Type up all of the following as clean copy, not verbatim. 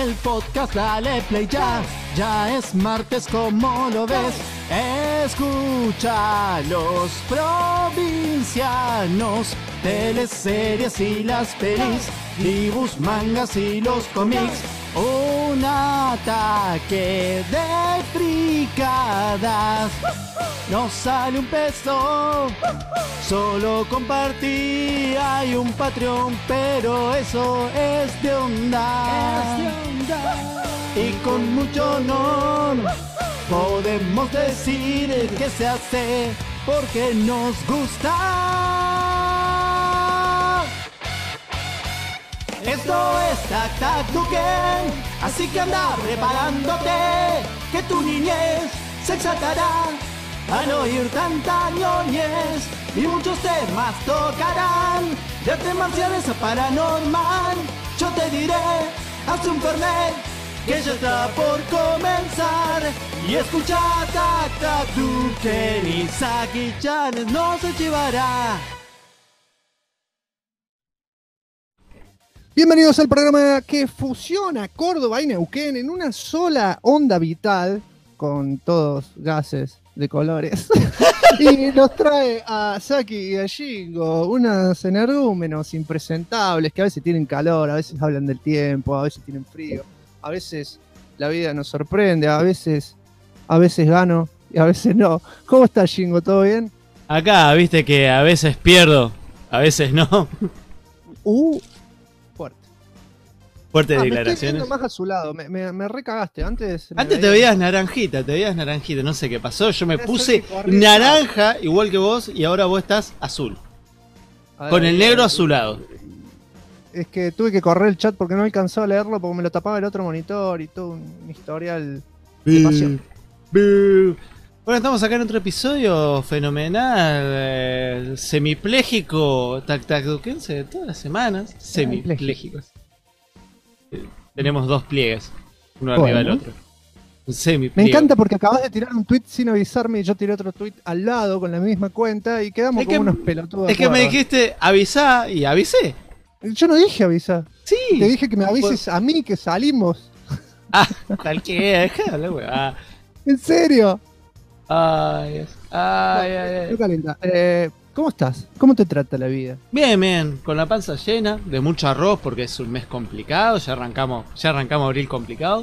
el podcast, dale play ya. Ya es martes, como lo ves. Escucha los provincianos, teleseries y las pelis, dibujos, mangas y los cómics. Un ataque de fricadas. No sale un peso, solo compartí. Hay un Patreon, pero eso es de onda. Y con mucho honor podemos decir que se hace porque nos gusta. Esto es Tac Tac Duken, así que anda preparándote, que tu niñez se exaltará al oír tanta ñoñez, y muchos temas tocarán, de artes marciales a paranormal. Yo te diré, haz un fernet, que ya está por comenzar, y escucha Tac Tac Duken, y Saki-chan no se llevará. Bienvenidos al programa que fusiona Córdoba y Neuquén en una sola onda vital, con todos gases de colores, y nos trae a Saki y a Shingo, unos energúmenos impresentables que a veces tienen calor, a veces hablan del tiempo, a veces tienen frío, a veces la vida nos sorprende, a veces gano y a veces no. ¿Cómo estás, Shingo? ¿Todo bien? Acá, viste que a veces pierdo, a veces no. Fuertes Me declaraciones. estoy viendo más a su lado, me recagaste. Antes te veías naranjita, no sé qué pasó. Yo me puse naranja igual que vos y ahora vos estás azul. Con el negro azulado. Es que tuve que correr el chat porque no alcanzó a leerlo porque me lo tapaba el otro monitor y todo un historial de pasión. Bueno, estamos acá en otro episodio fenomenal, semipléjico, tac-tac-duquense de todas las semanas. Semipléjicos. Tenemos dos pliegues, uno arriba del otro. Un Me encanta porque acabas de tirar un tweet sin avisarme y yo tiré otro tweet al lado con la misma cuenta y quedamos como unos pelotudos. Es que me dijiste avisá y avisé. Yo no dije avisar. Sí. Te dije que me avises a mí que salimos. Ah, cualquiera, déjala, weá. ¿En serio? Ay. No calienta. ¿Cómo estás? ¿Cómo te trata la vida? Bien, con la panza llena, de mucho arroz porque es un mes complicado, ya arrancamos abril complicado.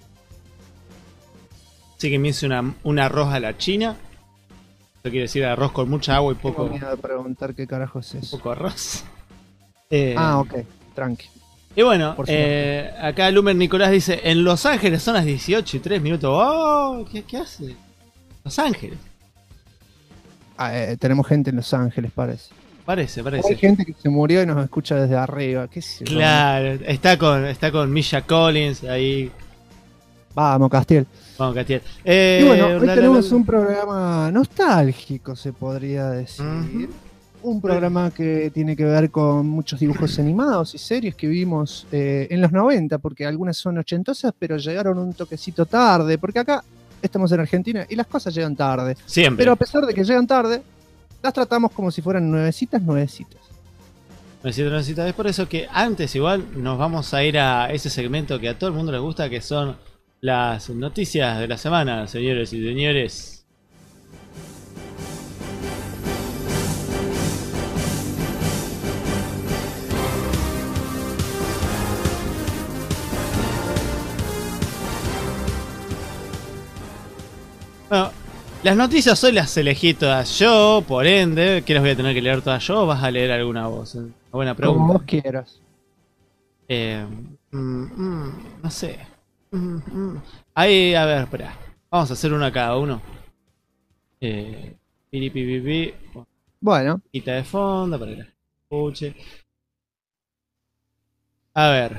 Así que me hice un arroz a la china. Eso quiere decir arroz con mucha agua y poco. Tengo miedo de preguntar qué carajo es eso. Poco arroz. Ok, tranqui. Y bueno, acá Lumer Nicolás dice, en Los Ángeles son las 18:03. ¡Oh! ¿Qué hace? Los Ángeles. Tenemos gente en Los Ángeles, parece. Parece. Hay gente que se murió y nos escucha desde arriba. ¿Qué sé yo? Claro, está con Misha Collins ahí. Vamos, Castiel. Y bueno, hoy tenemos un programa nostálgico, se podría decir. Un programa que tiene que ver con muchos dibujos animados y series que vimos en los 90, porque algunas son ochentosas, pero llegaron un toquecito tarde, porque acá estamos en Argentina y las cosas llegan tarde. Siempre. Pero a pesar de que llegan tarde, las tratamos como si fueran nuevecitas. Nuevecita. Es por eso que antes igual nos vamos a ir a ese segmento que a todo el mundo le gusta, que son las noticias de la semana, señores y señores. Bueno, las noticias hoy las elegí todas yo, por ende, ¿qué las voy a tener que leer todas yo o vas a leer alguna vos? Una buena pregunta. Como vos quieras. No sé. Ahí, a ver, espera. Vamos a hacer una cada uno. Piripipipi. Bueno. Quita de fondo para que la escuche. A ver.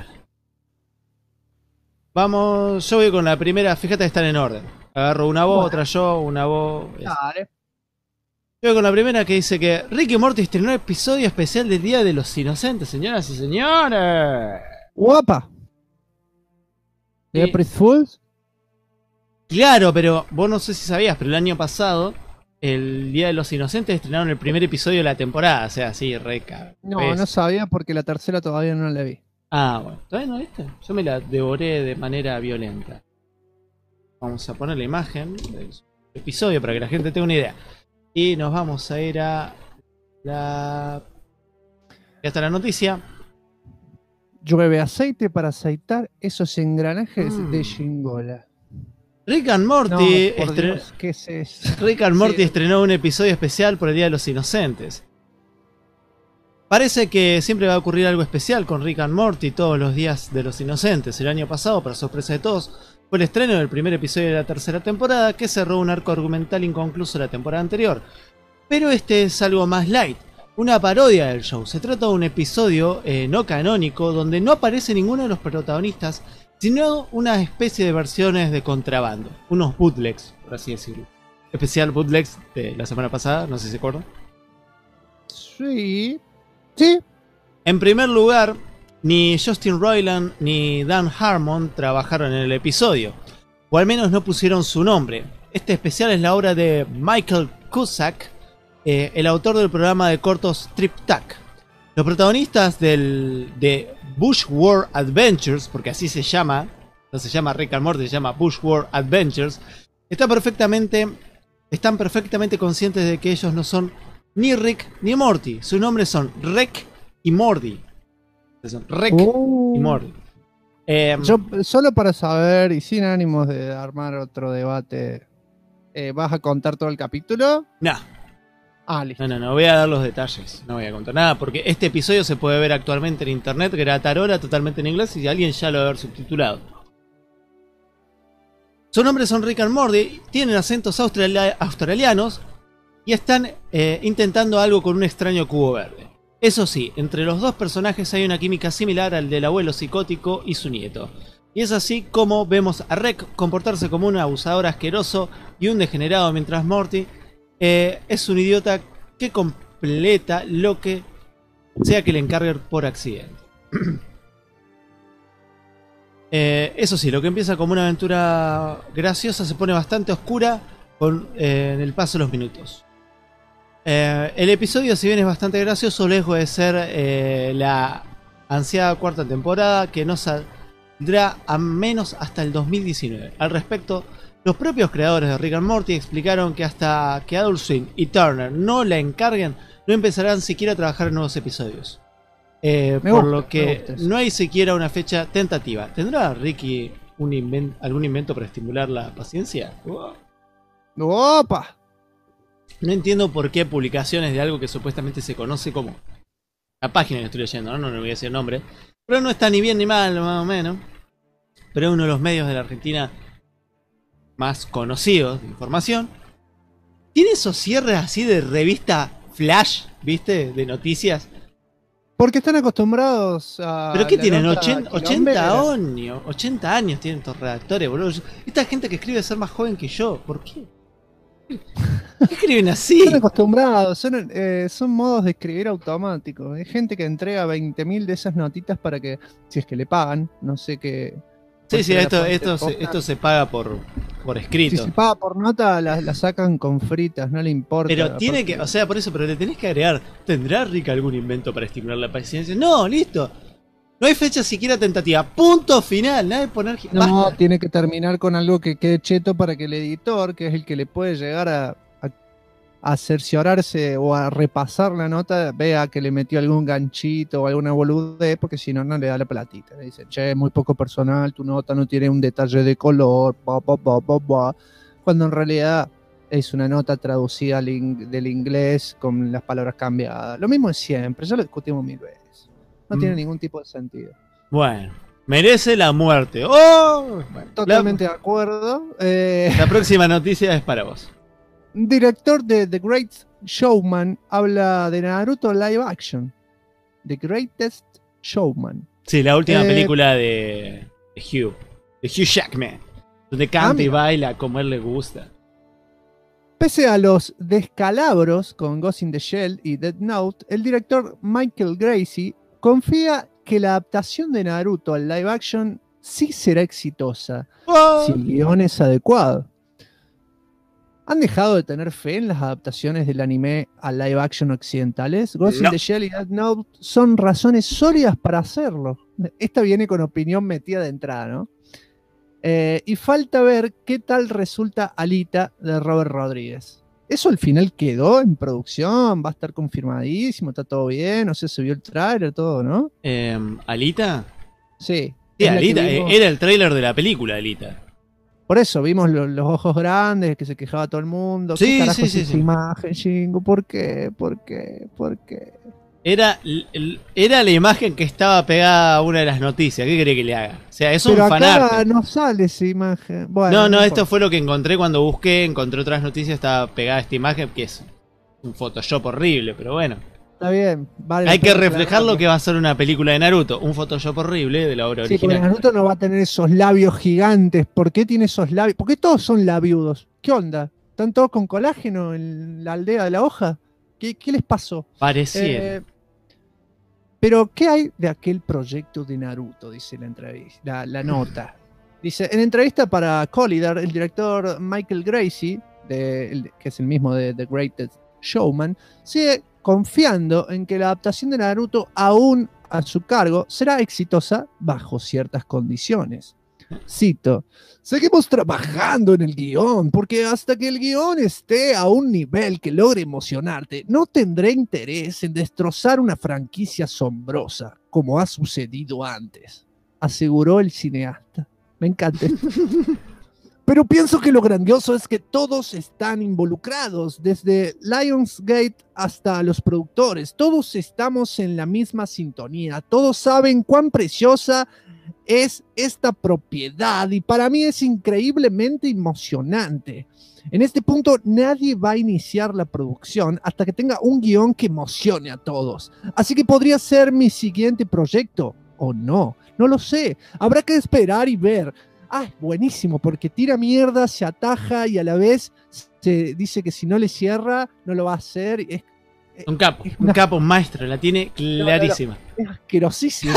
Vamos, yo voy con la primera, fíjate que están en orden. Agarro una voz, otra yo, una voz. Dale. Yo voy con la primera que dice que Rick y Morty estrenó episodio especial del Día de los Inocentes, señoras y señores. Guapa. ¿De April Fools? Claro, pero vos no sé si sabías, pero el año pasado, el Día de los Inocentes, estrenaron el primer episodio de la temporada. O sea, así, reca. No sabía porque la tercera todavía no la vi. Ah, bueno, ¿todavía no viste? Yo me la devoré de manera violenta. Vamos a poner la imagen del episodio para que la gente tenga una idea. Y nos vamos a ir a la... Ya está la noticia. Llueve aceite para aceitar esos engranajes de Shingola. Rick and No, Morty, por Dios, ¿qué es eso? Rick and Morty Sí. estrenó un episodio especial por el Día de los Inocentes. Parece que siempre va a ocurrir algo especial con Rick and Morty todos los días de los Inocentes. El año pasado, para sorpresa de todos, fue el estreno del primer episodio de la tercera temporada, que cerró un arco argumental inconcluso de la temporada anterior. Pero este es algo más light, una parodia del show. Se trata de un episodio no canónico donde no aparece ninguno de los protagonistas, sino una especie de versiones de contrabando, unos bootlegs, por así decirlo. Especial bootlegs de la semana pasada, no sé si se acuerdan. Sí. Sí. En primer lugar, ni Justin Roiland ni Dan Harmon trabajaron en el episodio, o al menos no pusieron su nombre. Este especial es la obra de Michael Cusack, el autor del programa de cortos Trip Tac. Los protagonistas de Bush World Adventures, porque así se llama, no se llama Rick and Morty, se llama Bush World Adventures, están perfectamente conscientes de que ellos no son ni Rick ni Morty. Sus nombres son Rick y Morty. Son Rick y Morty. Yo, solo para saber, y sin ánimos de armar otro debate, ¿vas a contar todo el capítulo? No. Ah, listo. No voy a dar los detalles, no voy a contar nada, porque este episodio se puede ver actualmente en internet, gratarola, totalmente en inglés, y alguien ya lo debe haber subtitulado. Sus nombres son Rick and Morty, tienen acentos australianos y están intentando algo con un extraño cubo verde. Eso sí, entre los dos personajes hay una química similar al del abuelo psicótico y su nieto. Y es así como vemos a Rick comportarse como un abusador asqueroso y un degenerado, mientras Morty es un idiota que completa lo que sea que le encarguen por accidente. Eso sí, lo que empieza como una aventura graciosa se pone bastante oscura en el paso de los minutos. El episodio, si bien es bastante gracioso, lejos de ser la ansiada cuarta temporada, que no saldrá a menos hasta el 2019. Al respecto, los propios creadores de Rick and Morty explicaron que hasta que Adult Swim y Turner no la encarguen, no empezarán siquiera a trabajar en nuevos episodios. Por lo que no hay siquiera una fecha tentativa. ¿Tendrá Ricky algún invento para estimular la paciencia? ¡Opa! No entiendo por qué publicaciones de algo que supuestamente se conoce como... La página que estoy leyendo, no voy a decir el nombre. Pero no está ni bien ni mal, más o menos. Pero es uno de los medios de la Argentina más conocidos de información. Tiene esos cierres así de revista flash, ¿viste? De noticias. Porque están acostumbrados a... ¿Pero qué tienen? nota 80 años. 80 años tienen estos redactores, boludo. Esta gente que escribe ser más joven que yo. ¿Por qué? ¿Qué escriben así? Están acostumbrados, son modos de escribir automáticos. Hay gente que entrega 20.000 de esas notitas para que, si es que le pagan, no sé qué. Sí, esto se paga por escrito. Si se paga por nota, la sacan con fritas, no le importa. Pero tiene que, o sea, por eso, pero le tenés que agregar, ¿tendrá Rick algún invento para estimular la paciencia? No, listo. No hay fecha siquiera tentativa. Punto final. Nada de poner... No, basta. tiene que terminar con algo que quede cheto para que el editor, que es el que le puede llegar a cerciorarse o a repasar la nota, vea que le metió algún ganchito o alguna boludez, porque si no, no le da la platita. Le dice, che, muy poco personal, tu nota no tiene un detalle de color, cuando en realidad es una nota traducida del inglés con las palabras cambiadas. Lo mismo es siempre, ya lo discutimos 1000 veces. No tiene ningún tipo de sentido. Bueno, merece la muerte. ¡Oh! Bueno, Totalmente de acuerdo. La próxima noticia es para vos. Director de The Great Showman habla de Naruto live action. The Greatest Showman. Sí, la última película de Hugh Jackman, donde canta y baila como a él le gusta. Pese a los descalabros con Ghost in the Shell y Death Note, el director Michael Gracie confía que la adaptación de Naruto al live action sí será exitosa, si el guión es adecuado. ¿Han dejado de tener fe en las adaptaciones del anime a live action occidentales? Ghost in No. the Shell y Death Note son razones sólidas para hacerlo. Esta viene con opinión metida de entrada, ¿no? Y falta ver qué tal resulta Alita de Robert Rodríguez. ¿Eso al final quedó en producción? ¿Va a estar confirmadísimo? ¿Está todo bien? No sé, se vio el tráiler, todo, ¿no? ¿Alita? Sí. Sí, Es la que Alita. vimos. Era el tráiler de la película, Alita. Por eso vimos los ojos grandes, que se quejaba todo el mundo. Sí, ¿Qué carajo sí, es sí, esa sí. imagen, Shingo? ¿Por qué? ¿Por qué? ¿Por qué? Era la imagen que estaba pegada a una de las noticias. ¿Qué querés que le haga? O sea, es un Pero acá fanart. no sale esa imagen. Bueno, No, esto importa. fue lo que encontré cuando busqué. Encontré otras noticias, estaba pegada esta imagen, que es un Photoshop horrible, pero bueno. Está bien. Vale la Hay que pena reflejar aclararlo. lo que va a ser una película de Naruto. Un Photoshop horrible de la obra Sí, porque original. Naruto no va a tener esos labios gigantes. ¿Por qué tiene esos labios? ¿Por qué todos son labiudos? ¿Qué onda? ¿Están todos con colágeno en la aldea de la hoja? ¿Qué les pasó? Pareciera. Pero, ¿qué hay de aquel proyecto de Naruto? Dice la entrevista, la nota. Dice, en entrevista para Collider, el director Michael Gracie, que es el mismo de The Greatest Showman, sigue confiando en que la adaptación de Naruto, aún a su cargo, será exitosa bajo ciertas condiciones. Cito, seguimos trabajando en el guión, porque hasta que el guión esté a un nivel que logre emocionarte, no tendré interés en destrozar una franquicia asombrosa, como ha sucedido antes, aseguró el cineasta. Me encanta esto. Pero pienso que lo grandioso es que todos están involucrados, desde Lionsgate hasta los productores. Todos estamos en la misma sintonía. Todos saben cuán preciosa es esta propiedad y para mí es increíblemente emocionante. En este punto nadie va a iniciar la producción hasta que tenga un guión que emocione a todos. Así que podría ser mi siguiente proyecto o no. No lo sé. Habrá que esperar y ver. Ah, buenísimo, porque tira mierda, se ataja y a la vez se dice que si no le cierra, no lo va a hacer. Es Un capo, es un una- capo, un maestro, la tiene clarísima. es asquerosísimo.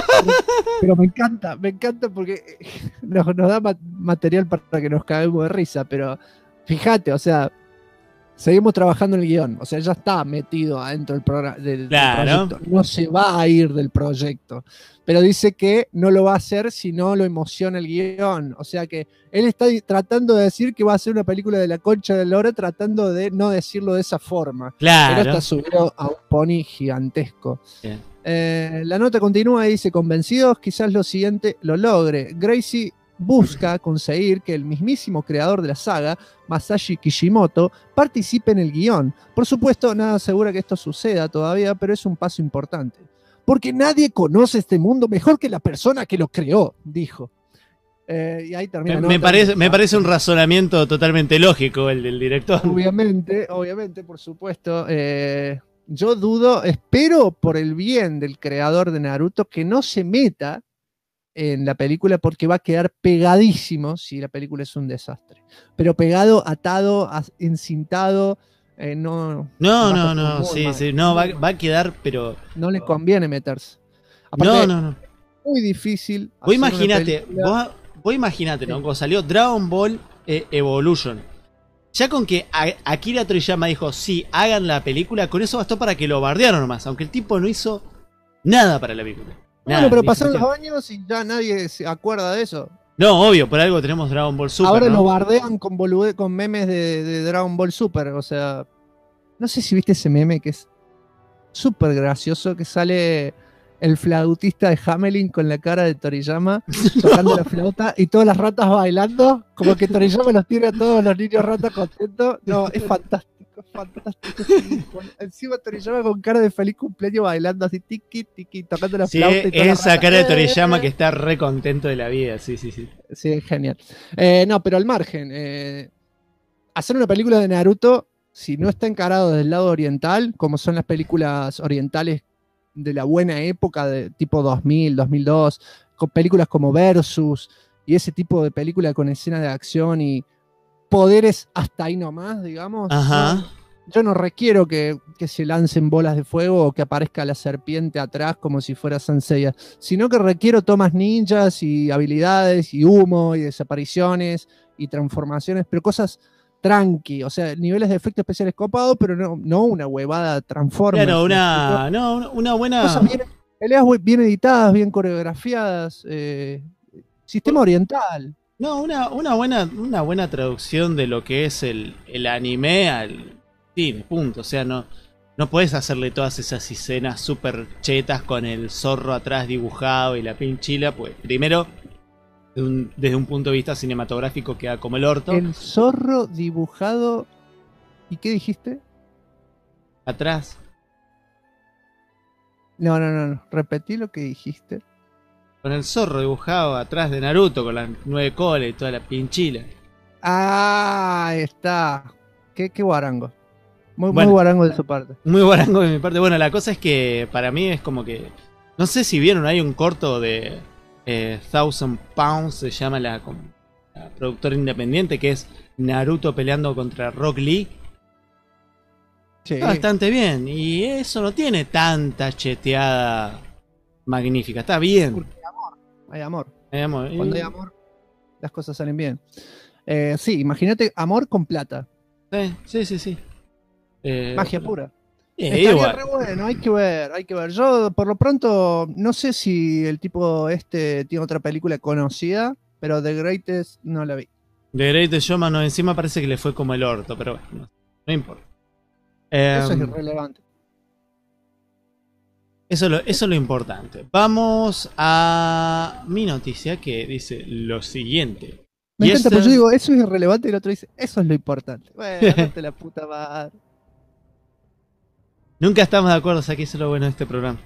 Pero me encanta porque nos da material para que nos caguemos de risa. Pero fíjate, o sea, seguimos trabajando en el guión. O sea, ya está metido adentro del Claro. proyecto. No se va a ir del proyecto. Pero dice que no lo va a hacer si no lo emociona el guión. O sea que él está tratando de decir que va a hacer una película de la concha de la lora, tratando de no decirlo de esa forma. Pero Claro. está subido a un pony gigantesco. Bien. La nota continúa y dice, convencidos, quizás lo siguiente lo logre. Gracie busca conseguir que el mismísimo creador de la saga, Masashi Kishimoto, participe en el guión. Por supuesto, nada asegura que esto suceda todavía, pero es un paso importante. Porque nadie conoce este mundo mejor que la persona que lo creó, dijo. Y ahí termina. Me parece un razonamiento totalmente lógico el del director. Obviamente, por supuesto. Yo dudo, espero por el bien del creador de Naruto que no se meta en la película porque va a quedar pegadísimo si la película es un desastre. Pero pegado, atado, encintado, no. No, va a no, pasar no, muy sí, mal. sí, no, va a quedar, pero... No le conviene meterse. No, Aparte, no. muy difícil. Vos hacer una imaginate, película. vos imaginate, ¿no? Sí. Cuando salió Dragon Ball Evolution. Ya con que Akira Toriyama dijo, sí, hagan la película, con eso bastó para que lo bardearon nomás, aunque el tipo no hizo nada para la película. Nada, Bueno, pero ni pasaron siquiera. los años y ya nadie se acuerda de eso. No, obvio, por algo tenemos Dragon Ball Super, Ahora ¿no? lo bardean con memes de Dragon Ball Super. O sea, no sé si viste ese meme que es súper gracioso, que sale el flautista de Hamelin con la cara de Toriyama tocando la flauta y todas las ratas bailando, como que Toriyama los tiene a todos los niños ratas contentos. No, es fantástico, fantástico. Encima Toriyama con cara de feliz cumpleaños bailando así, tiki, tiki, tocando la Sí, flauta. Y todas las esa ratas, cara de Toriyama que está re contento de la vida, sí. Sí, es genial. No, pero al margen, hacer una película de Naruto, si no está encarado desde el lado oriental, como son las películas orientales de la buena época, de tipo 2000, 2002, con películas como Versus y ese tipo de película con escenas de acción y poderes hasta ahí nomás, digamos. Ajá. Yo no requiero que se lancen bolas de fuego o que aparezca la serpiente atrás como si fuera Saint Seiya, sino que requiero tomas ninjas y habilidades y humo y desapariciones y transformaciones, pero cosas tranqui, o sea, niveles de efectos especiales copados, pero no una huevada Transformers. Claro, una buena... Cosas peleas bien editadas, bien coreografiadas, sistema oriental. No, una buena traducción de lo que es el anime al cine, punto. O sea, no puedes hacerle todas esas escenas súper chetas con el zorro atrás dibujado y la pinchila, pues primero, desde un punto de vista cinematográfico queda como el orto. El zorro dibujado... ¿Y qué dijiste? Atrás. No. Repetí lo que dijiste. Con el zorro dibujado atrás de Naruto, con las 9 colas y toda la pinchila. Ah, ahí está. Qué guarango. Muy Bueno, guarango de su parte. Muy guarango de mi parte. Bueno, la cosa es que para mí es como que... No sé si vieron, hay un corto de Thousand Pounds, se llama la productora independiente, que es Naruto peleando contra Rock Lee. Sí. Está bastante bien. Y eso no tiene tanta cheteada magnífica. Está bien. Porque hay amor. Hay amor. Cuando hay amor, las cosas salen bien. Sí, imagínate amor con plata. Sí. Magia pura. Igual. Estaría re bueno, hay que ver. Yo, por lo pronto, no sé si el tipo tiene otra película conocida, pero The Greatest no la vi. The Greatest Showman no, encima parece que le fue como el orto, pero bueno, no importa. Eso es irrelevante. Eso es lo importante. Vamos a mi noticia que dice lo siguiente. Me encanta, pero yo digo, eso es irrelevante y el otro dice, eso es lo importante. Bueno, date la puta madre. Nunca estamos de acuerdo, o sea que eso es lo bueno de este programa.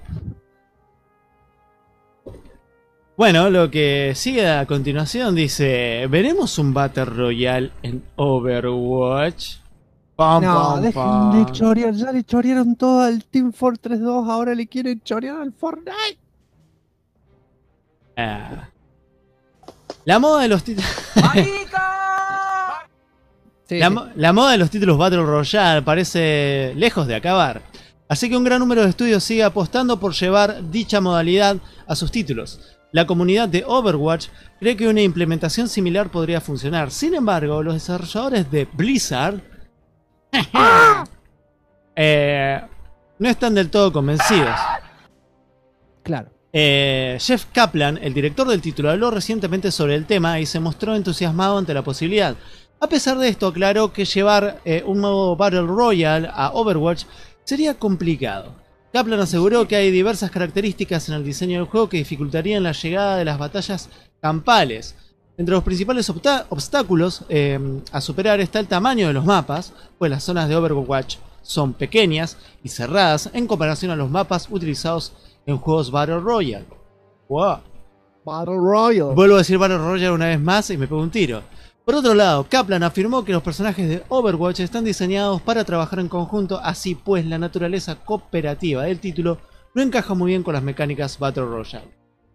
Bueno, lo que sigue a continuación dice, ¿veremos un Battle Royale en Overwatch? Dejen de chorear, ya le chorearon todo al Team Fortress 2, ahora le quieren chorear al Fortnite. La moda de los títulos... Sí, la moda de los títulos Battle Royale parece lejos de acabar. Así que un gran número de estudios sigue apostando por llevar dicha modalidad a sus títulos. La comunidad de Overwatch cree que una implementación similar podría funcionar. Sin embargo, los desarrolladores de Blizzard no están del todo convencidos. Claro. Jeff Kaplan, el director del título, habló recientemente sobre el tema y se mostró entusiasmado ante la posibilidad. A pesar de esto, aclaró que llevar un modo Battle Royale a Overwatch sería complicado. Kaplan aseguró que hay diversas características en el diseño del juego que dificultarían la llegada de las batallas campales. Entre los principales obstáculos a superar está el tamaño de los mapas, pues las zonas de Overwatch son pequeñas y cerradas en comparación a los mapas utilizados en juegos Battle Royale. Wow. Battle Royale. Vuelvo a decir Battle Royale una vez más y me pego un tiro. Por otro lado, Kaplan afirmó que los personajes de Overwatch están diseñados para trabajar en conjunto, así pues la naturaleza cooperativa del título no encaja muy bien con las mecánicas Battle Royale.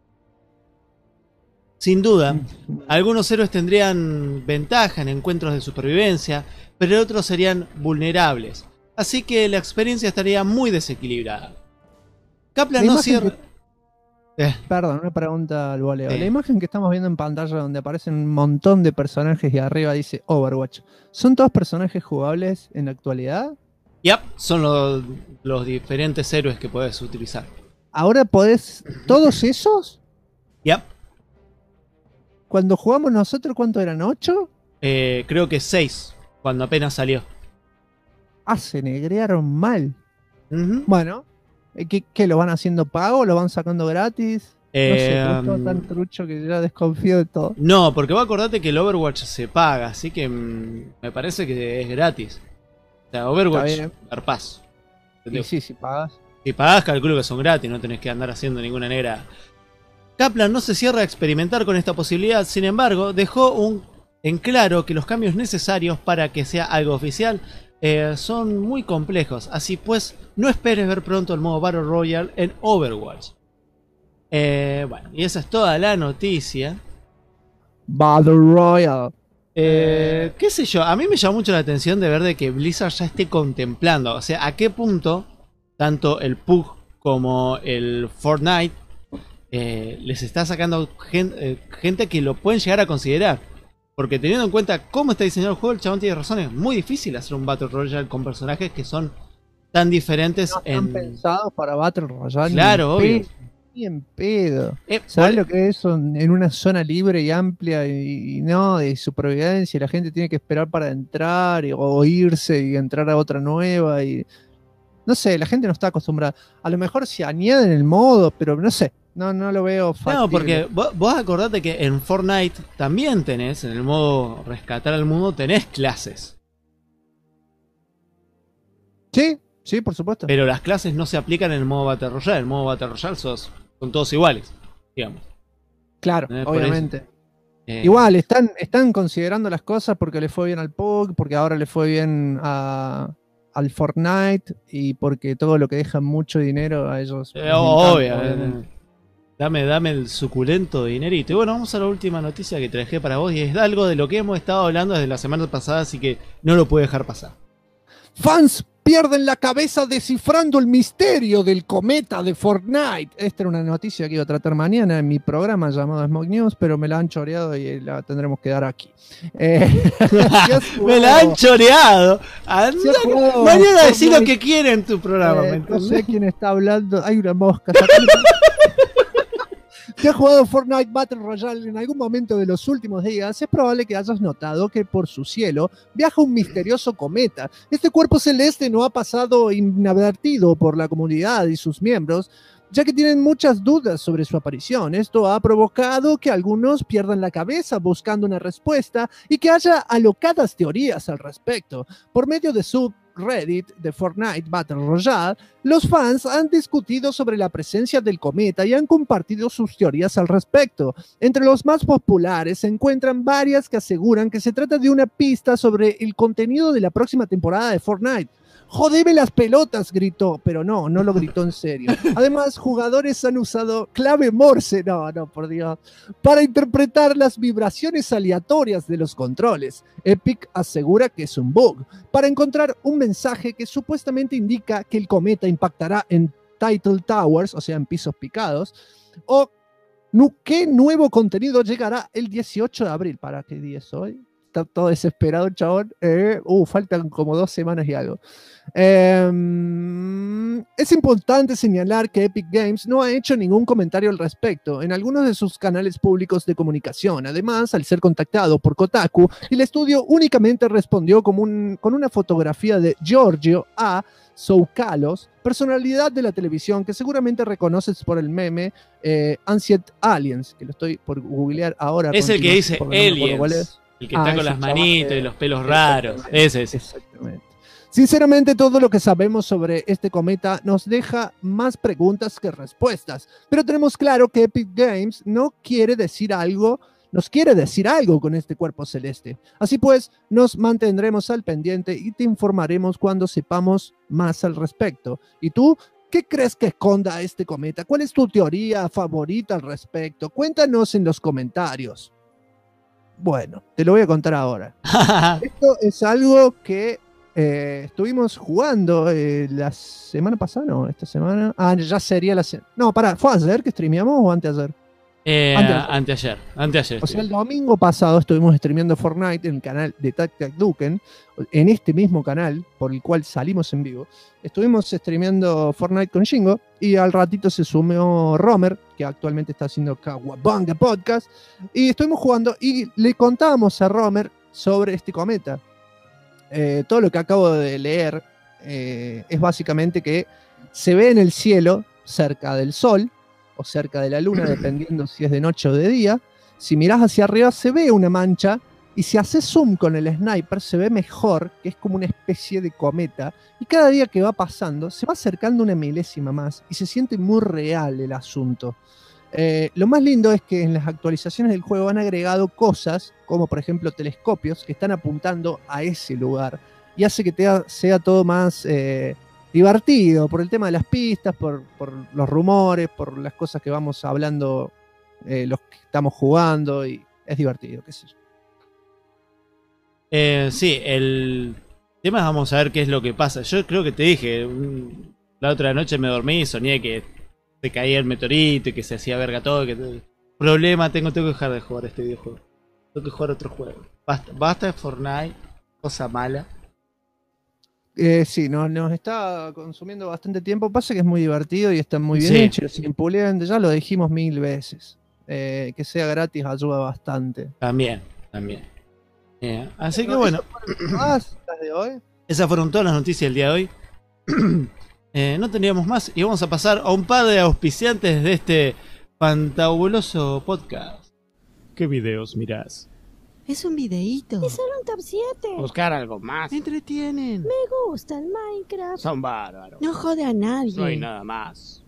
Sin duda, algunos héroes tendrían ventaja en encuentros de supervivencia, pero otros serían vulnerables, así que la experiencia estaría muy desequilibrada. Kaplan no cierra... Perdón, una pregunta al voleo. La imagen que estamos viendo en pantalla donde aparecen un montón de personajes y arriba dice Overwatch, ¿son todos personajes jugables en la actualidad? Yep, son los diferentes héroes que puedes utilizar. ¿Ahora podés todos esos? Yep. Cuando jugamos nosotros, ¿cuánto eran? ¿8? Creo que 6, cuando apenas salió. Se negrearon mal. Bueno, ¿qué lo van haciendo pago? ¿Lo van sacando gratis? No sé, pero es todo tan trucho que ya desconfío de todo. No, porque vos acordate que el Overwatch se paga, así que me parece que es gratis. O sea, Overwatch, arpaz. Y sí, si pagas. Si pagás, calculo que son gratis, no tenés que andar haciendo ninguna negra. Kaplan no se cierra a experimentar con esta posibilidad, sin embargo, dejó en claro que los cambios necesarios para que sea algo oficial son muy complejos, así pues no esperes ver pronto el modo Battle Royale en Overwatch. Bueno, y esa es toda la noticia. Battle Royale. Qué sé yo, a mí me llama mucho la atención de ver de que Blizzard ya esté contemplando, o sea, a qué punto tanto el PUBG como el Fortnite les está sacando gente que lo pueden llegar a considerar. Porque teniendo en cuenta cómo está diseñado el juego, el chabón tiene razón, es muy difícil hacer un Battle Royale con personajes que son tan diferentes No están pensados para Battle Royale. Claro, obvio. Ni en pedo. ¿Sabes lo que es en una zona libre y amplia y no de supervivencia? La gente tiene que esperar para entrar o irse y entrar a otra nueva y no sé, la gente no está acostumbrada. A lo mejor se añaden el modo, pero no sé, no lo veo factible. No, porque vos acordate que en Fortnite también tenés, en el modo rescatar al mundo, tenés clases. Sí, por supuesto. Pero las clases no se aplican en el modo Battle Royale. En el modo Battle Royale son todos iguales, digamos. Claro, Por obviamente. Igual, están considerando las cosas porque le fue bien al PUBG, porque ahora le fue bien al Fortnite y porque todo lo que deja mucho dinero a ellos. Obvio. Dame el suculento dinerito. Y bueno, vamos a la última noticia que traje para vos y es algo de lo que hemos estado hablando desde la semana pasada, así que no lo puedo dejar pasar. Fans pierden la cabeza descifrando el misterio del cometa de Fortnite. Esta era una noticia que iba a tratar mañana en mi programa llamado Smoke News, pero me la han choreado y la tendremos que dar aquí. Me la han choreado. Mañana decís lo que quiere en tu programa. No sé quién está hablando. Hay una mosca. Si has jugado Fortnite Battle Royale en algún momento de los últimos días, es probable que hayas notado que por su cielo viaja un misterioso cometa. Este cuerpo celeste no ha pasado inadvertido por la comunidad y sus miembros, ya que tienen muchas dudas sobre su aparición. Esto ha provocado que algunos pierdan la cabeza buscando una respuesta y que haya alocadas teorías al respecto. Por medio de su Reddit de Fortnite Battle Royale, los fans han discutido sobre la presencia del cometa y han compartido sus teorías al respecto. Entre los más populares se encuentran varias que aseguran que se trata de una pista sobre el contenido de la próxima temporada de Fortnite. ¡Jodeme las pelotas!, gritó, pero no lo gritó en serio. Además, jugadores han usado clave Morse, por Dios, para interpretar las vibraciones aleatorias de los controles. Epic asegura que es un bug, para encontrar un mensaje que supuestamente indica que el cometa impactará en Title Towers, o sea, en pisos picados, o qué nuevo contenido llegará el 18 de abril. ¿Para qué día es hoy? Está todo desesperado, chabón. Faltan como 2 semanas y algo. Es importante señalar que Epic Games no ha hecho ningún comentario al respecto en algunos de sus canales públicos de comunicación. Además, al ser contactado por Kotaku, el estudio únicamente respondió con una fotografía de Giorgio A. Tsoukalos, personalidad de la televisión que seguramente reconoces por el meme Ancient Aliens, que lo estoy por googlear ahora. Es el que dice Aliens. El que está con las manitos y los pelos raros. Ese. Exactamente. Sinceramente, todo lo que sabemos sobre este cometa nos deja más preguntas que respuestas. Pero tenemos claro que Epic Games nos quiere decir algo con este cuerpo celeste. Así pues, nos mantendremos al pendiente y te informaremos cuando sepamos más al respecto. ¿Y tú? ¿Qué crees que esconda este cometa? ¿Cuál es tu teoría favorita al respecto? Cuéntanos en los comentarios. Bueno, te lo voy a contar ahora. Esto es algo que estuvimos jugando la semana pasada, ¿no? Esta semana. Ya sería la semana. No, ¿fue ayer que streameamos o anteayer? Anteayer. O sea, el domingo pasado estuvimos streameando Fortnite en el canal de TacTacDuken, en este mismo canal por el cual salimos en vivo. Estuvimos streameando Fortnite con Shingo y al ratito se sumó Romer, que actualmente está haciendo Kawabanga Podcast, y estuvimos jugando y le contábamos a Romer sobre este cometa. Todo lo que acabo de leer es básicamente que se ve en el cielo cerca del sol o cerca de la luna, dependiendo si es de noche o de día. Si mirás hacia arriba se ve una mancha y si haces zoom con el sniper se ve mejor, que es como una especie de cometa, y cada día que va pasando se va acercando una milésima más y se siente muy real el asunto. Lo más lindo es que en las actualizaciones del juego han agregado cosas como por ejemplo telescopios que están apuntando a ese lugar y hace que sea todo más divertido por el tema de las pistas, por los rumores, por las cosas que vamos hablando los que estamos jugando, y es divertido, qué sé yo. Sí, el tema es vamos a ver qué es lo que pasa. Yo creo que te dije, la otra noche me dormí y soñé que se caía el meteorito y que se hacía verga todo. Problema, tengo que dejar de jugar este videojuego. Tengo que jugar otro juego. Basta de Fortnite, cosa mala. Sí, nos está consumiendo bastante tiempo. Pasa que es muy divertido y está muy bien Sí. hecho. Sin puliente, ya lo dijimos 1000 veces. Que sea gratis ayuda bastante. También. Así que bueno, ¿Más las de hoy? esas fueron todas las noticias del día de hoy. No teníamos más y vamos a pasar a un par de auspiciantes de este fantabuloso podcast. ¿Qué videos mirás? Es un videíto. Es solo un top 7. Buscar algo más. Me entretienen. Me gusta el Minecraft. Son bárbaros. No jode a nadie. No hay nada más.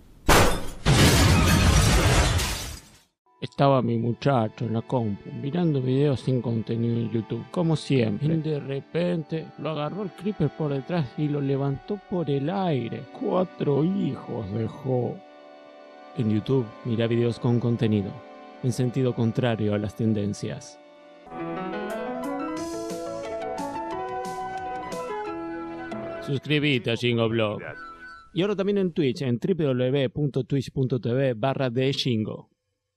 Estaba mi muchacho en la compu mirando videos sin contenido en YouTube, como siempre. Y de repente lo agarró el creeper por detrás y lo levantó por el aire. 4 hijos dejó. En YouTube mira videos con contenido, en sentido contrario a las tendencias. Suscríbete a Shingoblog. Y ahora también en Twitch, en www.twitch.tv/theshingo.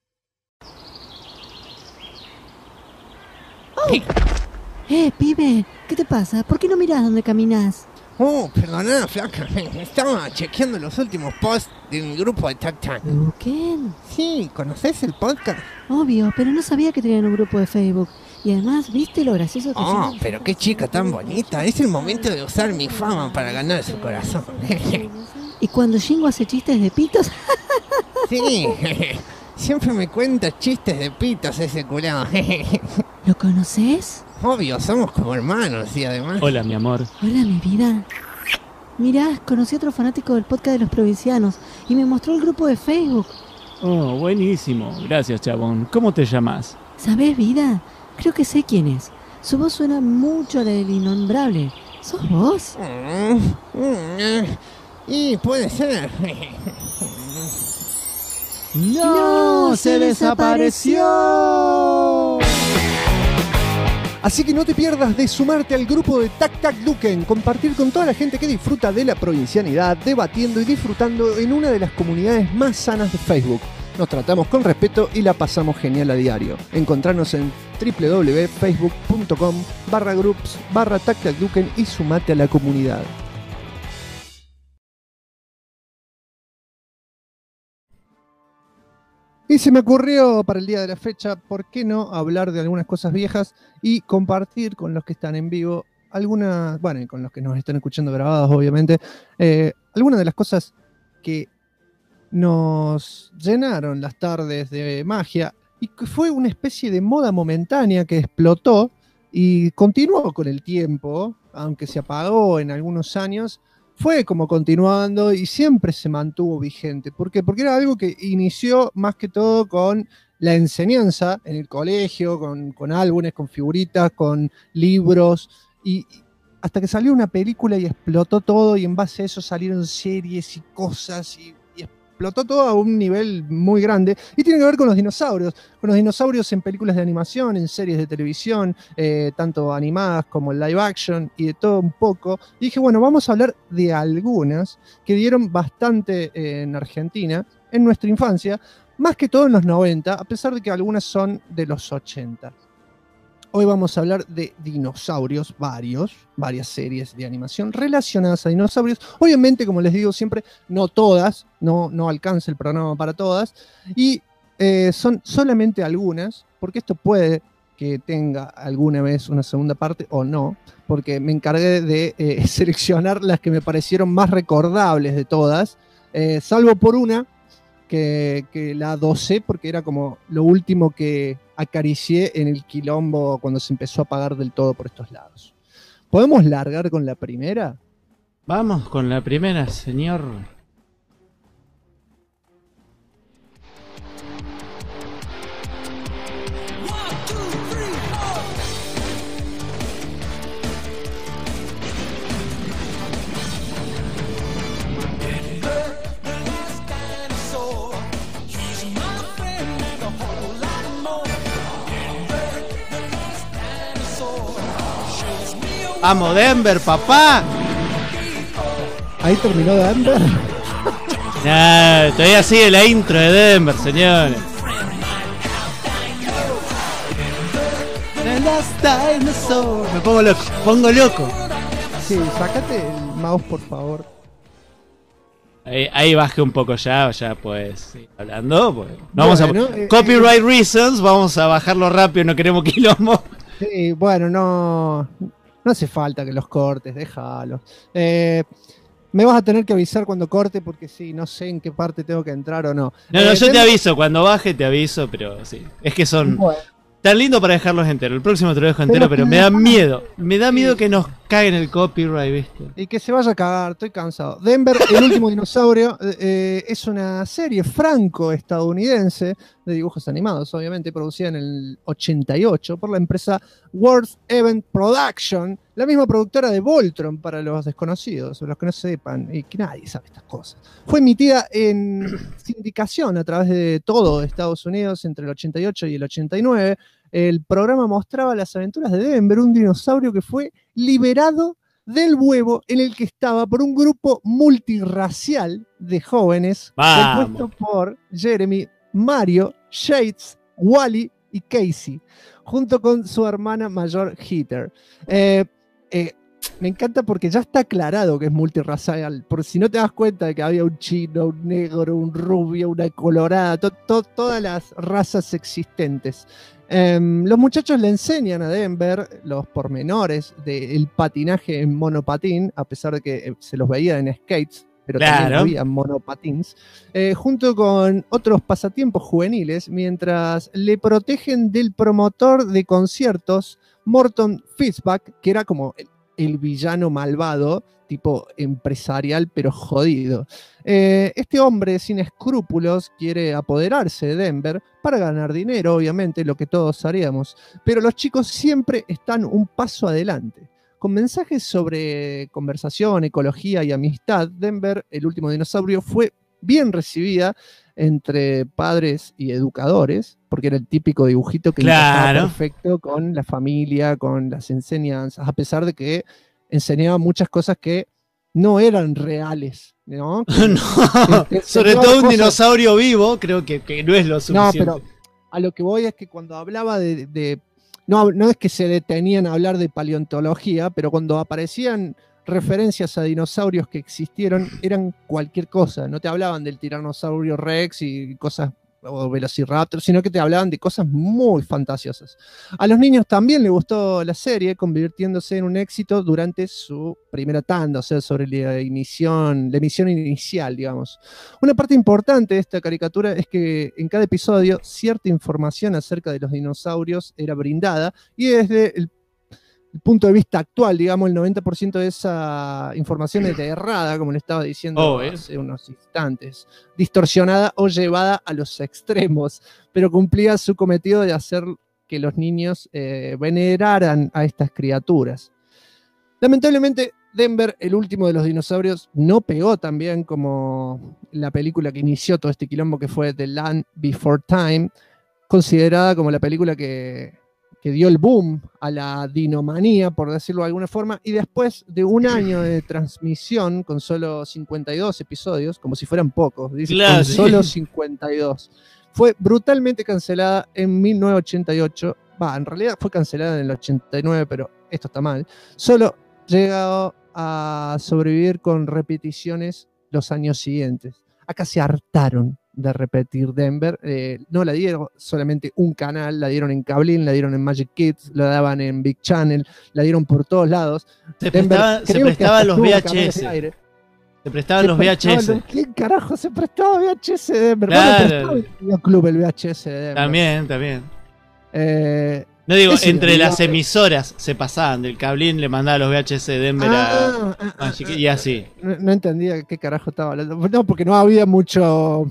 Pibe, ¿qué te pasa? ¿Por qué no mirás dónde caminás? Oh, perdona, flaca. Estaba chequeando los últimos posts de mi grupo de Tac Tac. ¿Qué? Sí, ¿conoces el podcast? Obvio, pero no sabía que tenían un grupo de Facebook. Y además, ¿viste lo gracioso que Oh, son? pero qué chica tan bonita. Es el momento de usar mi fama para ganar su corazón. Y cuando Shingo hace chistes de pitos, Sí, siempre me cuenta chistes de pitos ese culado. ¿lo conoces? Obvio, somos como hermanos y además... Hola, mi amor. Hola, mi vida. Mirá, conocí a otro fanático del podcast de los provincianos y me mostró el grupo de Facebook. Oh, buenísimo. Gracias, chabón. ¿Cómo te llamas? ¿Sabés, vida? Creo que sé quién es. Su voz suena mucho a la del innombrable. ¿Sos vos? Y puede ser. ¡No! ¡Se desapareció! Así que no te pierdas de sumarte al grupo de Tac Tac Duken, compartir con toda la gente que disfruta de la provincianidad, debatiendo y disfrutando en una de las comunidades más sanas de Facebook. Nos tratamos con respeto y la pasamos genial a diario. Encontranos en www.facebook.com/groups/TacTacDuken y sumate a la comunidad. Y se me ocurrió para el día de la fecha, ¿por qué no hablar de algunas cosas viejas y compartir con los que están en vivo algunas, bueno, y con los que nos están escuchando grabadas, obviamente, algunas de las cosas que nos llenaron las tardes de magia y que fue una especie de moda momentánea que explotó y continuó con el tiempo, aunque se apagó en algunos años, fue como continuando y siempre se mantuvo vigente. ¿Por qué? Porque era algo que inició más que todo con la enseñanza en el colegio, con álbumes, con figuritas, con libros, y hasta que salió una película y explotó todo, y en base a eso salieron series y cosas, y explotó todo a un nivel muy grande, y tiene que ver con los dinosaurios en películas de animación, en series de televisión, tanto animadas como live action, y de todo un poco. Y dije, bueno, vamos a hablar de algunas que dieron bastante en Argentina, en nuestra infancia, más que todo en los 90, a pesar de que algunas son de los 80. Hoy vamos a hablar de dinosaurios, varias series de animación relacionadas a dinosaurios. Obviamente, como les digo siempre, no todas, no alcanza el programa para todas. Y son solamente algunas, porque esto puede que tenga alguna vez una segunda parte o no, porque me encargué de seleccionar las que me parecieron más recordables de todas, salvo por una que la adosé porque era como lo último que acaricié en el quilombo cuando se empezó a apagar del todo por estos lados. ¿Podemos largar con la primera? Vamos con la primera, señor. ¡Vamos, Denver, papá! Ahí terminó Denver. Nah, todavía sigue la intro de Denver, señores. last dinosaur. Me pongo loco. Sí, sácate el mouse, por favor. Ahí bajé un poco ya pues seguir hablando. Pues. No vamos Bueno, copyright reasons, vamos a bajarlo rápido, no queremos quilombo. Sí, bueno, no hace falta que los cortes, déjalos. Me vas a tener que avisar cuando corte porque sí, no sé en qué parte tengo que entrar o no. No, yo te aviso, cuando baje te aviso, pero sí. Es que son tan lindos para dejarlos enteros. El próximo te lo dejo entero, pero me da miedo. Me da miedo que nos caguen el copyright, ¿viste? Y que se vaya a cagar, estoy cansado. Denver, el último dinosaurio, es una serie franco-estadounidense de dibujos animados, obviamente, producida en el 88 por la empresa World Event Production, la misma productora de Voltron, para los desconocidos, o los que no sepan, y que nadie sabe estas cosas. Fue emitida en sindicación a través de todo Estados Unidos entre el 88 y el 89. El programa mostraba las aventuras de Denver, un dinosaurio que fue liberado del huevo en el que estaba por un grupo multirracial de jóvenes compuesto por Jeremy, Mario, Shades, Wally y Casey, junto con su hermana mayor Heather. Me encanta porque ya está aclarado que es multirracial, por si no te das cuenta de que había un chino, un negro, un rubio, una colorada, todas las razas existentes. Los muchachos le enseñan a Denver los pormenores del patinaje en monopatín, a pesar de que se los veía en skates, pero también había monopatins, junto con otros pasatiempos juveniles, mientras le protegen del promotor de conciertos, Morton Fitzpatrick, que era como el villano malvado, tipo empresarial, pero jodido. Este hombre sin escrúpulos quiere apoderarse de Denver para ganar dinero, obviamente, lo que todos haríamos. Pero los chicos siempre están un paso adelante. Con mensajes sobre conversación, ecología y amistad, Denver, el último dinosaurio, fue bien recibida entre padres y educadores, porque era el típico dibujito que encajaba perfecto con la familia, con las enseñanzas, a pesar de que enseñaba muchas cosas que no eran reales, ¿no? Sobre todo un dinosaurio vivo, creo que no es lo suficiente. No, pero a lo que voy es que cuando hablaba no es que se detenían a hablar de paleontología, pero cuando aparecían referencias a dinosaurios que existieron, eran cualquier cosa. No te hablaban del tiranosaurio Rex y cosas, o Velociraptor, sino que te hablaban de cosas muy fantasiosas. A los niños también les gustó la serie, convirtiéndose en un éxito durante su primera tanda, o sea, sobre la emisión inicial, digamos. Una parte importante de esta caricatura es que en cada episodio cierta información acerca de los dinosaurios era brindada, y desde el punto de vista actual, digamos, el 90% de esa información es errada, como le estaba diciendo hace unos instantes, distorsionada o llevada a los extremos, pero cumplía su cometido de hacer que los niños veneraran a estas criaturas. Lamentablemente, Denver, el último de los dinosaurios, no pegó tan bien como la película que inició todo este quilombo, que fue The Land Before Time, considerada como la película que dio el boom a la dinomanía, por decirlo de alguna forma, y después de un año de transmisión con solo 52 episodios, como si fueran pocos, dice, con solo 52, fue brutalmente cancelada en 1988. En realidad fue cancelada en el 89, pero esto está mal. Solo llegó a sobrevivir con repeticiones los años siguientes. Acá se hartaron de repetir Denver. No la dieron solamente un canal, la dieron en Cablin, la dieron en Magic Kids, la daban en Big Channel, la dieron por todos lados. Se prestaban los VHS. Se prestaban los VHS. ¿Quién carajo se prestaba VHS de Denver? Claro. Bueno, el club el VHS de Denver. También. No digo, entre las emisoras se pasaban, del Cablín le mandaba los VHS de Denver y así. No entendía qué carajo estaba hablando. No, porque no había mucho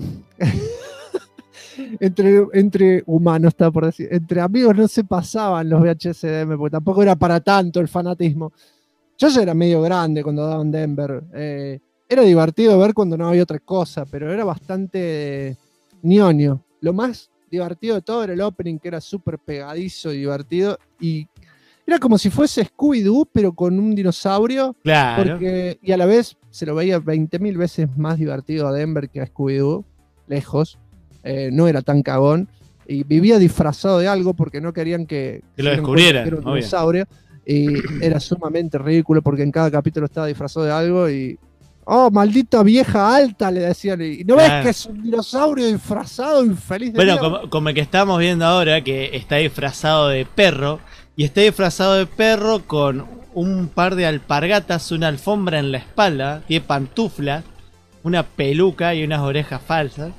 entre humanos, estaba por decir. Entre amigos no se pasaban los VHS de Denver, porque tampoco era para tanto el fanatismo. Yo ya era medio grande cuando daban Denver. Era divertido ver cuando no había otra cosa, pero era bastante ñoño. Lo más divertido de todo era el opening, que era súper pegadizo y divertido, y era como si fuese Scooby-Doo pero con un dinosaurio, claro, y a la vez se lo veía 20.000 veces más divertido a Denver que a Scooby-Doo, lejos. No era tan cagón, y vivía disfrazado de algo porque no querían que Que lo se dieran descubrieran, cuenta que era un obvio. dinosaurio. Y era sumamente ridículo porque en cada capítulo estaba disfrazado de algo y... ¡Oh, maldita vieja alta! Le decían. ¿Y no ves Claro. que es un dinosaurio disfrazado, infeliz de Bueno, mierda? como el que estamos viendo ahora, que está disfrazado de perro, y está disfrazado de perro con un par de alpargatas, una alfombra en la espalda, tiene pantuflas, una peluca y unas orejas falsas.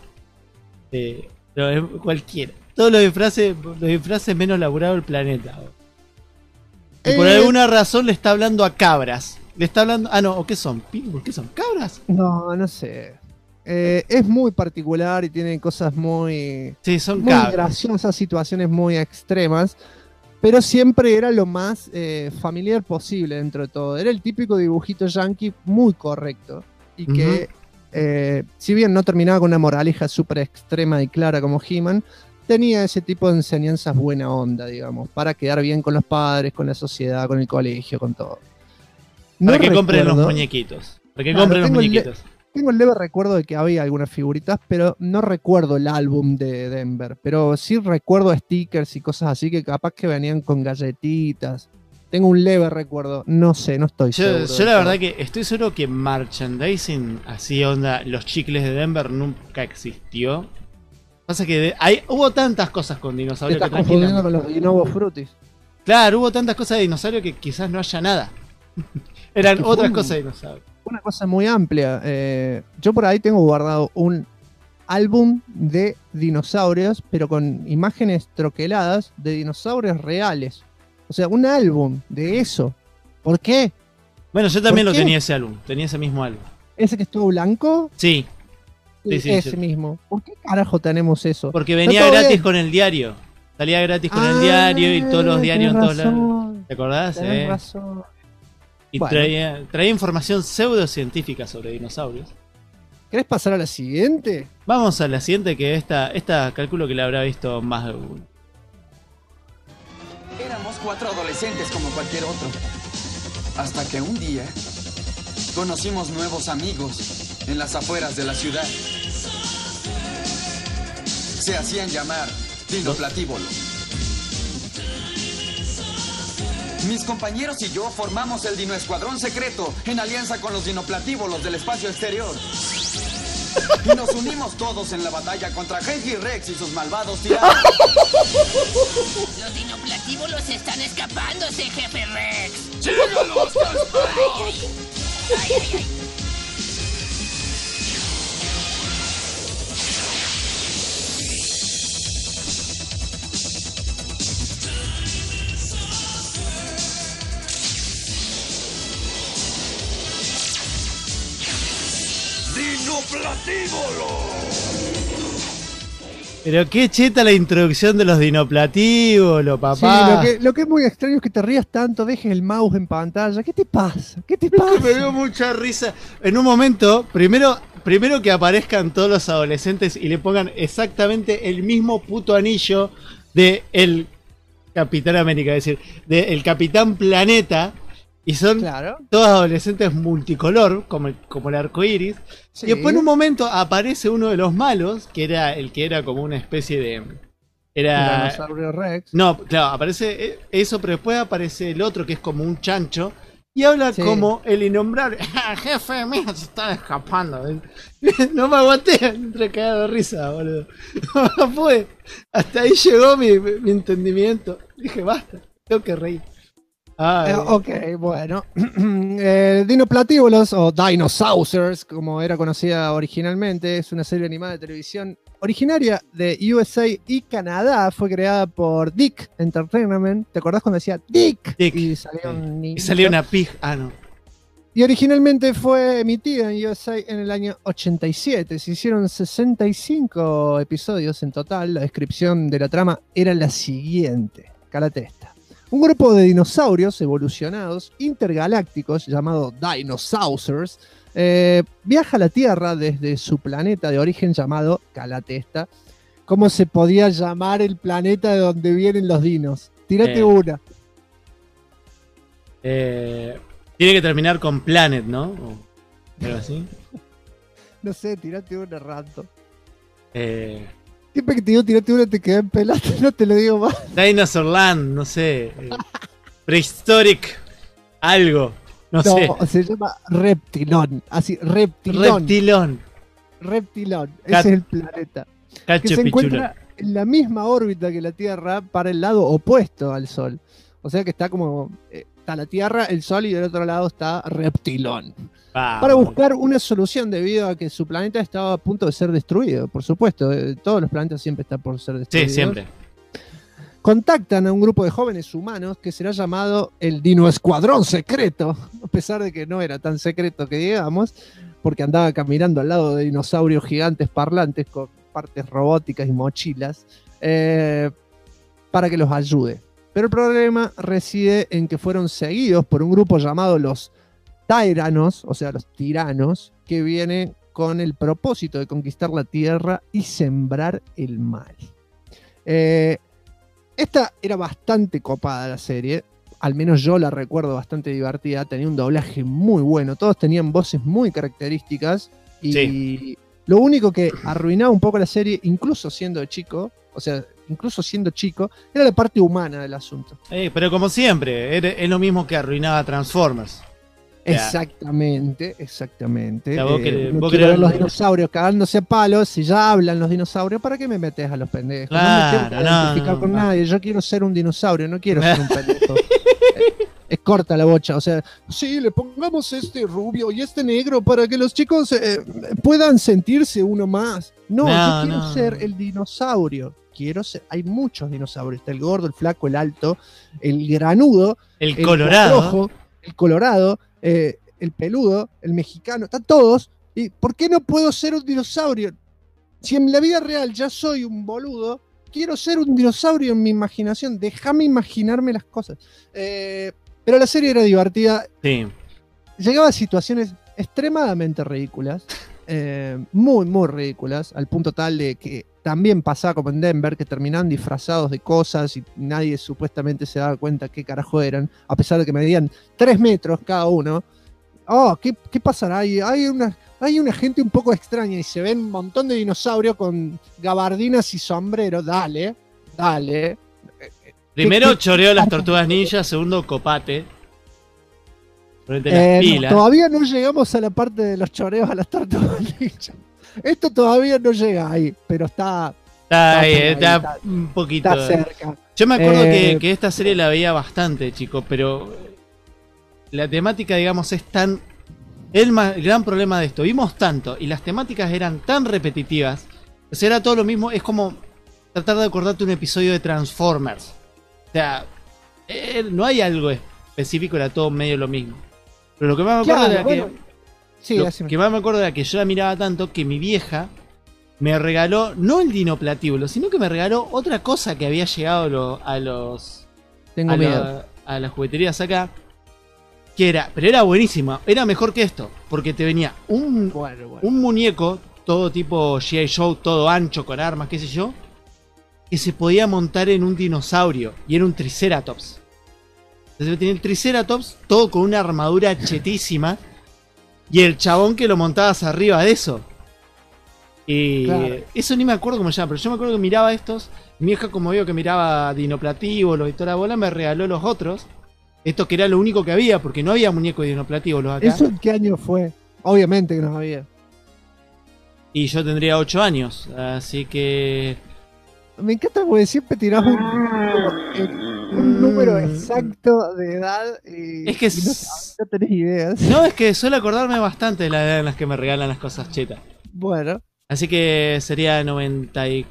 Pero es cualquiera. Todos los disfraces menos laburado del planeta. Y por alguna razón le está hablando a cabras. Le está hablando... Ah, no, ¿o qué son? ¿Pitbull? ¿Qué son? ¿Cabras? No, no sé. Es muy particular y tiene cosas muy... Sí, son muy cabras. graciosas, situaciones muy extremas, pero siempre era lo más familiar posible dentro de todo. Era el típico dibujito yankee muy correcto y que, si bien no terminaba con una moraleja súper extrema y clara como He-Man, tenía ese tipo de enseñanzas buena onda, digamos, para quedar bien con los padres, con la sociedad, con el colegio, con todo. Para No que compren los recuerdo- muñequitos. Para que Claro, compren los tengo el muñequitos. Tengo el leve recuerdo de que había algunas figuritas, pero no recuerdo el álbum de Denver. Pero sí recuerdo stickers y cosas así que capaz que venían con galletitas. Tengo un leve recuerdo, no sé, no estoy seguro. Yo la verdad que estoy seguro que merchandising, así onda, los chicles de Denver nunca existió. Pasa que hubo tantas cosas con Te dinosaurios estás que confundiendo tranquilamente... con los Dinobo Frutis. Claro, hubo tantas cosas de dinosaurio que quizás no haya nada. Eran Es que fue otras un- cosas de dinosaurio. Una cosa muy amplia. Yo por ahí tengo guardado un álbum de dinosaurios, pero con imágenes troqueladas de dinosaurios reales. O sea, un álbum de eso. ¿Por qué? Bueno, yo también lo ¿Por qué? tenía ese álbum, tenía ese mismo álbum. ¿Ese que estuvo blanco? Sí, Sí, sí, ese sí. mismo. ¿Por qué carajo tenemos eso? porque venía todo gratis bien. con el diario. Salía gratis con el Ah, diario y todos los diarios en tenés todos lados. razón, ¿Te acordás? tenés razón. Y Bueno. traía información pseudocientífica sobre dinosaurios. ¿Querés pasar a la siguiente? Vamos a la siguiente, que esta calculo que la habrá visto más de uno. Éramos 4 adolescentes como cualquier otro. Hasta que un día conocimos nuevos amigos en las afueras de la ciudad. Se hacían llamar Dinoplatíbolo. Mis compañeros y yo formamos el Dino Escuadrón Secreto en alianza con los Dinoplatíbolos del espacio exterior. Y nos unimos todos en la batalla contra Genji Rex y sus malvados tiranos. Los dinoplatíbulos se están escapándose, jefe Rex. ¡Sígalos, Ay, ay, ay. Pero qué cheta la introducción de los dinoplatíbulos, papá. Sí, lo que es muy extraño es que te rías tanto, dejes el mouse en pantalla. ¿Qué te pasa? ¿Qué te pasa? Me dio mucha risa. En un momento, primero que aparezcan todos los adolescentes y le pongan exactamente el mismo puto anillo de el Capitán América, es decir, de el Capitán Planeta, y son Claro. todos adolescentes multicolor, como el arco iris. Sí. Y después en un momento aparece uno de los malos, que era el que era como una especie de... Era... Dinosaurio Rex. No, claro, aparece eso, pero después aparece el otro que es como un chancho y habla Sí. como el innombrable. Jefe mío, se está escapando. No me aguanté, entre cagado de risa, boludo. No pude. Hasta ahí llegó mi entendimiento. Dije, basta, tengo que reír. Ay, Ok, bueno. Dinoplatíbulos o Dinosaurs, como era conocida originalmente, es una serie animada de televisión originaria de USA y Canadá. Fue creada por Dick Entertainment. ¿Te acordás cuando decía Dick? Dick. Y salía Sí. un niño. y salió una pig. Ah, no. Y originalmente fue emitida en USA en el año 87. Se hicieron 65 episodios en total. La descripción de la trama era la siguiente. Cálate esta. Un grupo de dinosaurios evolucionados intergalácticos llamado Dinosaurs viaja a la Tierra desde su planeta de origen llamado Calatesta. ¿Cómo se podía llamar el planeta de donde vienen los dinos? Tírate una. Tiene que terminar con Planet, ¿no? O algo así. No sé, tírate una rato. Siempre que te digo tirate una te quedé en pelota, no te lo digo más. Dinosaur Land, no sé. Prehistoric. Algo. No sé. Se llama Reptilón. Así, Reptilón. Reptilón. Ese es el planeta. Que se encuentra en la misma órbita que la Tierra para el lado opuesto al Sol. O sea que está como... está la Tierra, el Sol y del otro lado está Reptilón. Para buscar una solución debido a que su planeta estaba a punto de ser destruido. Por supuesto, todos los planetas siempre están por ser destruidos. Sí, siempre. Contactan a un grupo de jóvenes humanos que será llamado el Dino Escuadrón Secreto, a pesar de que no era tan secreto que digamos, porque andaba caminando al lado de dinosaurios gigantes parlantes con partes robóticas y mochilas, para que los ayude. Pero el problema reside en que fueron seguidos por un grupo llamado los Tyranos, o sea, los tiranos, que vienen con el propósito de conquistar la Tierra y sembrar el mal. Esta era bastante copada la serie, al menos yo la recuerdo bastante divertida, tenía un doblaje muy bueno, todos tenían voces muy características y lo único que arruinaba un poco la serie, incluso siendo chico, era la parte humana del asunto. Pero como siempre, es lo mismo que arruinaba Transformers. Exactamente. Vos No quiero ver los dinosaurios cagándose a palos. Si ya hablan los dinosaurios, ¿para qué me metes a los pendejos? Claro, no me quiero identificar con nadie. Yo quiero ser un dinosaurio, no quiero ser un pendejo. Es corta la bocha. O sea, sí, le pongamos este rubio y este negro para que los chicos puedan sentirse uno más. No, yo quiero ser el dinosaurio. Hay muchos dinosaurios. Está el gordo, el flaco, el alto, el granudo, el colorado, rojo, el colorado, el peludo, el mexicano, están todos. ¿Y por qué no puedo ser un dinosaurio? Si en la vida real ya soy un boludo, quiero ser un dinosaurio en mi imaginación. Déjame imaginarme las cosas. Pero la serie era divertida. Sí. Llegaba a situaciones extremadamente ridículas. Muy, muy ridículas. Al punto tal de que también pasaba como en Denver, que terminaban disfrazados de cosas y nadie supuestamente se daba cuenta qué carajo eran, a pesar de que medían 3 metros cada uno. ¿Qué pasará? Hay una gente un poco extraña y se ven un montón de dinosaurios con gabardinas y sombreros. Dale. Primero choreó las tortugas ninja, segundo copate. Ponete las pilas. Todavía no llegamos a la parte de los choreos a las tortugas ninja. Esto todavía no llega ahí, pero está un poquito. Está cerca. Yo me acuerdo que esta serie la veía bastante, chico, pero la temática, digamos, es tan... El gran problema de esto, vimos tanto y las temáticas eran tan repetitivas, o sea, era todo lo mismo, es como tratar de acordarte un episodio de Transformers. O sea, no hay algo específico, era todo medio lo mismo. Pero lo que más me acuerdo era que más me acuerdo era que yo la miraba tanto que mi vieja me regaló no el dinoplatíbulo, sino que me regaló otra cosa que había llegado a las jugueterías acá, pero era buenísima, era mejor que esto, porque te venía un muñeco todo tipo G.I. Joe, todo ancho con armas, qué sé yo, que se podía montar en un dinosaurio y era un Triceratops. Entonces tenía el Triceratops todo con una armadura chetísima y el chabón que lo montabas arriba de eso. Y eso ni me acuerdo cómo se llama, pero yo me acuerdo que miraba estos. Mi hija, como veo que miraba Dinoplatíbulos y toda la bola, me regaló los otros. Esto que era lo único que había, porque no había muñecos de Dinoplatíbulos acá. ¿Eso en qué año fue? Obviamente que no había. Y yo tendría 8 años, así que... Me encanta porque siempre tirás un número exacto de edad y, es que no tenés ideas. No, es que suelo acordarme bastante de la edad en las que me regalan las cosas chetas. Bueno. Así que sería 92,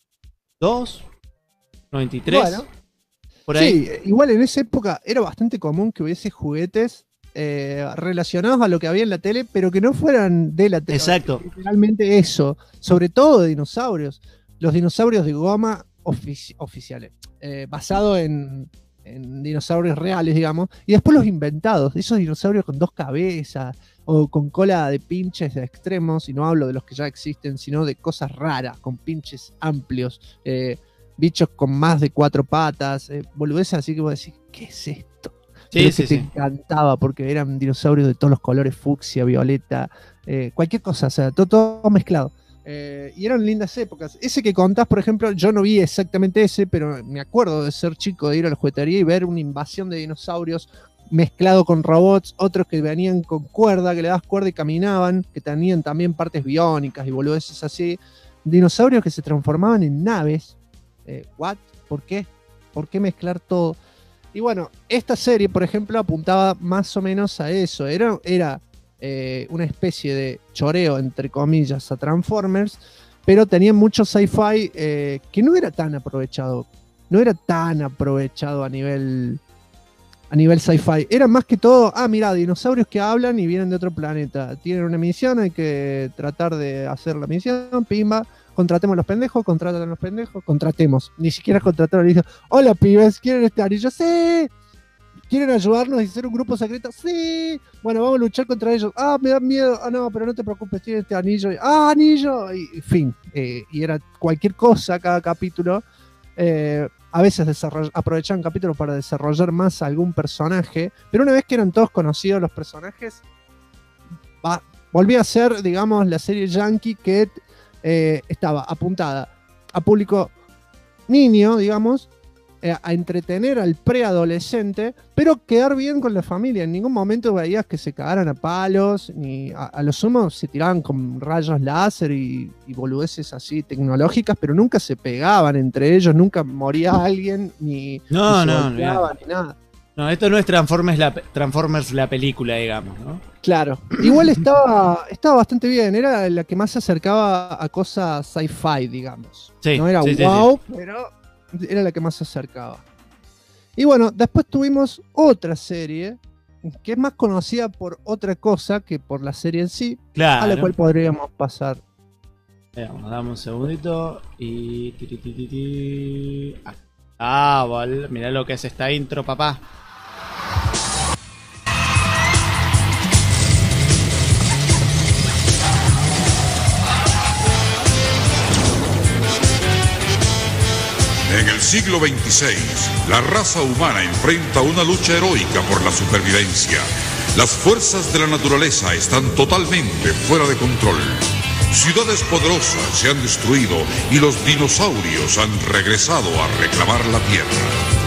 93. Bueno. Por ahí. Sí, igual en esa época era bastante común que hubiese juguetes relacionados a lo que había en la tele, pero que no fueran de la tele. Exacto. Literalmente eso, sobre todo de dinosaurios. Los dinosaurios de goma oficiales, basado en dinosaurios reales, digamos, y después los inventados, esos dinosaurios con 2 cabezas o con cola de pinches de extremos, y no hablo de los que ya existen, sino de cosas raras, con pinches amplios, bichos con más de 4 patas, boludeces así que vos decís, ¿qué es esto? Sí, te encantaba porque eran dinosaurios de todos los colores, fucsia, violeta, cualquier cosa, o sea, todo mezclado. Y eran lindas épocas. Ese que contás, por ejemplo, yo no vi exactamente ese, pero me acuerdo de ser chico, de ir a la juguetería y ver una invasión de dinosaurios mezclado con robots, otros que venían con cuerda, que le das cuerda y caminaban, que tenían también partes biónicas y boludeces así. Dinosaurios que se transformaban en naves. ¿What? ¿Por qué? ¿Por qué mezclar todo? Y bueno, esta serie, por ejemplo, apuntaba más o menos a eso. Era una especie de choreo, entre comillas, a Transformers, pero tenía mucho sci-fi que no era tan aprovechado. No era tan aprovechado a nivel sci-fi. Era más que todo, mira, dinosaurios que hablan y vienen de otro planeta. Tienen una misión, hay que tratar de hacer la misión, pimba. Contratemos a los pendejos, contratemos. Ni siquiera contrataron y dicen, hola pibes, ¿quieren este anillo? Sí. ¿Quieren ayudarnos y hacer un grupo secreto? Sí. Bueno, vamos a luchar contra ellos. Me da miedo. No, pero no te preocupes, tienen este anillo. Anillo. Y fin. Y era cualquier cosa cada capítulo. A veces aprovechaban capítulos para desarrollar más a algún personaje. Pero una vez que eran todos conocidos los personajes, volvía a ser, digamos, la serie yankee que estaba apuntada a público niño, digamos, a entretener al preadolescente, pero quedar bien con la familia. En ningún momento veías que se cagaran a palos, ni a lo sumo se tiraban con rayos láser y boludeces así tecnológicas, pero nunca se pegaban entre ellos, nunca moría alguien, ni se golpeaban, ni nada. No, esto no es Transformers la película, digamos, ¿no? Claro. Igual estaba bastante bien. Era la que más se acercaba a cosas sci-fi, digamos. Sí, no era sí, wow, sí. Pero era la que más se acercaba. Y bueno, después tuvimos otra serie que es más conocida por otra cosa que por la serie en sí, claro, a la cual podríamos pasar. Veamos, dame un segundito y... mirá lo que es esta intro, papá. En el siglo XXVI, la raza humana enfrenta una lucha heroica por la supervivencia. Las fuerzas de la naturaleza están totalmente fuera de control. Ciudades poderosas se han destruido y los dinosaurios han regresado a reclamar la tierra.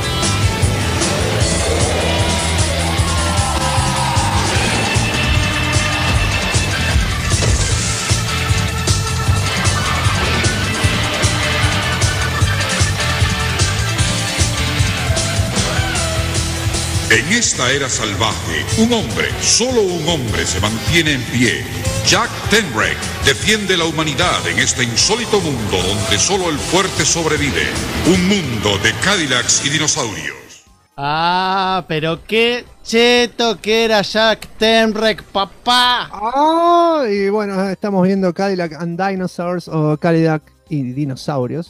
En esta era salvaje, un hombre, solo un hombre se mantiene en pie. Jack Tenrek defiende la humanidad en este insólito mundo donde solo el fuerte sobrevive. Un mundo de Cadillacs y dinosaurios. Pero qué cheto que era Jack Tenrek, papá. Y bueno, estamos viendo Cadillac and Dinosaurs o Cadillac y dinosaurios.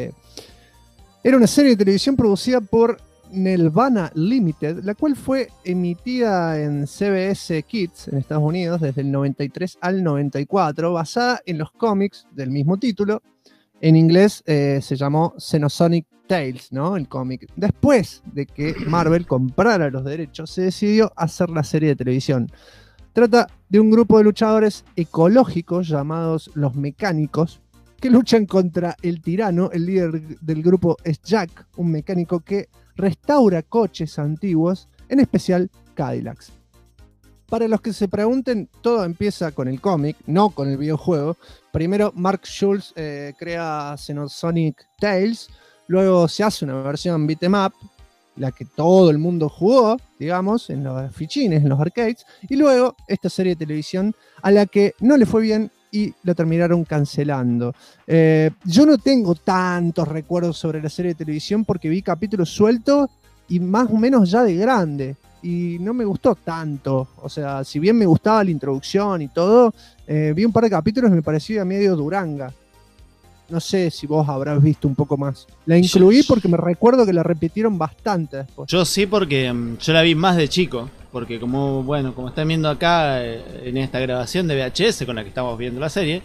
Era una serie de televisión producida por Nelvana Limited, la cual fue emitida en CBS Kids en Estados Unidos desde el 93 al 94, basada en los cómics del mismo título. En inglés se llamó Xenosonic Tales, ¿no? El cómic. Después de que Marvel comprara los derechos, se decidió hacer la serie de televisión. Trata de un grupo de luchadores ecológicos llamados los Mecánicos, que luchan contra el tirano. El líder del grupo es Jack, un mecánico que restaura coches antiguos, en especial Cadillacs. Para los que se pregunten, todo empieza con el cómic, no con el videojuego. Primero Mark Schultz crea Xenosonic Tales, luego se hace una versión beat'em up, la que todo el mundo jugó, digamos, en los fichines, en los arcades, y luego esta serie de televisión a la que no le fue bien y la terminaron cancelando. Yo no tengo tantos recuerdos sobre la serie de televisión porque vi capítulos sueltos y más o menos ya de grande, y no me gustó tanto. O sea, si bien me gustaba la introducción y todo, vi un par de capítulos y me parecía medio duranga. No sé si vos habrás visto un poco más. La incluí porque me recuerdo que la repitieron bastante después. Yo sí, porque yo la vi más de chico. Porque como están viendo acá en esta grabación de VHS con la que estamos viendo la serie,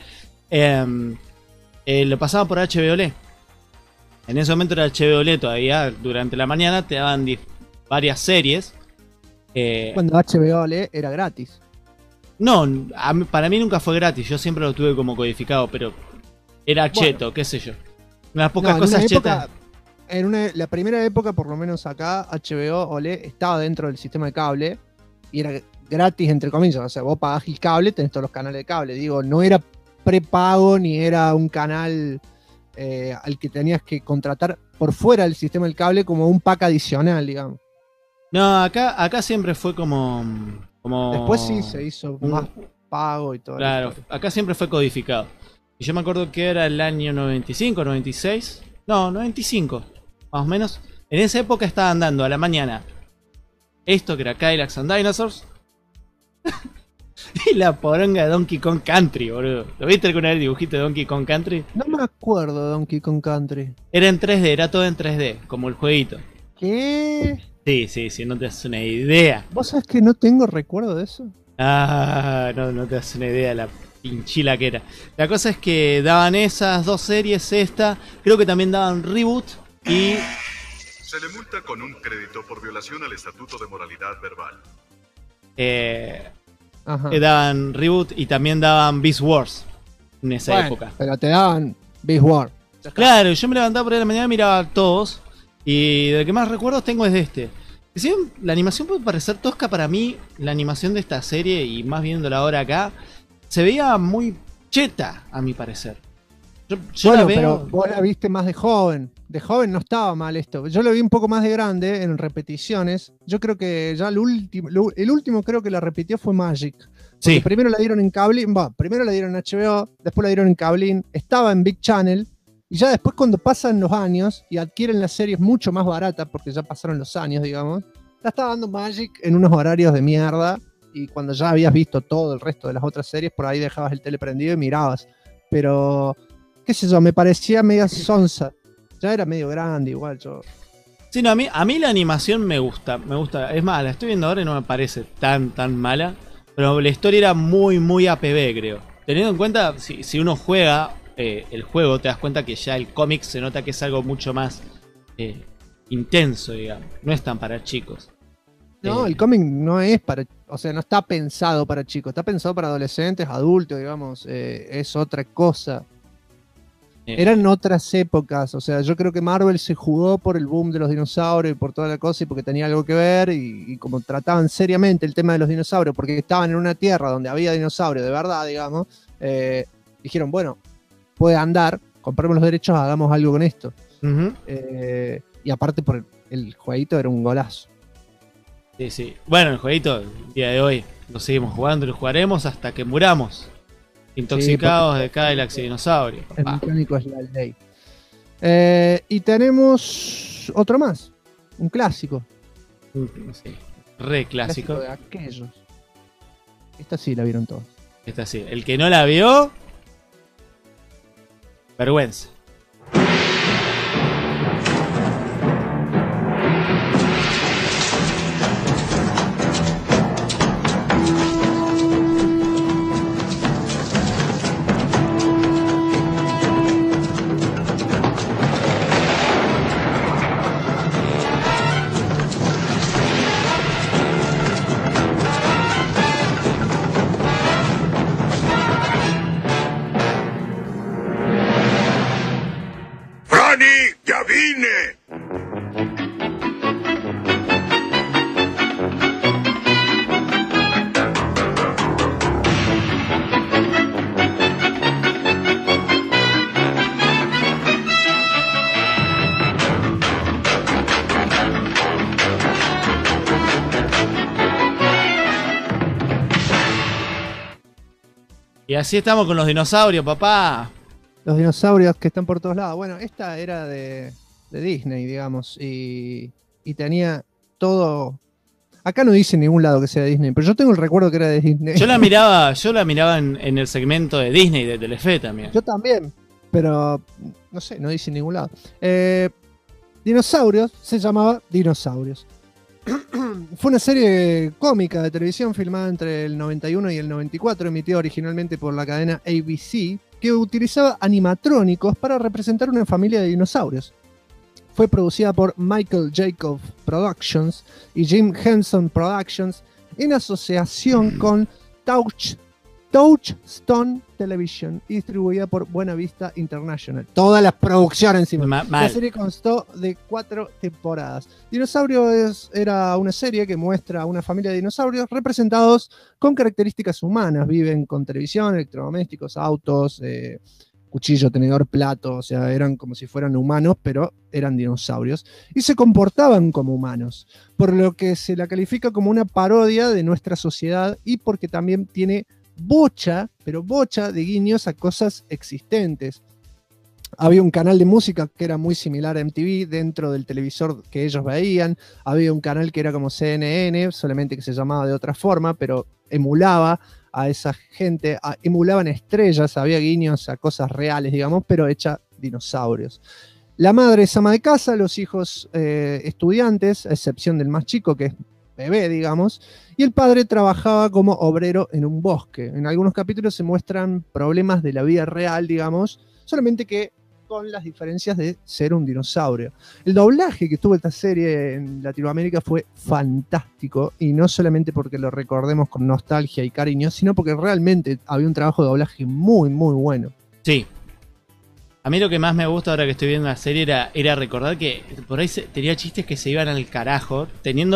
lo pasaban por HBO. En ese momento era HBO todavía. Durante la mañana te daban varias series. Cuando HBO era gratis. No, para mí nunca fue gratis, yo siempre lo tuve como codificado, pero era cheto, qué sé yo. Unas pocas cosas chetas. La primera época, por lo menos acá, HBO OLE estaba dentro del sistema de cable y era gratis, entre comillas. O sea, vos pagás el cable, tenés todos los canales de cable. Digo, no era prepago ni era un canal al que tenías que contratar por fuera del sistema del cable como un pack adicional, digamos. No, acá siempre fue como... Después sí se hizo más pago y todo. Claro, acá siempre fue codificado. Y yo me acuerdo que era el año 95, 96. No, 95, más o menos. En esa época estaban dando a la mañana esto que era Cadillacs and Dinosaurs. Y la poronga de Donkey Kong Country, boludo. ¿Lo viste alguna vez el dibujito de Donkey Kong Country? No me acuerdo de Donkey Kong Country. Era en 3D, era todo en 3D, como el jueguito. ¿Qué? Sí, no te das una idea. ¿Vos sabés que no tengo recuerdo de eso? No te das una idea de la pinchila que era. La cosa es que daban esas dos series, esta, creo que también daban Reboot y... Se le multa con un crédito por violación al Estatuto de Moralidad Verbal. Daban Reboot y también daban Beast Wars en esa época. Pero te daban Beast Wars. Claro, yo me levantaba por ahí de la mañana y miraba todos. Y de que más recuerdos tengo es de este. Si bien la animación puede parecer tosca, para mí la animación de esta serie, y más viéndola ahora acá, se veía muy cheta, a mi parecer. Yo la veo... pero vos la viste más de joven. De joven no estaba mal esto. Yo lo vi un poco más de grande, en repeticiones. Yo creo que ya el último creo que la repitió fue Magic. Sí. Primero la dieron en Cablin, primero la dieron en HBO, después la dieron en Cablin, estaba en Big Channel. Y ya después, cuando pasan los años y adquieren las series mucho más baratas, porque ya pasaron los años, digamos, ya estaba dando Magic en unos horarios de mierda. Y cuando ya habías visto todo el resto de las otras series, por ahí dejabas el tele prendido y mirabas. Pero, qué sé yo, me parecía media sonsa. Ya era medio grande igual yo. Sí, no, a mí la animación me gusta. Es más, la estoy viendo ahora y no me parece tan mala. Pero la historia era muy APB, creo. Teniendo en cuenta, si uno juega... el juego, te das cuenta que ya el cómic se nota que es algo mucho más intenso, digamos. No es tan para chicos. No, el cómic no es para... O sea, no está pensado para chicos. Está pensado para adolescentes, adultos, digamos. Es otra cosa. Eran otras épocas. O sea, yo creo que Marvel se jugó por el boom de los dinosaurios y por toda la cosa y porque tenía algo que ver. Y como trataban seriamente el tema de los dinosaurios, porque estaban en una tierra donde había dinosaurios de verdad, digamos, dijeron, bueno, puede andar, compremos los derechos, hagamos algo con esto. Y aparte por el jueguito era un golazo. Sí. Bueno, el jueguito, el día de hoy, lo seguimos jugando y lo jugaremos hasta que muramos. Intoxicados de Cadillacs y dinosaurios. El mecánico es la ley. Y tenemos otro más, un clásico. Sí, re clásico. De aquellos. Esta sí la vieron todos. Esta sí. El que no la vio... vergüenza. ¡Ya vine! Y así estamos con los dinosaurios, papá. Los dinosaurios que están por todos lados. Bueno, esta era de Disney, digamos, y tenía todo... Acá no dice en ningún lado que sea de Disney, pero yo tengo el recuerdo que era de Disney. Yo la miraba en el segmento de Disney, de Telefe también. Yo también, pero no sé, no dice en ningún lado. Dinosaurios, se llamaba Dinosaurios. Fue una serie cómica de televisión filmada entre el 91 y el 94, emitida originalmente por la cadena ABC, que utilizaba animatrónicos para representar una familia de dinosaurios. Fue producida por Michael Jacob Productions y Jim Henson Productions en asociación con Touchstone Television y distribuida por Buena Vista International. Toda la producción encima. La serie constó de 4 temporadas. Dinosaurios era una serie que muestra a una familia de dinosaurios representados con características humanas. Viven con televisión, electrodomésticos, autos, cuchillo, tenedor, plato. O sea, eran como si fueran humanos, pero eran dinosaurios. Y se comportaban como humanos. Por lo que se la califica como una parodia de nuestra sociedad y porque también tiene bocha de guiños a cosas existentes. Había un canal de música que era muy similar a MTV dentro del televisor que ellos veían. Había un canal que era como CNN, solamente que se llamaba de otra forma, pero emulaba a esa gente, emulaban estrellas, había guiños a cosas reales, digamos, pero hecha dinosaurios. La madre es ama de casa, los hijos estudiantes, a excepción del más chico, que es bebé, digamos, y el padre trabajaba como obrero en un bosque. En algunos capítulos se muestran problemas de la vida real, digamos, solamente que con las diferencias de ser un dinosaurio. El doblaje que tuvo esta serie en Latinoamérica fue fantástico, y no solamente porque lo recordemos con nostalgia y cariño, sino porque realmente había un trabajo de doblaje muy, muy bueno. Sí. A mí lo que más me gusta ahora que estoy viendo la serie era recordar que por ahí tenía chistes que se iban al carajo,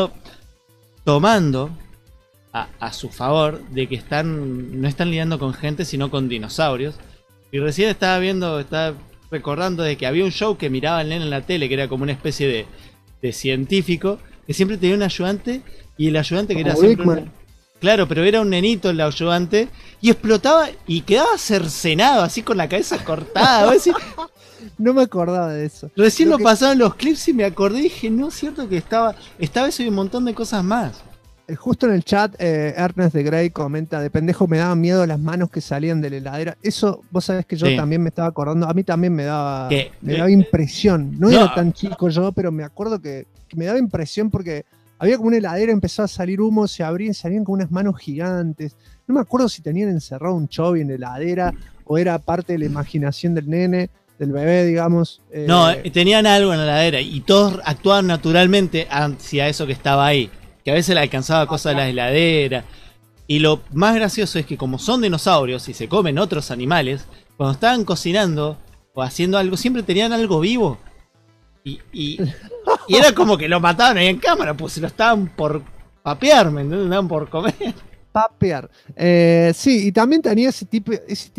tomando a su favor de que no están lidiando con gente, sino con dinosaurios. Y recién estaba recordando de que había un show que miraba el nene en la tele, que era como una especie de científico, que siempre tenía un ayudante, y el ayudante que era siempre claro, pero era un nenito el ayudante, y explotaba y quedaba cercenado, así con la cabeza cortada. No me acordaba de eso. Recién lo pasaban los clips y me acordé y dije, no, es cierto que estaba eso y un montón de cosas más. Justo en el chat, Ernest de Grey comenta: de pendejo me daban miedo las manos que salían de la heladera. Eso, vos sabés que yo también me estaba acordando. A mí también me daba impresión. No era tan chico yo, pero me acuerdo que me daba impresión porque había como una heladera, empezó a salir humo, se abrían, salían con unas manos gigantes. No me acuerdo si tenían encerrado un chovi en la heladera o era parte de la imaginación del nene, del bebé, digamos. No, tenían algo en la heladera y todos actuaban naturalmente hacia eso que estaba ahí. Que a veces le alcanzaba cosas de la heladera. Y lo más gracioso es que como son dinosaurios y se comen otros animales, cuando estaban cocinando o haciendo algo, siempre tenían algo vivo. Y era como que lo mataban ahí en cámara, pues se lo estaban por papear, ¿me entiendes? Estaban por comer. Papear. Sí, y también tenía ese tipo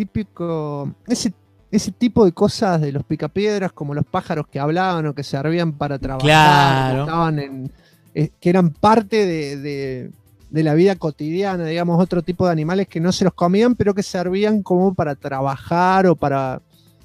de cosas de los picapiedras, como los pájaros que hablaban o que servían para trabajar. Claro. Que eran parte de la vida cotidiana, digamos, otro tipo de animales que no se los comían, pero que servían como para trabajar o para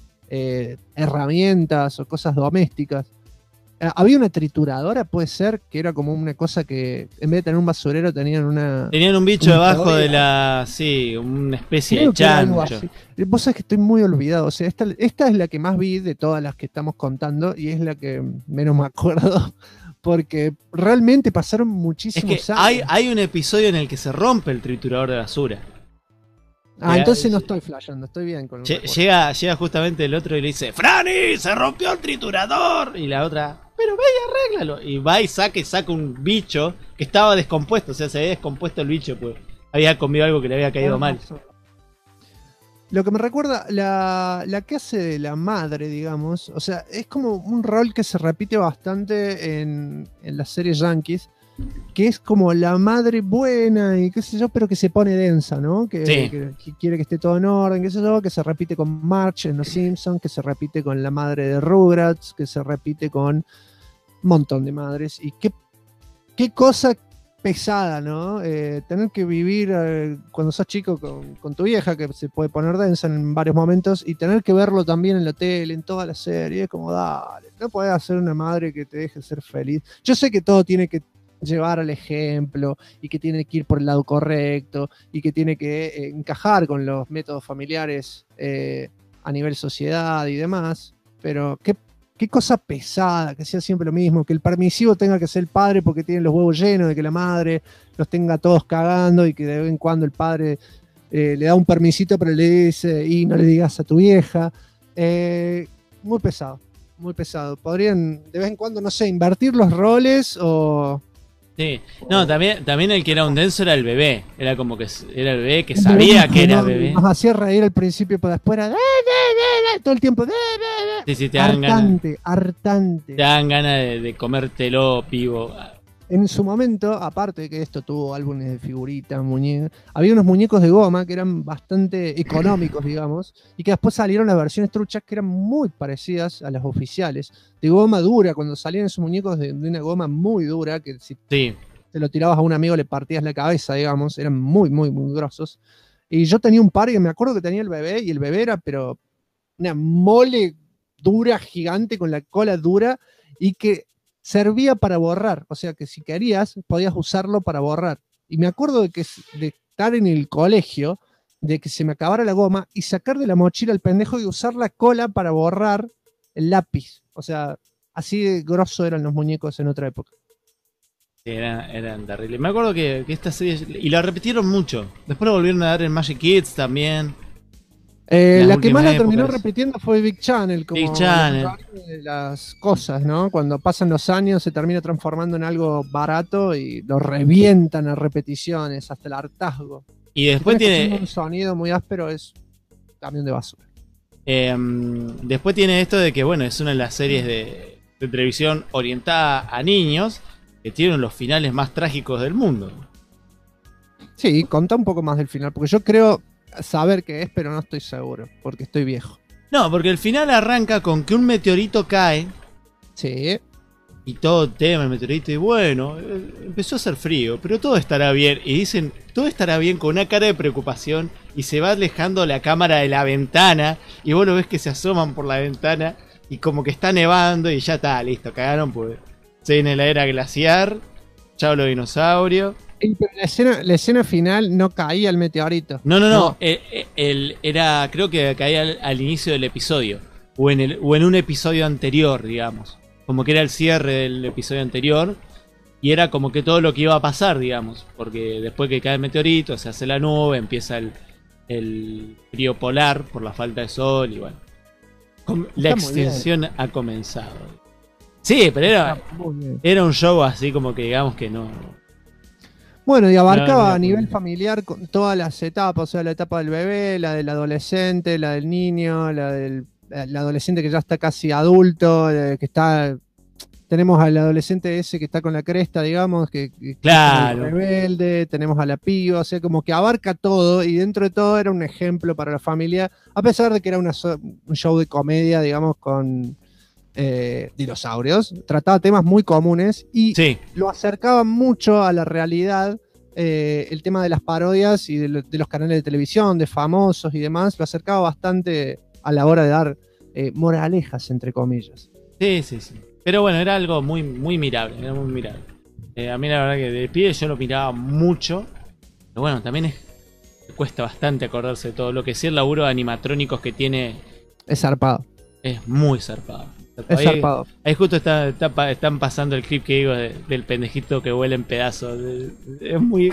herramientas o cosas domésticas. Había una trituradora, puede ser, que era como una cosa que en vez de tener un basurero tenían un bicho debajo de la... Sí, una especie de chancho. Vos sabés que estoy muy olvidado. O sea, esta es la que más vi de todas las que estamos contando y es la que menos me acuerdo. Porque realmente pasaron muchísimos años. Hay un episodio en el que se rompe el triturador de basura. Entonces no estoy flasheando, estoy bien con llega justamente el otro y le dice: ¡Franny! ¡Se rompió el triturador! Y la otra: ¡pero ve y arréglalo! Y va y saca un bicho que estaba descompuesto. O sea, se había descompuesto el bicho, pues había comido algo que le había caído mal. Lo que me recuerda, la que hace de la madre, digamos, o sea, es como un rol que se repite bastante en las series yankees, que es como la madre buena y qué sé yo, pero que se pone densa, ¿no? Que quiere que esté todo en orden, qué sé yo, que se repite con Marge en Los Simpsons, que se repite con la madre de Rugrats, que se repite con un montón de madres. Y qué cosa pesada, ¿no? Tener que vivir cuando sos chico con tu vieja, que se puede poner densa en varios momentos, y tener que verlo también en la tele, en toda la serie, es como, dale, no podés hacer una madre que te deje ser feliz. Yo sé que todo tiene que llevar al ejemplo, y que tiene que ir por el lado correcto, y que tiene que encajar con los métodos familiares a nivel sociedad y demás, pero qué cosa pesada, que sea siempre lo mismo, que el permisivo tenga que ser el padre porque tiene los huevos llenos, de que la madre los tenga todos cagando y que de vez en cuando el padre le da un permisito pero le dice: y no le digas a tu vieja. Muy pesado, muy pesado. Podrían de vez en cuando, no sé, invertir los roles o Sí. No, también el que era un denso era el bebé. Era como que era el bebé que sabía que era bebé. Nos hacía reír al principio, pero después era todo el tiempo. Sí, te dan Hartante. Te dan ganas de comértelo, pivo. En su momento, aparte de que esto tuvo álbumes de figuritas, muñecas, había unos muñecos de goma que eran bastante económicos, digamos, y que después salieron las versiones truchas que eran muy parecidas a las oficiales, de goma dura, cuando salían esos muñecos de una goma muy dura, que si te lo tirabas a un amigo le partías la cabeza, digamos, eran muy, muy, muy grosos. Y yo tenía un par que me acuerdo que tenía el bebé, y el bebé era, pero una mole dura, gigante, con la cola dura, y que servía para borrar, o sea que si querías podías usarlo para borrar. Y me acuerdo de estar en el colegio, de que se me acabara la goma y sacar de la mochila al pendejo y usar la cola para borrar el lápiz. O sea, así de grosso eran los muñecos en otra época. Eran terribles. Me acuerdo que esta serie, y la repitieron mucho, después lo volvieron a dar en Magic Kids también. La que más la terminó repitiendo fue Big Channel, como Big Channel. Las cosas, ¿no? Cuando pasan los años se termina transformando en algo barato y lo revientan a repeticiones hasta el hartazgo. Y después tiene un sonido muy áspero, es camión de basura. Después tiene esto de que, bueno, es una de las series de televisión orientada a niños que tienen los finales más trágicos del mundo. Sí, contá un poco más del final, porque yo creo saber qué es, pero no estoy seguro, porque estoy viejo. No, porque el final arranca con que un meteorito cae. Sí. Y todo tema el meteorito, y bueno, empezó a hacer frío, pero todo estará bien. Y dicen, todo estará bien, con una cara de preocupación, y se va alejando la cámara de la ventana, y vos lo ves que se asoman por la ventana, y como que está nevando, y ya está, listo, cagaron, pues se viene la era glaciar, chao los dinosaurios. Pero la escena final no caía el meteorito. No. Era, creo que caía al inicio del episodio. O en un episodio anterior, digamos. Como que era el cierre del episodio anterior. Y era como que todo lo que iba a pasar, digamos. Porque después que cae el meteorito, se hace la nube, empieza el frío polar por la falta de sol. Y bueno, la extensión ha comenzado. Sí, pero era un show así como que digamos que no. Bueno, y abarcaba a nivel familiar con todas las etapas, o sea, la etapa del bebé, la del adolescente, la del niño, la del adolescente que ya está casi adulto, que está... Tenemos al adolescente ese que está con la cresta, digamos, que claro, es rebelde, tenemos a la piba, o sea, como que abarca todo, y dentro de todo era un ejemplo para la familia, a pesar de que era un show de comedia, digamos, con dinosaurios. Trataba temas muy comunes y lo acercaba mucho a la realidad. El tema de las parodias y de los canales de televisión, de famosos y demás, lo acercaba bastante a la hora de dar moralejas, entre comillas. Sí. Pero bueno, era algo muy, muy mirable. Era muy mirable. A mí la verdad que de pie yo lo miraba mucho. Pero bueno, también cuesta bastante acordarse de todo. Lo que sí, el laburo de animatrónicos que tiene es zarpado. Es muy zarpado. Es zarpado. Ahí justo están pasando el clip que digo del pendejito que vuela en pedazos. Es muy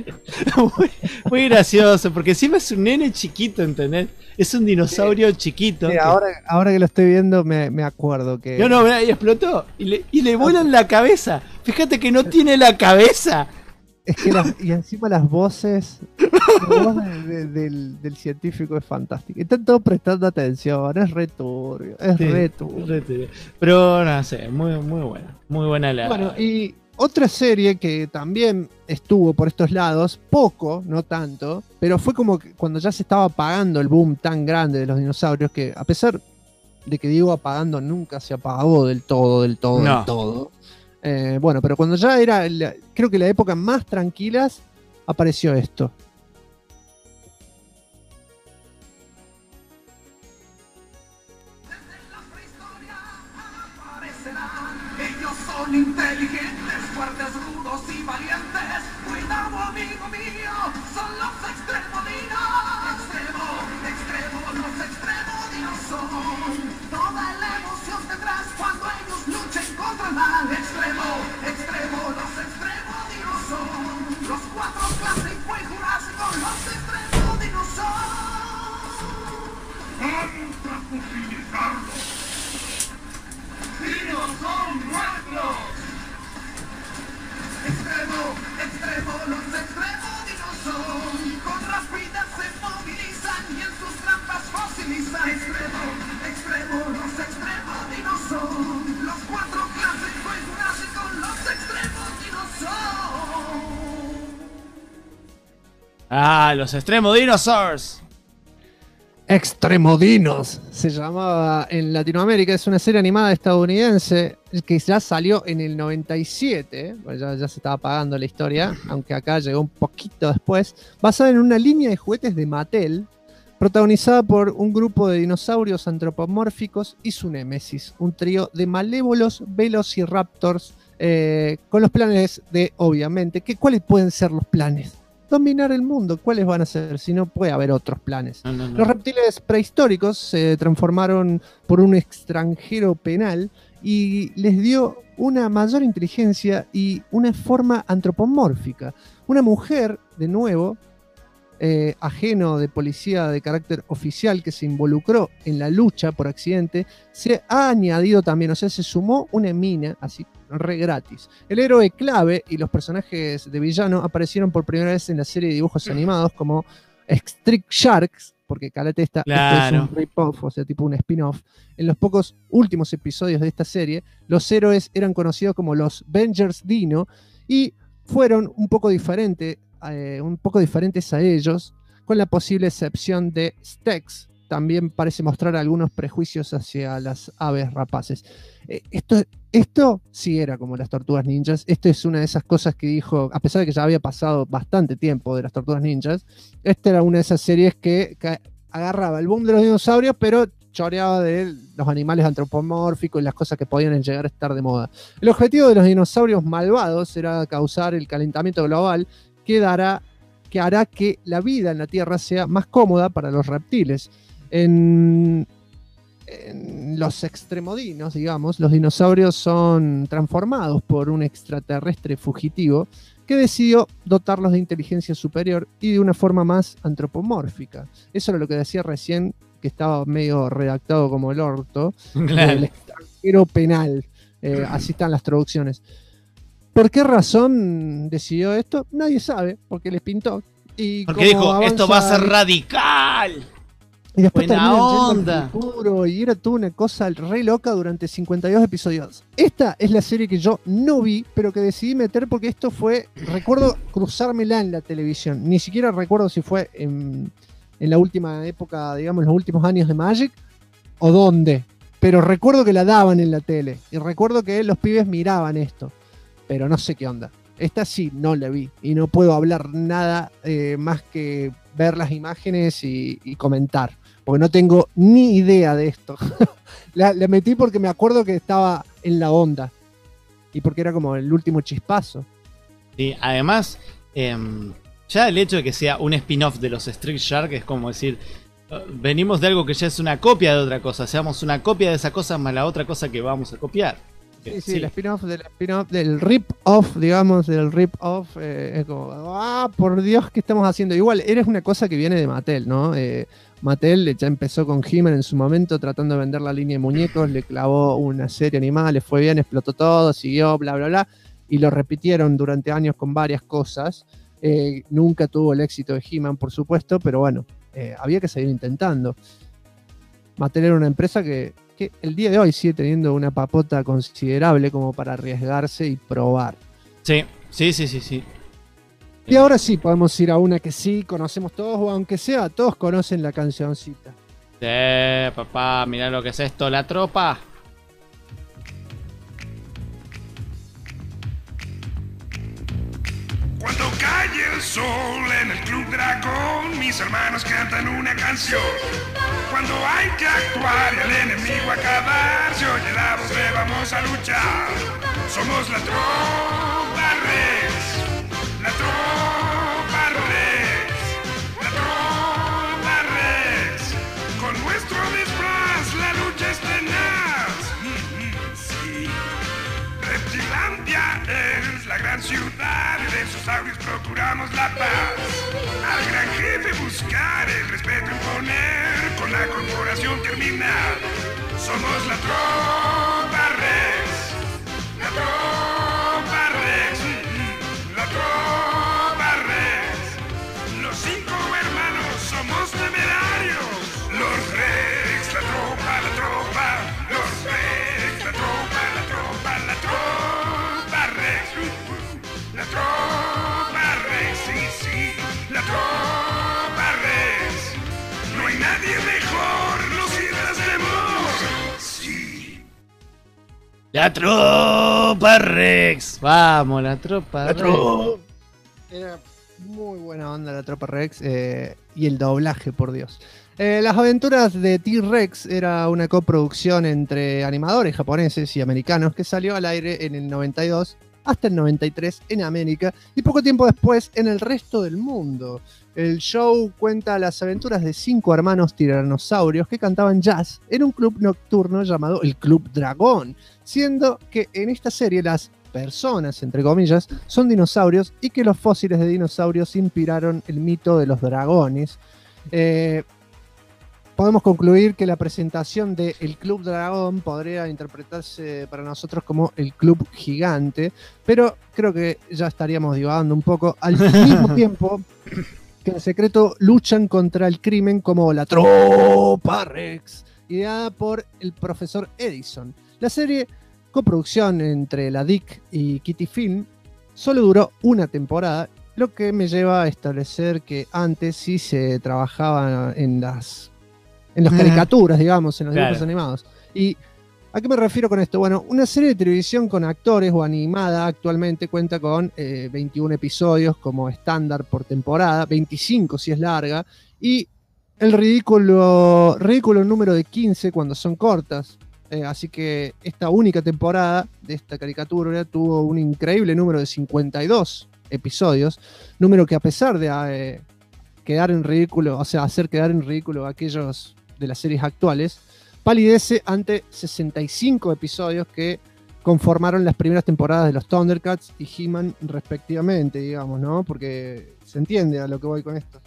gracioso, porque encima es un nene chiquito, ¿entendés? Es un dinosaurio chiquito. Sí, ahora que lo estoy viendo me acuerdo que... No, y explotó. Y le vuelan la cabeza. Fíjate que no tiene la cabeza. Es que y encima las voces, la voz del científico es fantástica. Están todos prestando atención, es re turbio, re turbio. Pero no sé, muy buena. Muy buena la... Bueno, y otra serie que también estuvo por estos lados, poco, no tanto, pero fue como que cuando ya se estaba apagando el boom tan grande de los dinosaurios, que a pesar de que digo apagando, nunca se apagó del todo. Bueno, pero cuando ya era, creo que la época más tranquilas, apareció esto. Ellos son inteligentes, fuertes, rudos y valientes. Cuidado, amigo mío, son los extremodinos. Los extremodinos son toda la emoción detrás cuando ellos luchen contra el mal. Los extremodinos son los cuatro clásicos y jurásicos. Los extremodinos son. ¡Vamos a utilizarlos! ¡Dinos son nuestros! extremo, los extremodinos son. Con rapidez se movilizan y en sus trampas fosilizan. Extremo, extremo, los extremodinos son. Los 4 clásicos jurásicos, los extremodinos son. Ah, los Extremo Dinosaurs. Extremodinos se llamaba en Latinoamérica. Es una serie animada estadounidense que ya salió en el 97. Pues ya se estaba apagando la historia, aunque acá llegó un poquito después. Basada en una línea de juguetes de Mattel, protagonizada por un grupo de dinosaurios antropomórficos y su némesis, un trío de malévolos velociraptors, con los planes de, obviamente, ¿cuáles pueden ser los planes? Dominar el mundo. ¿Cuáles van a ser? Si no puede haber otros planes. No. Los reptiles prehistóricos se transformaron por un extranjero penal y les dio una mayor inteligencia y una forma antropomórfica. Una mujer, de nuevo, ajeno de policía de carácter oficial que se involucró en la lucha por accidente, se ha añadido también, o sea, se sumó una mina, así, re gratis. El héroe clave y los personajes de villano aparecieron por primera vez en la serie de dibujos animados como Street Sharks, porque Karate esto es un rip-off, o sea, tipo un spin-off. En los pocos últimos episodios de esta serie, los héroes eran conocidos como los Vengers Dino y fueron un poco diferentes a ellos, con la posible excepción de Stex. También parece mostrar algunos prejuicios hacia las aves rapaces. Esto sí era como las Tortugas Ninjas. Esto es una de esas cosas que dijo, a pesar de que ya había pasado bastante tiempo de las Tortugas Ninjas, esta era una de esas series que agarraba el boom de los dinosaurios, pero choreaba de los animales antropomórficos y las cosas que podían llegar a estar de moda. El objetivo de los dinosaurios malvados era causar el calentamiento global que hará que la vida en la Tierra sea más cómoda para los reptiles. En los extremodinos, digamos, los dinosaurios son transformados por un extraterrestre fugitivo que decidió dotarlos de inteligencia superior y de una forma más antropomórfica. Eso era lo que decía recién, que estaba medio redactado como el orto. Claro. El extranjero penal. Así están las traducciones. ¿Por qué razón decidió esto? Nadie sabe, porque les pintó. Y porque dijo, esto va a ser radical. Y después buena onda. Al futuro, y era toda una cosa re loca durante 52 episodios. Esta es la serie que yo no vi, pero que decidí meter porque esto fue, recuerdo cruzármela en la televisión. Ni siquiera recuerdo si fue en la última época, digamos, los últimos años de Magic, o dónde. Pero recuerdo que la daban en la tele. Y recuerdo que los pibes miraban esto. Pero no sé qué onda. Esta sí no la vi. Y no puedo hablar nada más que ver las imágenes y comentar. Porque no tengo ni idea de esto. la metí porque me acuerdo que estaba en la onda. Y porque era como el último chispazo. Sí, además, ya el hecho de que sea un spin-off de los Street Shark es como decir, venimos de algo que ya es una copia de otra cosa. Seamos una copia de esa cosa más la otra cosa que vamos a copiar. Sí, el spin-off del rip-off, digamos, del rip-off, es como, por Dios, ¿qué estamos haciendo? Igual, eres una cosa que viene de Mattel, ¿no? Mattel ya empezó con He-Man en su momento tratando de vender la línea de muñecos, le clavó una serie animada, le fue bien, explotó todo, siguió, bla, bla, bla, y lo repitieron durante años con varias cosas. Nunca tuvo el éxito de He-Man, por supuesto, pero bueno, había que seguir intentando. Mattel era una empresa que el día de hoy sigue teniendo una papota considerable como para arriesgarse y probar. Sí. Y ahora sí, podemos ir a una que sí conocemos todos, o aunque sea, todos conocen la cancioncita. Papá, mirá lo que es esto, la tropa. Cuando cae el sol en el Club Dragón, mis hermanos cantan una canción. Cuando hay que actuar y al enemigo acabar, se oye la voz de vamos a luchar. Somos la tropa Rex, la tropa Rex, la tropa Rex. Con nuestro disfraz la lucha es tenaz. Sí, Reptilandia es la gran ciudad y de sus saurios procuramos la paz. Al gran jefe buscar el respeto imponer, con la corporación terminar. Somos la tropa Rex, la tropa Rex, la tropa La tropa Rex. Vamos, la tropa Rex. Era muy buena onda la tropa Rex y el doblaje, por Dios. Las aventuras de T-Rex era una coproducción entre animadores japoneses y americanos que salió al aire en el 92 hasta el 93 en América y poco tiempo después en el resto del mundo. El show cuenta las aventuras de 5 hermanos tiranosaurios que cantaban jazz en un club nocturno llamado el Club Dragón, siendo que en esta serie las personas, entre comillas, son dinosaurios y que los fósiles de dinosaurios inspiraron el mito de los dragones. Podemos concluir que la presentación de El Club Dragón podría interpretarse para nosotros como el Club Gigante, pero creo que ya estaríamos divagando un poco. Al mismo tiempo que en secreto luchan contra el crimen como la Tropa Rex, ideada por el profesor Edison. La serie, coproducción entre la DIC y Kitty Film, solo duró una temporada, lo que me lleva a establecer que antes sí se trabajaba en las caricaturas, digamos, en los dibujos animados. ¿Y a qué me refiero con esto? Bueno, una serie de televisión con actores o animada actualmente cuenta con 21 episodios como estándar por temporada, 25 si es larga, y el ridículo número de 15 cuando son cortas. Así que esta única temporada de esta caricatura tuvo un increíble número de 52 episodios, número que a pesar de quedar en ridículo, o sea, hacer quedar en ridículo a aquellos de las series actuales, palidece ante 65 episodios que conformaron las primeras temporadas de los Thundercats y He-Man respectivamente, digamos, ¿no? Porque se entiende a lo que voy con esto.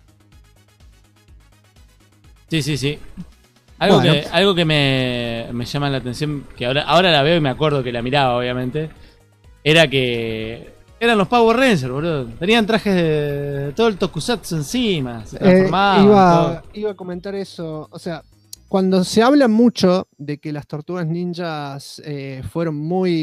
Sí. Algo que me llama la atención, que ahora la veo y me acuerdo que la miraba, obviamente, era que eran los Power Rangers, boludo. Tenían trajes de todo el tokusatsu encima, se transformaban. Iba a comentar eso, o sea, cuando se habla mucho de que las Tortugas Ninjas fueron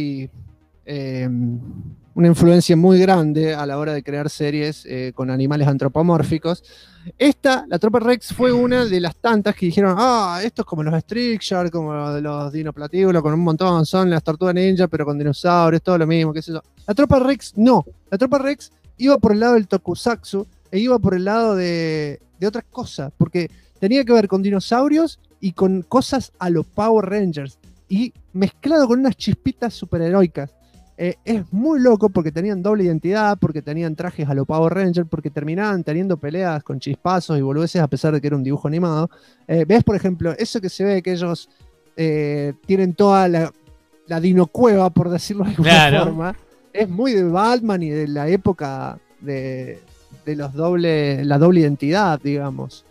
una influencia muy grande a la hora de crear series con animales antropomórficos, la Tropa Rex fue una de las tantas que dijeron, esto es como los Strixyard, como los Dinoplatíbulos, con un montón, son las Tortugas Ninja, pero con dinosaurios, todo lo mismo, qué sé yo. La Tropa Rex no, la Tropa Rex iba por el lado del tokusatsu e iba por el lado de otras cosas, porque tenía que ver con dinosaurios y con cosas a los Power Rangers, y mezclado con unas chispitas superheroicas. Es muy loco porque tenían doble identidad, porque tenían trajes a los Power Rangers, porque terminaban teniendo peleas con chispazos y boludeces a pesar de que era un dibujo animado. ¿Ves, por ejemplo, eso que se ve que ellos tienen toda la dinocueva, por decirlo de alguna forma? Es muy de Batman y de la época de la doble identidad, digamos.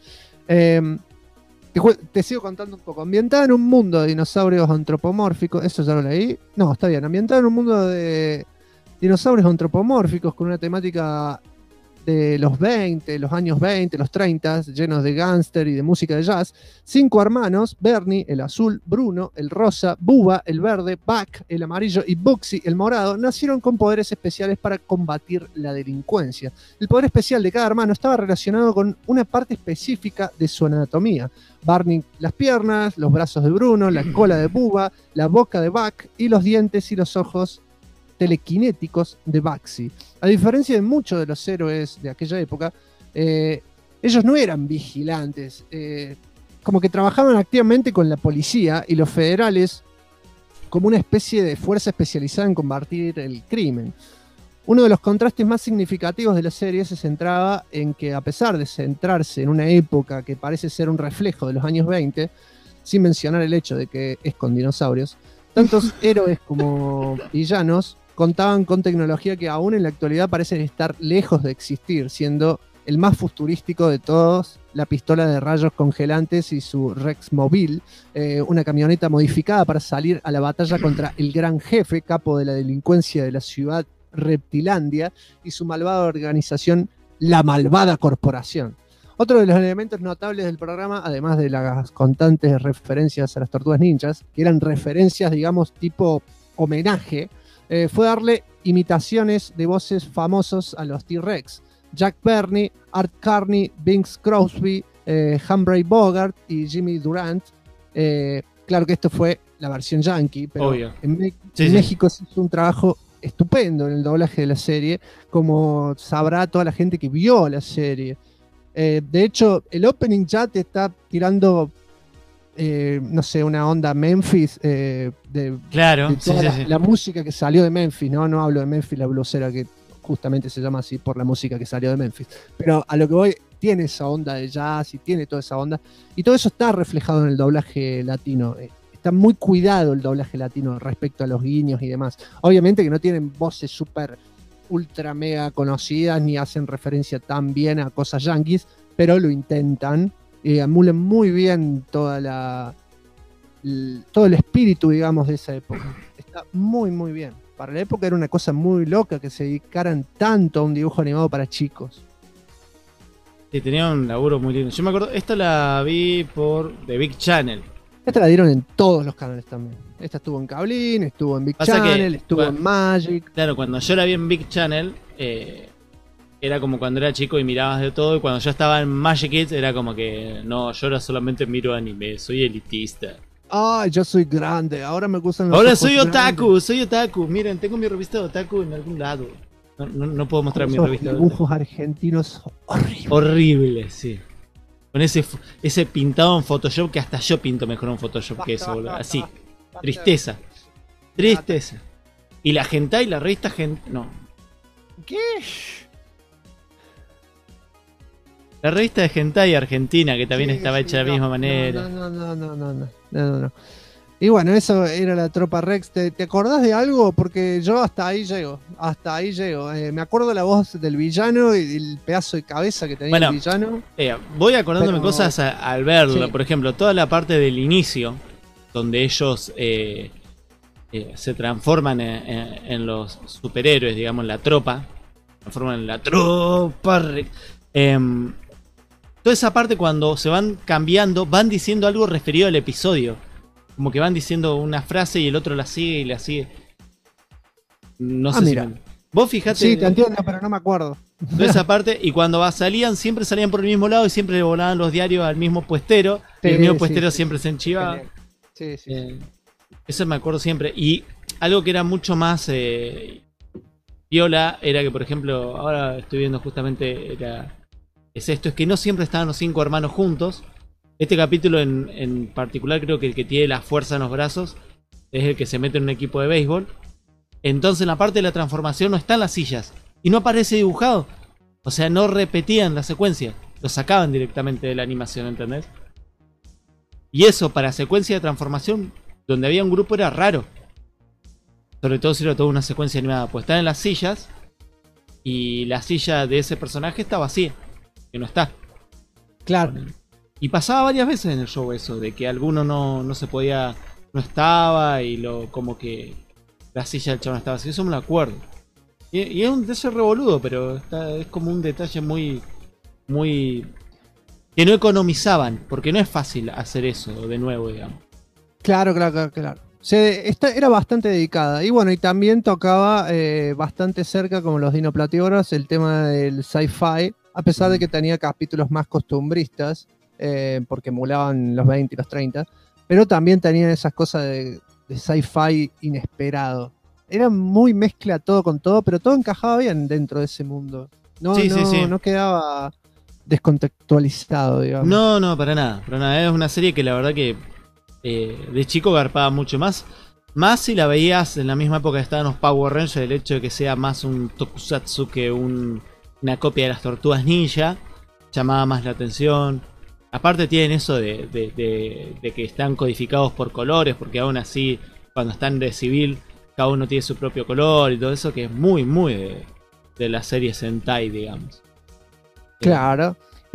Te sigo contando un poco. Ambientada en un mundo de dinosaurios antropomórficos, eso ya lo leí. No, está bien. Ambientada en un mundo de dinosaurios antropomórficos con una temática de los años 20, los 30, llenos de gángster y de música de jazz. 5 hermanos, Bernie, el azul, Bruno, el rosa, Bubba, el verde, Buck, el amarillo y Bugsy, el morado, nacieron con poderes especiales para combatir la delincuencia. El poder especial de cada hermano estaba relacionado con una parte específica de su anatomía. Barney, las piernas, los brazos de Bruno, la cola de Bubba, la boca de Buck y los dientes y los ojos telequinéticos de Bugsy. A diferencia de muchos de los héroes de aquella época, ellos no eran vigilantes, como que trabajaban activamente con la policía y los federales como una especie de fuerza especializada en combatir el crimen. Uno de los contrastes más significativos de la serie se centraba en que, a pesar de centrarse en una época que parece ser un reflejo de los años 20, sin mencionar el hecho de que es con dinosaurios, tantos héroes como villanos contaban con tecnología que aún en la actualidad parece estar lejos de existir, siendo el más futurístico de todos la pistola de rayos congelantes y su Rex Mobile, una camioneta modificada para salir a la batalla contra el gran jefe, capo de la delincuencia de la ciudad Reptilandia, y su malvada organización, la Malvada Corporación. Otro de los elementos notables del programa, además de las constantes referencias a las Tortugas Ninjas, que eran referencias, digamos, tipo homenaje, fue darle imitaciones de voces famosos a los T-Rex. Jack Bernie, Art Carney, Bing Crosby, Humphrey Bogart y Jimmy Durant. Claro que esto fue la versión yankee, pero Obvio. en Sí. México se hizo un trabajo estupendo en el doblaje de la serie, como sabrá toda la gente que vio la serie. De hecho, el opening ya te está tirando, no sé, una onda Memphis, Claro, de toda sí. la música que salió de Memphis, no hablo de Memphis, la blusera, que justamente se llama así por la música que salió de Memphis. Pero a lo que voy, tiene esa onda de jazz y tiene toda esa onda. Y todo eso está reflejado en el doblaje latino. Está muy cuidado el doblaje latino respecto a los guiños y demás. Obviamente que no tienen voces súper ultra mega conocidas ni hacen referencia tan bien a cosas yankees, pero lo intentan y emulan muy bien todo el espíritu, digamos, de esa época. Está muy, muy bien. Para la época era una cosa muy loca que se dedicaran tanto a un dibujo animado para chicos. Sí, tenía un laburo muy lindo. Yo me acuerdo, esta la vi por The Big Channel. Esta la dieron en todos los canales también. Esta estuvo en Cablín, estuvo en Big Channel, estuvo en Magic. Claro, cuando yo la vi en Big Channel, era como cuando era chico y mirabas de todo. Y cuando yo estaba en Magic Kids, era como que no, yo ahora solamente miro anime, soy elitista. Ay, yo soy grande, ahora me gustan los Ahora ojos soy grandes. soy otaku. Miren, tengo mi revista de otaku en algún lado. No puedo mostrar mi Esos revista de otaku. dibujos argentinos horribles. Horrible, sí. Con ese pintado en Photoshop, que hasta yo pinto mejor en Photoshop que eso, boludo. Así. Tristeza. Tristeza. Y la hentai, la revista no. ¿Qué? La revista de hentai argentina, que también Sí, estaba sí, hecha de la misma manera. No. Y bueno, eso era la tropa Rex. ¿Te acordás de algo? Porque yo hasta ahí llego. Me acuerdo la voz del villano y el pedazo de cabeza que tenía el villano. Voy acordándome Pero- cosas al verlo. Sí. Por ejemplo, toda la parte del inicio, donde ellos se transforman en los superhéroes, digamos, la tropa. Se transforman en la tropa Rex. Toda esa parte, cuando se van cambiando, van diciendo algo referido al episodio. Como que van diciendo una frase y el otro la sigue y la sigue. No sé mira. si vos fijate. Sí, te entiendo, pero no me acuerdo. Toda esa parte, y cuando salían, siempre salían por el mismo lado y siempre le volaban los diarios al mismo puestero. Y el Sí, mismo sí, puestero sí. siempre se enchivaba. Sí. Eso me acuerdo siempre. Y algo que era mucho más viola era que, por ejemplo, ahora estoy viendo justamente es esto, es que no siempre estaban los 5 hermanos juntos. Este capítulo en particular, creo que el que tiene la fuerza en los brazos es el que se mete en un equipo de béisbol. Entonces en la parte de la transformación no están las sillas y no aparece dibujado. O sea, no repetían la secuencia, lo sacaban directamente de la animación, ¿entendés? Y eso para secuencia de transformación donde había un grupo era raro. Sobre todo si era toda una secuencia animada, pues están en las sillas y la silla de ese personaje está vacía, que no está. Claro. Y pasaba varias veces en el show eso, de que alguno no se podía, no estaba y como que la silla del chabón estaba así, eso me lo acuerdo. Y es un detalle revoludo, pero es como un detalle muy que no economizaban, porque no es fácil hacer eso de nuevo, digamos. Claro. Era bastante dedicada. Y bueno, y también tocaba bastante cerca, como los dinoplatívoros, el tema del sci-fi, a pesar de que tenía capítulos más costumbristas, porque emulaban los 20 y los 30, pero también tenían esas cosas de sci-fi inesperado. Era muy mezcla todo con todo, pero todo encajaba bien dentro de ese mundo. Sí. No quedaba descontextualizado, digamos. No, para nada. Es una serie que la verdad que de chico garpaba mucho más. Más si la veías en la misma época que estaban los Power Rangers, el hecho de que sea más un tokusatsu que una copia de las Tortugas Ninja llamaba más la atención. Aparte tienen eso de que están codificados por colores, porque aún así cuando están de civil cada uno tiene su propio color y todo eso, que es muy de la serie Sentai, digamos. Claro.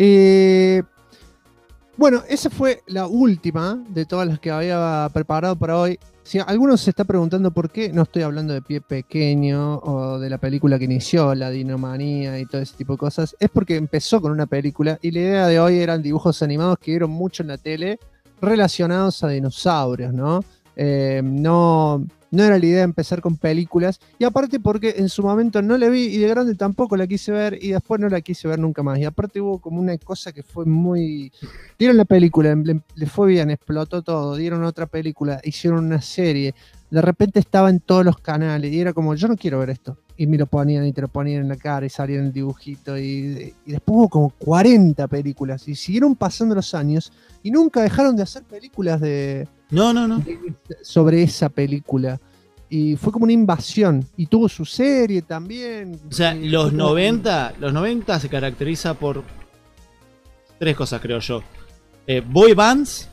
Bueno, esa fue la última de todas las que había preparado para hoy. Si alguno se está preguntando por qué no estoy hablando de Pie Pequeño o de la película que inició, la Dinomanía y todo ese tipo de cosas, es porque empezó con una película y la idea de hoy eran dibujos animados que vieron mucho en la tele relacionados a dinosaurios, ¿no? No no era la idea empezar con películas, y aparte porque en su momento no la vi y de grande tampoco la quise ver y después no la quise ver nunca más. Y aparte hubo como una cosa que fue muy... Dieron la película, le fue bien, explotó todo, dieron otra película, hicieron una serie, de repente estaba en todos los canales y era como, yo no quiero ver esto. Y me lo ponían y te lo ponían en la cara y salía en el dibujito y después hubo como 40 películas y siguieron pasando los años y nunca dejaron de hacer películas No. sobre esa película. Y fue como una invasión. Y tuvo su serie también. O sea, los 90 se caracteriza por 3 cosas, creo yo. Boy bands,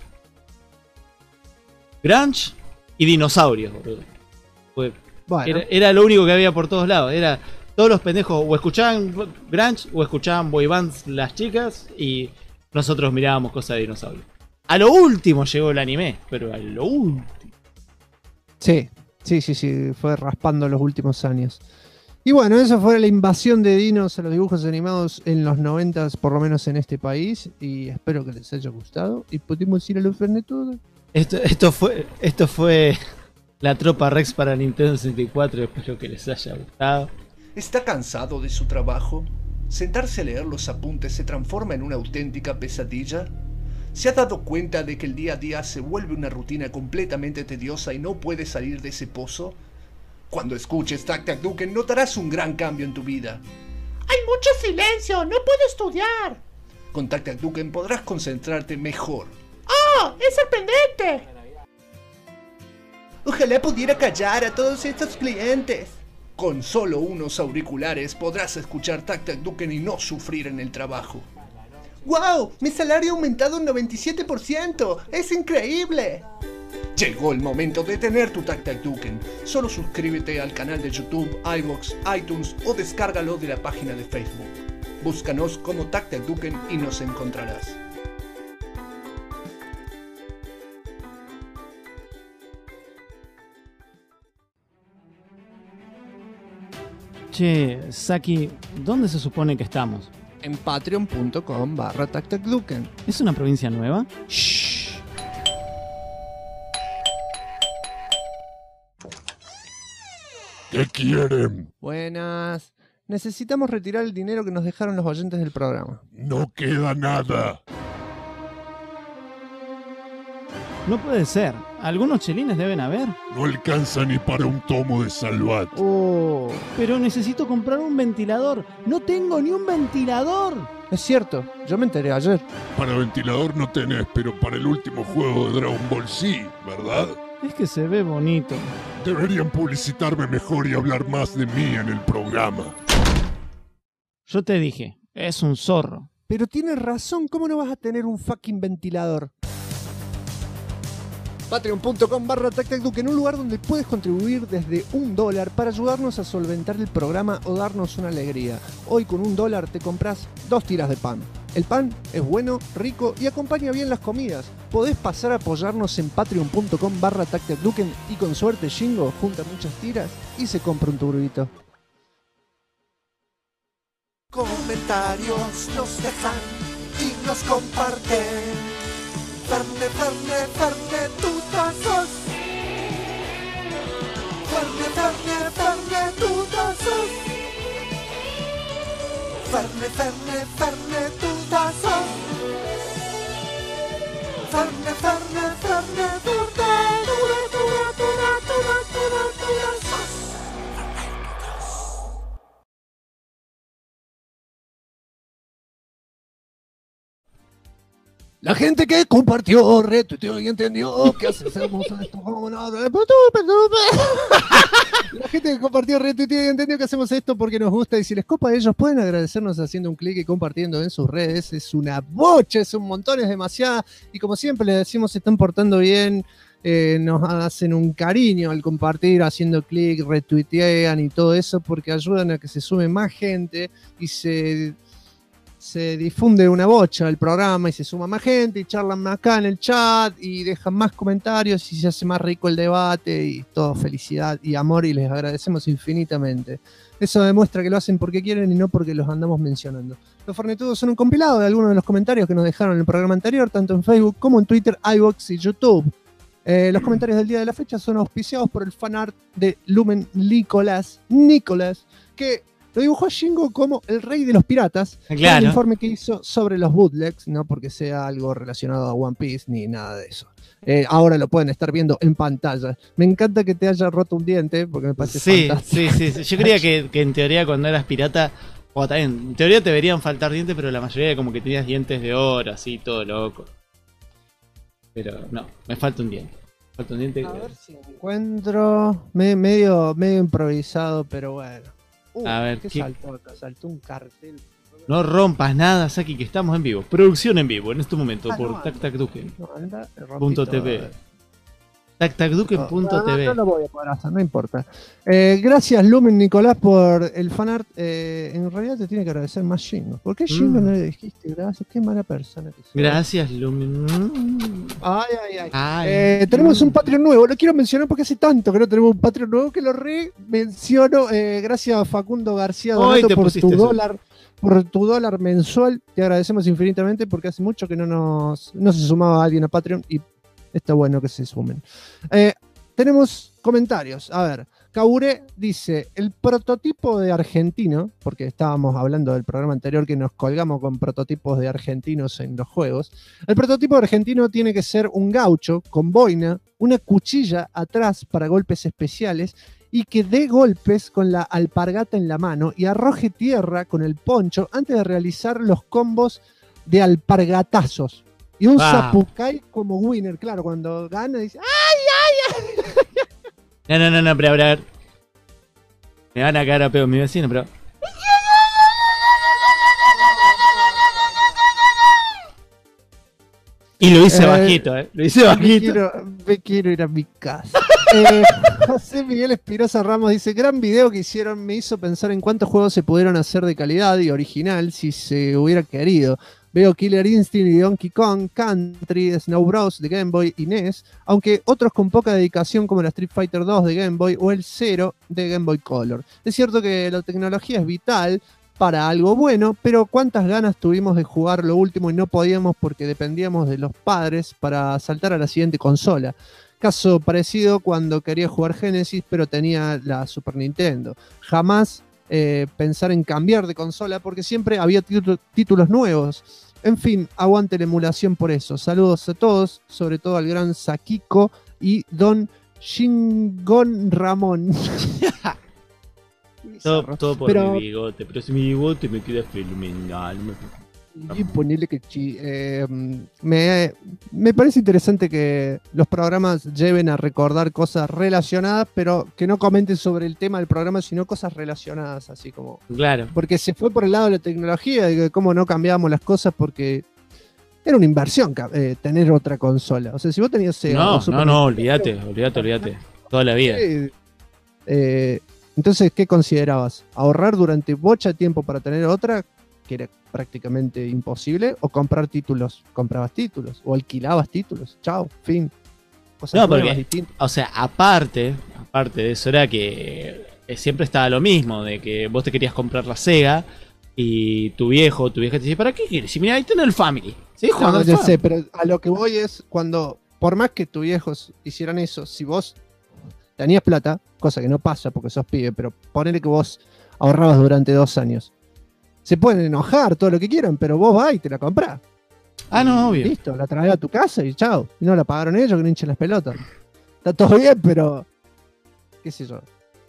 grunge y dinosaurios, boludo. Bueno. Era lo único que había por todos lados. Era todos los pendejos o escuchaban grunge o escuchaban boy bands las chicas y nosotros mirábamos cosas de dinosaurios. A lo último llegó el anime, pero a lo último. Sí, fue raspando los últimos años. Y bueno, eso fue la invasión de dinos a los dibujos animados en los 90, por lo menos en este país. Y espero que les haya gustado. Y pudimos ir a los Fernetudos. Esto fue la Tropa Rex para Nintendo 64. Espero que les haya gustado. ¿Está cansado de su trabajo? ¿Sentarse a leer los apuntes se transforma en una auténtica pesadilla? ¿Se ha dado cuenta de que el día a día se vuelve una rutina completamente tediosa y no puede salir de ese pozo? Cuando escuches Tac Tac Duken notarás un gran cambio en tu vida. ¡Hay mucho silencio! ¡No puedo estudiar! Con Tac Tac Duken podrás concentrarte mejor. ¡Oh! ¡Es sorprendente! Ojalá pudiera callar a todos estos clientes. Con solo unos auriculares podrás escuchar Tac Tac Duken y no sufrir en el trabajo. ¡Wow! Mi salario ha aumentado un 97%. ¡Es increíble! Llegó el momento de tener tu Tac Tac Duken. Solo suscríbete al canal de YouTube, iVoox, iTunes o descárgalo de la página de Facebook. Búscanos como Tac Tac Duken y nos encontrarás. Che, Saki, ¿dónde se supone que estamos? En patreon.com/TacTacDuken. ¿Es una provincia nueva? Shh. ¿Qué quieren? Buenas. Necesitamos retirar el dinero que nos dejaron los oyentes del programa. No queda nada. No puede ser. Algunos chelines deben haber. No alcanza ni para un tomo de Salvat. Oh, pero necesito comprar un ventilador. No tengo ni un ventilador. Es cierto, yo me enteré ayer. Para ventilador no tenés, pero para el último juego de Dragon Ball sí, ¿verdad? Es que se ve bonito. Deberían publicitarme mejor y hablar más de mí en el programa. Yo te dije, es un zorro. Pero tienes razón, ¿cómo no vas a tener un fucking ventilador? Patreon.com/TacTacDuken, un lugar donde puedes contribuir desde $1 para ayudarnos a solventar el programa o darnos una alegría. Hoy con $1 te compras 2 tiras de pan. El pan es bueno, rico y acompaña bien las comidas. Podés pasar a apoyarnos en patreon.com/TacTacDuken y con suerte Shingo junta muchas tiras y se compra un turbito. Comentarios nos dejan y nos comparten. Ferne, tutazos. Ferne, tutazos. Ferne, tutazos. Ferne, La gente que compartió, retuiteó y entendió que hacemos esto como no. La gente que compartió, retuiteó y entendió que hacemos esto porque nos gusta. Y si les copa a ellos, pueden agradecernos haciendo un clic y compartiendo en sus redes. Es una bocha, es un montón, es demasiada. Y como siempre les decimos, se están portando bien. Nos hacen un cariño al compartir, haciendo clic, retuitean y todo eso, porque ayudan a que se sume más gente y se difunde una bocha el programa y se suma más gente y charlan acá en el chat y dejan más comentarios y se hace más rico el debate y todo felicidad y amor y les agradecemos infinitamente. Eso demuestra que lo hacen porque quieren y no porque los andamos mencionando. Los Fornetudos son un compilado de algunos de los comentarios que nos dejaron en el programa anterior, tanto en Facebook como en Twitter, iVoox y YouTube. Los comentarios del día de la fecha son auspiciados por el fanart de Lumen Nicolás, que lo dibujó a Shingo como el rey de los piratas. Claro. El informe que hizo sobre los bootlegs, no porque sea algo relacionado a One Piece ni nada de eso. Ahora lo pueden estar viendo en pantalla. Me encanta que te haya roto un diente, porque me parece fantástico. Sí. Yo creía que en teoría cuando eras pirata, o también, en teoría te deberían faltar dientes, pero la mayoría como que tenías dientes de oro, así, todo loco. Pero no, me falta un diente. Falta un diente. A ver si encuentro medio improvisado, pero bueno. A ver, ¿qué saltó acá? Saltó un cartel. No rompas nada, Saki, que estamos en vivo. Producción en vivo en este momento por TacTacDuken.tv. TacTacDuken.tv. No lo voy a poder hacer, no importa. Gracias, Lumen Nicolás, por el fanart. En realidad te tiene que agradecer más Shingo. ¿Por qué Shingo no le dijiste gracias? Qué mala persona que sos. Gracias, Lumen. Ay. Tenemos un Patreon nuevo. Lo quiero mencionar porque hace tanto que no tenemos un Patreon nuevo que lo menciono. Gracias, Facundo García Donato, por tu dólar mensual. Te agradecemos infinitamente porque hace mucho que no se sumaba alguien a Patreon y está bueno que se sumen. Tenemos comentarios. A ver, Kaure dice, el prototipo de argentino, porque estábamos hablando del programa anterior que nos colgamos con prototipos de argentinos en los juegos. El prototipo argentino tiene que ser un gaucho con boina, una cuchilla atrás para golpes especiales y que dé golpes con la alpargata en la mano y arroje tierra con el poncho antes de realizar los combos de alpargatazos. Y un Zapucay como winner, claro, cuando gana dice ¡ay! No, pero a ver. Me van a caer a pedo mi vecino, pero. Y lo hice bajito, Lo hice bajito. Me quiero ir a mi casa. José Miguel Espirosa Ramos dice, gran video que hicieron, me hizo pensar en cuántos juegos se pudieron hacer de calidad y original si se hubiera querido. Veo Killer Instinct y Donkey Kong, Country, Snow Bros. De Game Boy y NES, aunque otros con poca dedicación como la Street Fighter 2 de Game Boy o el Zero de Game Boy Color. Es cierto que la tecnología es vital para algo bueno, pero cuántas ganas tuvimos de jugar lo último y no podíamos porque dependíamos de los padres para saltar a la siguiente consola. Caso parecido cuando quería jugar Genesis pero tenía la Super Nintendo. Jamás pensar en cambiar de consola porque siempre había títulos nuevos. En fin, aguante la emulación por eso. Saludos a todos, sobre todo al gran Sakiko y Don Shingon Ramón. Todo por mi bigote, pero si mi bigote me queda fenomenal. Y ponerle que me parece interesante que los programas lleven a recordar cosas relacionadas, pero que no comenten sobre el tema del programa, sino cosas relacionadas, así como. Claro. Porque se fue por el lado de la tecnología, de cómo no cambiábamos las cosas, porque era una inversión tener otra consola. O sea, si vos tenías Sega. No, olvídate. Toda la vida. Entonces, ¿qué considerabas? ¿Ahorrar durante bocha de tiempo para tener otra, que era prácticamente imposible, o comprar títulos? Comprabas títulos o alquilabas títulos. Chao, fin. Cosas nuevas, distintas. O sea, aparte de eso, era que siempre estaba lo mismo, de que vos te querías comprar la Sega y tu vieja te dice, ¿para qué quieres? Si mira, ahí tenés el Family. ¿Sí? No, yo sé, pero a lo que voy es cuando, por más que tus viejos hicieran eso, si vos tenías plata, cosa que no pasa porque sos pibe, pero ponele que vos ahorrabas durante 2 años. Se pueden enojar todo lo que quieran, pero vos vas y te la comprás. No, obvio. Listo, la traes a tu casa y chao. Y no la pagaron ellos, que no hinchen las pelotas. Está todo bien, pero qué sé yo.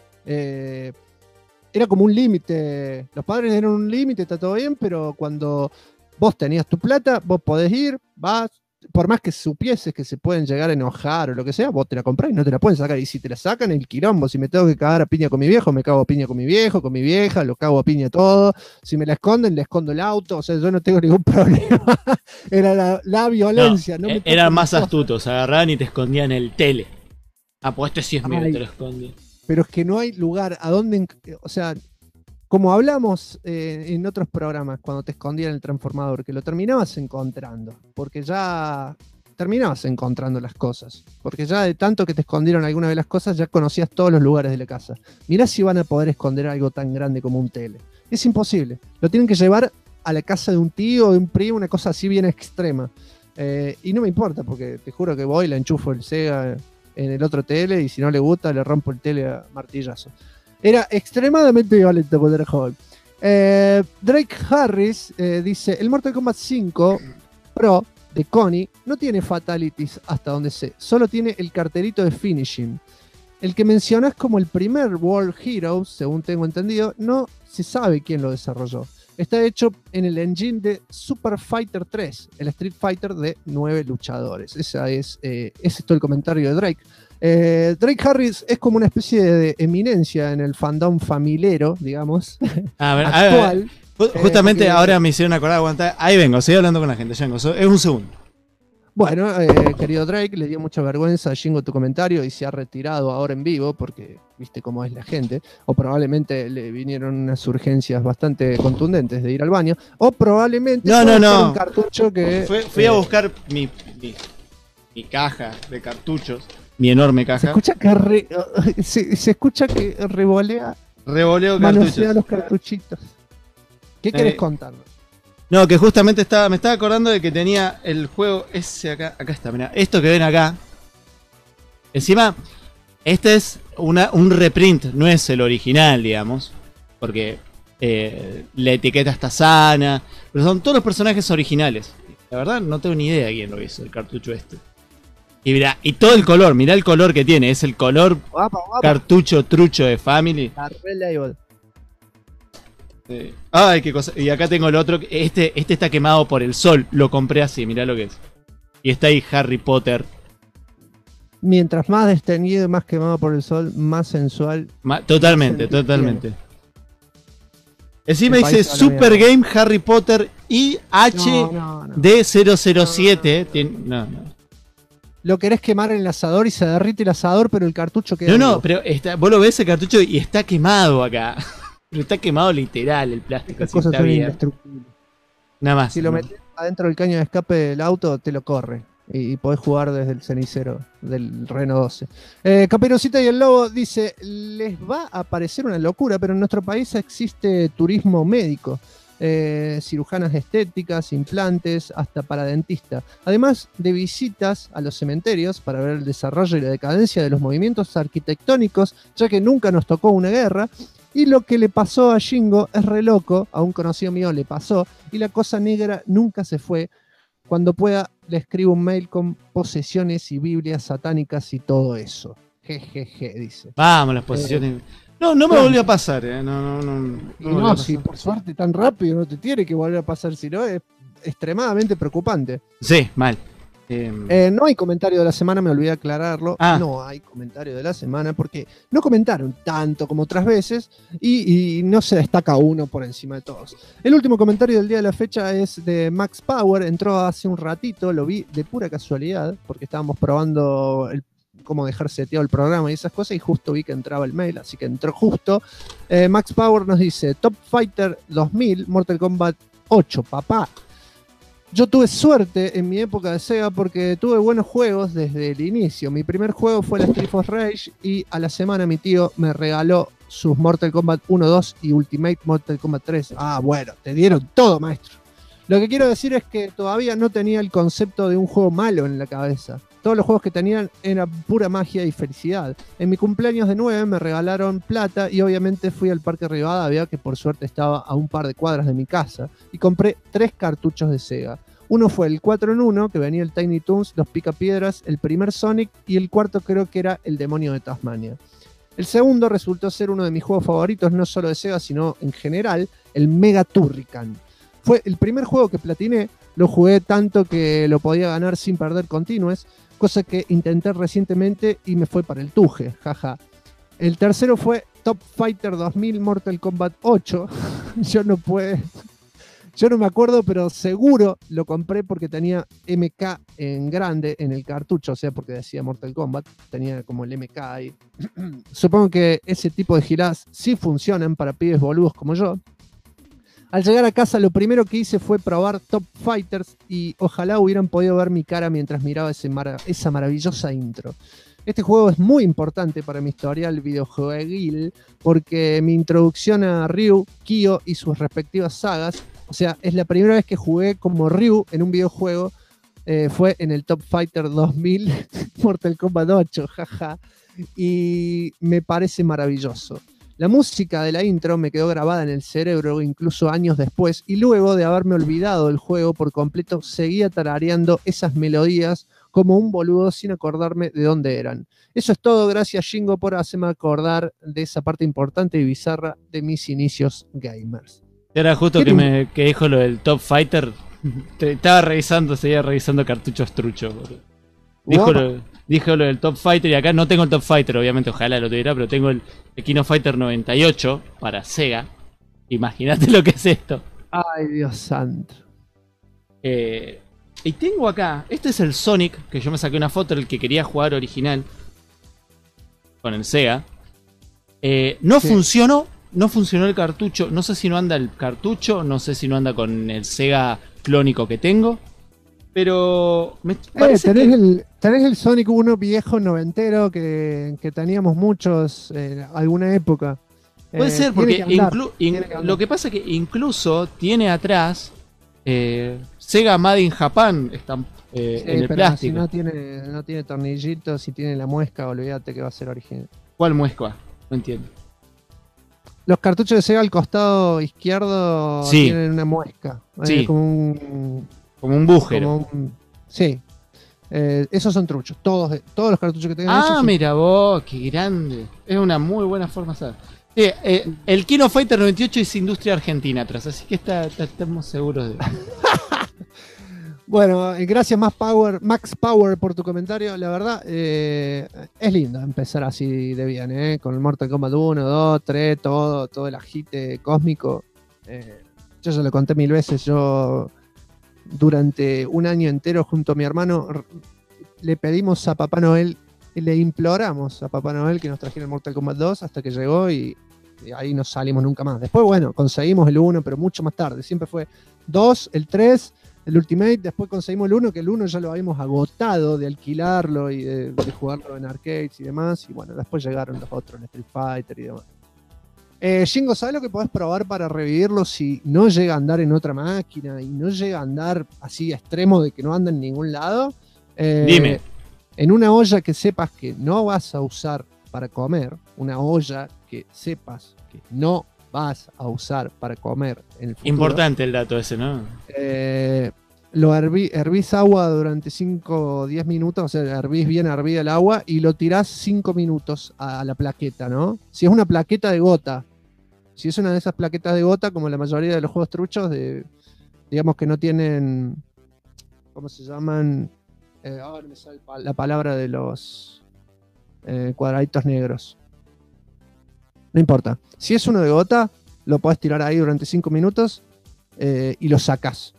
Era como un límite. Los padres eran un límite, está todo bien, pero cuando vos tenías tu plata, vos podés ir, vas. Por más que supieses que se pueden llegar a enojar o lo que sea, vos te la comprás y no te la pueden sacar. Y si te la sacan, el quilombo. Si me tengo que cagar a piña con mi viejo, me cago a piña con mi viejo, con mi vieja, lo cago a piña todo. Si me la esconden, le escondo el auto. O sea, yo no tengo ningún problema. Era la violencia. No eran más astutos, agarraban y te escondían el tele. Pues este sí es mío, te lo escondí. Pero es que no hay lugar a donde. O sea, como hablamos en otros programas, cuando te escondían el transformador, que lo terminabas encontrando, porque ya terminabas encontrando las cosas, porque ya de tanto que te escondieron alguna de las cosas, ya conocías todos los lugares de la casa. Mirá si van a poder esconder algo tan grande como un tele. Es imposible. Lo tienen que llevar a la casa de un tío o de un primo, una cosa así bien extrema. Y no me importa, porque te juro que voy, le enchufo el Sega en el otro tele y si no le gusta, le rompo el tele a martillazo. Era extremadamente violento cuando era joven. Drake Harris dice: el Mortal Kombat 5 Pro de Connie no tiene fatalities hasta donde sé, solo tiene el cartelito de finishing. El que mencionas como el primer World Heroes, según tengo entendido, no se sabe quién lo desarrolló. Está hecho en el engine de Super Fighter 3, el Street Fighter de 9 luchadores. Ese es todo el comentario de Drake. Drake Harris es como una especie de eminencia en el fandom familiero, digamos, actual. Justamente ahora me hicieron acordar, aguantar. Ahí vengo, estoy hablando con la gente, Django. Es un segundo. Bueno, querido Drake, le dio mucha vergüenza a Jingo tu comentario y se ha retirado ahora en vivo porque viste cómo es la gente, o probablemente le vinieron unas urgencias bastante contundentes de ir al baño, o probablemente no. un cartucho que... Fui a buscar mi caja de cartuchos, mi enorme caja. Se escucha que revolea, revoleo manosea cartuchos. los cartuchitos. ¿Qué querés contarnos? No, que justamente me estaba acordando de que tenía el juego ese acá está, mirá, esto que ven acá. Encima, este es un reprint, no es el original, digamos, porque la etiqueta está sana, pero son todos los personajes originales. La verdad no tengo ni idea de quién lo hizo, el cartucho este. Y mirá, y todo el color, mirá el color que tiene, es el color guapa. Cartucho trucho de Family. Ay, qué cosa. Y acá tengo el otro. Este está quemado por el sol. Lo compré así, mirá lo que es. Y está ahí Harry Potter. Mientras más desteñido y más quemado por el sol, más sensual. Totalmente. Encima dice Super Game Harry Potter IHD007. No. Lo querés quemar en el asador y se derrite el asador, pero el cartucho queda. No, pero vos lo ves el cartucho y está quemado acá. Pero está quemado literal el plástico. Estas cosas son indestructibles. Nada más. Si lo metes adentro del caño de escape del auto, te lo corre. Y podés jugar desde el cenicero del Reno 12. Caperucita y el Lobo dice: les va a parecer una locura, pero en nuestro país existe turismo médico. Cirujanas estéticas, implantes, hasta para dentista. Además de visitas a los cementerios para ver el desarrollo y la decadencia de los movimientos arquitectónicos, ya que nunca nos tocó una guerra. Y lo que le pasó a Jingo es re loco, a un conocido mío le pasó, y la cosa negra nunca se fue. Cuando pueda, le escribo un mail con posesiones y Biblias satánicas y todo eso. Jejeje, dice. Vamos, las posesiones. No me volvió a pasar, No, si por suerte tan rápido no te tiene que volver a pasar, si no es extremadamente preocupante. Sí, mal. No hay comentario de la semana, me olvidé aclararlo. No hay comentario de la semana porque no comentaron tanto como otras veces y no se destaca uno por encima de todos. El último comentario del día de la fecha es de Max Power, entró hace un ratito, lo vi de pura casualidad porque estábamos probando cómo dejar seteado el programa y esas cosas y justo vi que entraba el mail, así que entró justo. Max Power nos dice: Top Fighter 2000, Mortal Kombat 8, papá. Yo tuve suerte en mi época de Sega porque tuve buenos juegos desde el inicio. Mi primer juego fue la Street of Rage y a la semana mi tío me regaló sus Mortal Kombat 1, 2 y Ultimate Mortal Kombat 3. Ah, bueno, te dieron todo, maestro. Lo que quiero decir es que todavía no tenía el concepto de un juego malo en la cabeza. Todos los juegos que tenían eran pura magia y felicidad. En mi cumpleaños de 9 me regalaron plata y obviamente fui al Parque Rivadavia, que por suerte estaba a un par de cuadras de mi casa, y compré 3 cartuchos de Sega. Uno fue el 4 en 1, que venía el Tiny Toons, los Picapiedras, el primer Sonic, y el cuarto creo que era el Demonio de Tasmania. El segundo resultó ser uno de mis juegos favoritos, no solo de Sega, sino en general, el Mega Turrican. Fue el primer juego que platiné, lo jugué tanto que lo podía ganar sin perder continues, cosa que intenté recientemente y me fue para el tuje, jaja. El tercero fue Top Fighter 2000 Mortal Kombat 8. Yo no me acuerdo, pero seguro lo compré porque tenía MK en grande en el cartucho, o sea, porque decía Mortal Kombat, tenía como el MK ahí. Supongo que ese tipo de giradas sí funcionan para pibes boludos como yo. Al llegar a casa lo primero que hice fue probar Top Fighters y ojalá hubieran podido ver mi cara mientras miraba esa maravillosa intro. Este juego es muy importante para mi historial videojueguil porque mi introducción a Ryu, Kyo y sus respectivas sagas, o sea, es la primera vez que jugué como Ryu en un videojuego fue en el Top Fighter 2000 Mortal Kombat 8, jaja, y me parece maravilloso. La música de la intro me quedó grabada en el cerebro incluso años después, y luego de haberme olvidado del juego por completo, seguía tarareando esas melodías como un boludo sin acordarme de dónde eran. Eso es todo, gracias Shingo por hacerme acordar de esa parte importante y bizarra de mis inicios gamers. Era justo que dijo lo del Top Fighter. Seguía revisando cartuchos truchos. Dijo lo del Top Fighter y acá no tengo el Top Fighter, obviamente, ojalá lo tuviera, pero tengo el Kino Fighter 98 para Sega. Imagínate lo que es esto. Ay, Dios santo. Y tengo acá, este es el Sonic, que yo me saqué una foto del que quería jugar original con el Sega. No funcionó el cartucho, no sé si no anda el cartucho, no sé si no anda con el Sega clónico que tengo, pero me parece tenés el Sonic 1 viejo noventero que teníamos muchos en alguna época. Puede ser, porque lo que pasa es que incluso tiene atrás Sega Made in Japan en el plástico. Si no tiene tornillitos, si tiene la muesca, olvídate que va a ser original. ¿Cuál muesca? No entiendo. Los cartuchos de Sega al costado izquierdo tienen una muesca. Sí. Como un bújero. Sí. Esos son truchos. Todos los cartuchos que tengan esos. Mira vos, qué grande. Es una muy buena forma de hacer. El Kino Fighter 98 es industria argentina atrás, así que estamos seguros de... Bueno, gracias Max Power por tu comentario. La verdad, es lindo empezar así de bien, con el Mortal Kombat 1, 2, 3, todo el agite cósmico. Yo ya lo conté 1000 veces. Yo durante un año entero junto a mi hermano le pedimos a Papá Noel, le imploramos a Papá Noel que nos trajera el Mortal Kombat 2 hasta que llegó y ahí no salimos nunca más. Después, bueno, conseguimos el 1, pero mucho más tarde. Siempre fue 2, el 3... el Ultimate, después conseguimos el 1, que el 1 ya lo habíamos agotado de alquilarlo y de jugarlo en arcades y demás, y bueno, después llegaron los otros, el Street Fighter y demás. Shingo, ¿sabes lo que podés probar para revivirlo si no llega a andar en otra máquina y no llega a andar así a extremo de que no anda en ningún lado? Dime. En una olla que sepas que no vas a usar para comer, una olla que sepas que no vas a usar para comer en el futuro. Importante el dato ese, ¿no? Lo hervís agua durante 5 o 10 minutos, o sea, hervís bien hervida el agua y lo tirás 5 minutos a la plaqueta, ¿no? Si es una plaqueta de gota, si es una de esas plaquetas de gota, como la mayoría de los juegos truchos, digamos que no tienen, ¿cómo se llaman? Ahora me sale la palabra de los cuadraditos negros. No importa. Si es uno de gota, lo podés tirar ahí durante 5 minutos y lo sacás.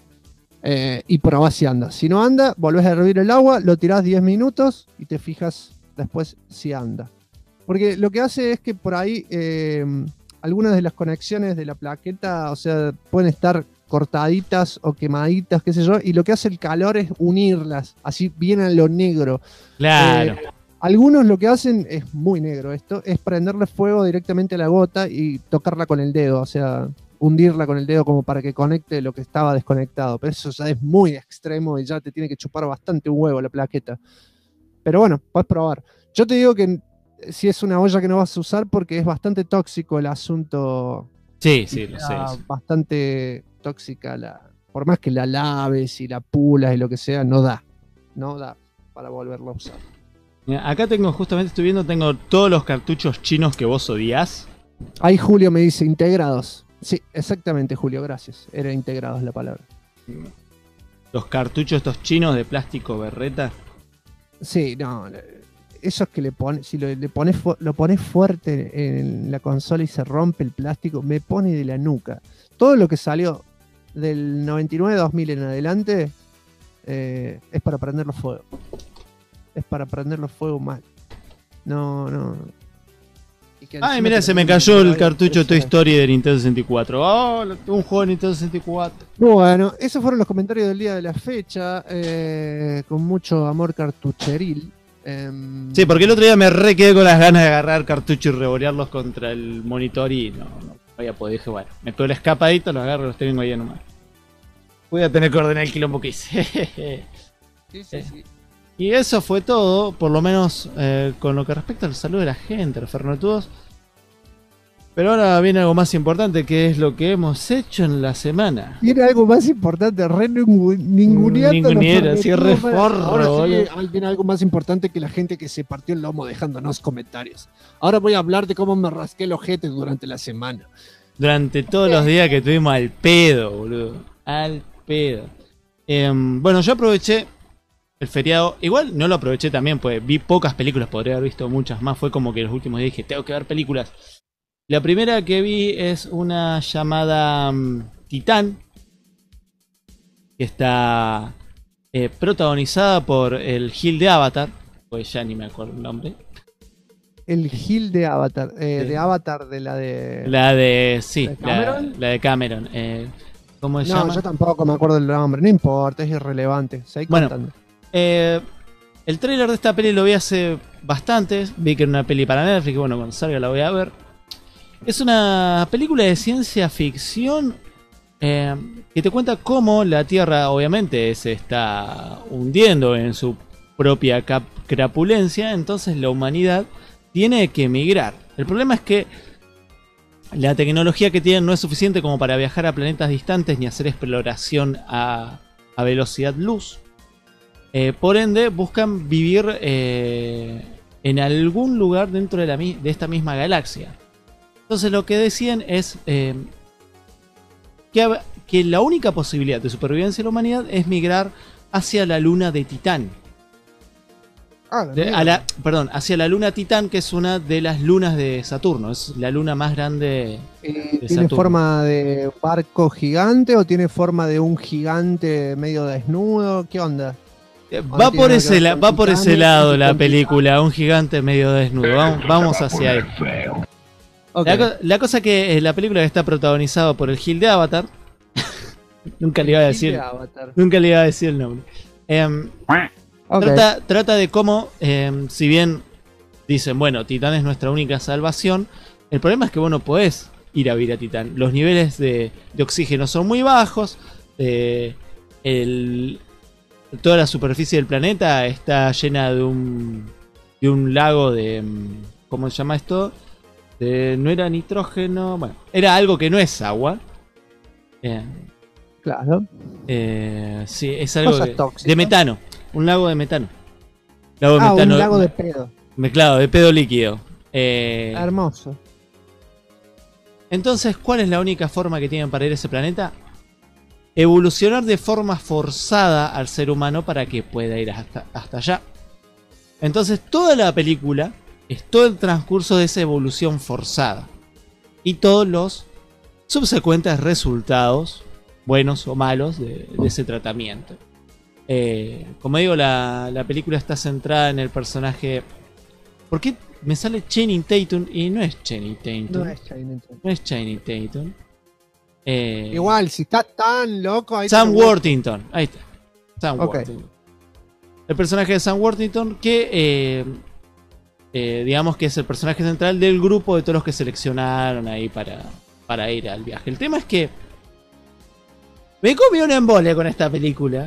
Y probás si anda. Si no anda, volvés a hervir el agua, lo tirás 10 minutos y te fijas después si anda. Porque lo que hace es que por ahí algunas de las conexiones de la plaqueta, o sea, pueden estar cortaditas o quemaditas, qué sé yo, y lo que hace el calor es unirlas, así bien a lo negro. Claro. Algunos lo que hacen, es muy negro esto, es prenderle fuego directamente a la gota y tocarla con el dedo, o sea, hundirla con el dedo como para que conecte lo que estaba desconectado. Pero eso ya es muy extremo y ya te tiene que chupar bastante un huevo la plaqueta. Pero bueno, puedes probar. Yo te digo que si es una olla que no vas a usar porque es bastante tóxico el asunto. Sí, lo sé. Bastante tóxica, por más que la laves y la pulas y lo que sea, no da para volverlo a usar. Mira, acá estoy viendo todos los cartuchos chinos que vos odiás. Ahí Julio me dice integrados. Sí, exactamente, Julio, gracias. Era integrados la palabra. Los cartuchos estos chinos de plástico berreta. Sí, no. Esos que le pones, si lo pones fuerte en la consola y se rompe el plástico, me pone de la nuca. Todo lo que salió del 99-2000 en adelante es para prenderlo fuego. Es para prenderlo fuego mal. No. Ay, mira, se me cayó el cartucho de Toy Story de Nintendo 64. Oh, un juego de Nintendo 64. Bueno, esos fueron los comentarios del día de la fecha. Con mucho amor cartucheril. Sí, porque el otro día me quedé con las ganas de agarrar cartuchos y revolearlos contra el monitor y no había podido. Dije, bueno, me pego la escapadita, los agarro y los tengo ahí nomás. Voy a tener que ordenar el quilombo que hice. Sí. Y eso fue todo, por lo menos con lo que respecta al saludo de la gente, los fernotudos. Pero ahora viene algo más importante, que es lo que hemos hecho en la semana. Viene algo más importante, ninguneando. Ninguneera, sí, re forro, Ahora sí, boludo. viene algo más importante que la gente que se partió el lomo dejándonos comentarios. Ahora voy a hablar de cómo me rasqué el ojete durante la semana. Durante todos los días que estuvimos al pedo, boludo. Al pedo. Bueno, yo aproveché el feriado. Igual no lo aproveché también, pues vi pocas películas, podría haber visto muchas más. Fue como que los últimos días dije, tengo que ver películas. La primera que vi es una llamada Titán, que está protagonizada por el Gil de Avatar, pues ya ni me acuerdo el nombre. El Gil de Avatar, de Avatar de la de... La de, sí, ¿de Cameron? la de Cameron. ¿Cómo se llama? No, yo tampoco me acuerdo el nombre, no importa, es irrelevante. Seguí contando. El tráiler de esta peli lo vi hace bastantes, vi que era una peli para Netflix, bueno, cuando salga la voy a ver. Es una película de ciencia ficción que te cuenta cómo la Tierra obviamente se está hundiendo en su propia crapulencia, entonces la humanidad tiene que emigrar. El problema es que la tecnología que tienen no es suficiente como para viajar a planetas distantes ni hacer exploración a velocidad luz. Por ende, buscan vivir en algún lugar dentro de esta misma galaxia. Entonces lo que deciden es que la única posibilidad de supervivencia de la humanidad es migrar hacia la luna de Titán. Hacia la luna Titán, que es una de las lunas de Saturno. Es la luna más grande de ¿Tiene Saturno. forma de barco gigante o tiene forma de un gigante medio desnudo? ¿Qué onda? Va por ese lado la película, un gigante medio desnudo. Vamos hacia ahí. Okay. La cosa que la película está protagonizada por el Gil de Avatar. Nunca le iba a decir el nombre. Trata de cómo, si bien dicen, bueno, Titán es nuestra única salvación, el problema es que vos no podés ir a vivir a Titán. Los niveles de oxígeno son muy bajos. Toda la superficie del planeta está llena de un lago de... ¿Cómo se llama esto? No era nitrógeno, bueno, era algo que no es agua. Claro. Sí, es algo tóxicas. de metano. Un lago de metano. Un lago de pedo. Claro, de pedo líquido. Hermoso. Entonces, ¿cuál es la única forma que tienen para ir a ese planeta? Evolucionar de forma forzada al ser humano para que pueda ir hasta allá. Entonces, toda la película es todo el transcurso de esa evolución forzada y todos los subsecuentes resultados, buenos o malos, de ese tratamiento. Como digo, la película está centrada en el personaje. ¿Por qué me sale Channing Tatum y no es Channing Tatum? No es Channing Tatum. Igual, si está tan loco... Ahí Sam Worthington. Ahí está. Sam Worthington. El personaje de Sam Worthington que... digamos que es el personaje central del grupo de todos los que seleccionaron ahí para ir al viaje. El tema es que me comí un embole con esta película.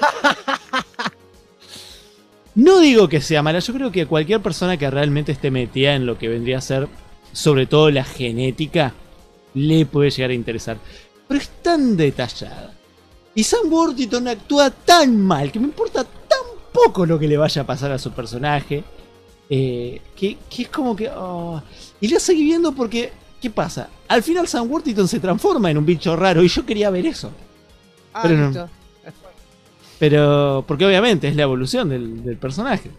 No digo que sea mala, yo creo que cualquier persona que realmente esté metida en lo que vendría a ser, sobre todo la genética, le puede llegar a interesar. Pero es tan detallada. Y Sam Worthington actúa tan mal que me importa tan poco lo que le vaya a pasar a su personaje. Que es como que... Y lo seguí viendo porque... ¿Qué pasa? Al final Sam Worthington se transforma en un bicho raro y yo quería ver eso. Pero no. Pero... Porque obviamente es la evolución del personaje.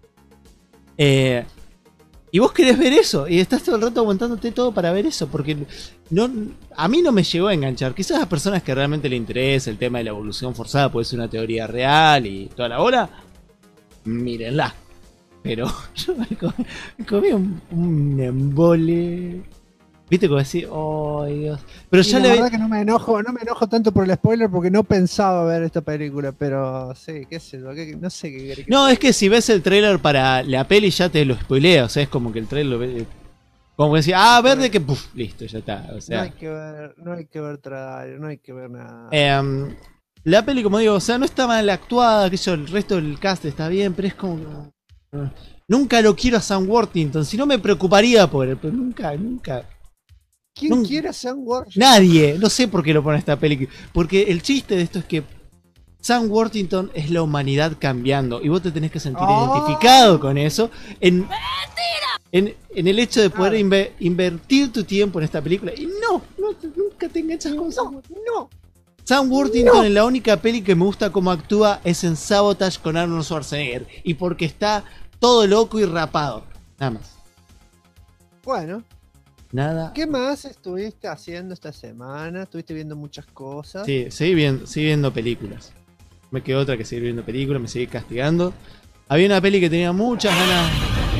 Y vos querés ver eso. Y estás todo el rato aguantándote todo para ver eso. Porque a mí no me llegó a enganchar. Quizás a personas que realmente le interesa el tema de la evolución forzada, puede ser una teoría real y toda la bola. Mírenla. Pero yo me comí un embole. ¿Viste cómo decir? ¡Oh, Dios! Pero ya la verdad que no me enojo tanto por el spoiler porque no pensaba ver esta película, pero sí, qué sé yo, no sé qué querés. No, es que si ves el trailer para la peli ya te lo spoilea, o sea, es como que el trailer como que decía, verde que listo, ya está. O sea, no hay que ver trailer, no hay que ver nada. La peli, como digo, o sea, no está mal actuada, que yo, el resto del cast está bien, pero es como... Nunca lo quiero a Sam Worthington, si no me preocuparía por él, pero nunca. ¿Quién quiere a Sam Worthington? Nadie, no sé por qué lo pone esta peli. Porque el chiste de esto es que Sam Worthington es la humanidad cambiando y vos te tenés que sentir identificado con eso en el hecho de poder invertir tu tiempo en esta película. Y nunca te enganchas con Sam Worthington. No. Sam Worthington en la única peli que me gusta cómo actúa es en Sabotage con Arnold Schwarzenegger. Y porque está todo loco y rapado. Nada más. Bueno. Nada. ¿Qué más estuviste haciendo esta semana? ¿Estuviste viendo muchas cosas? Sí, seguí viendo películas. Me quedó otra que seguir viendo películas, me seguí castigando. Había una peli que tenía muchas ganas.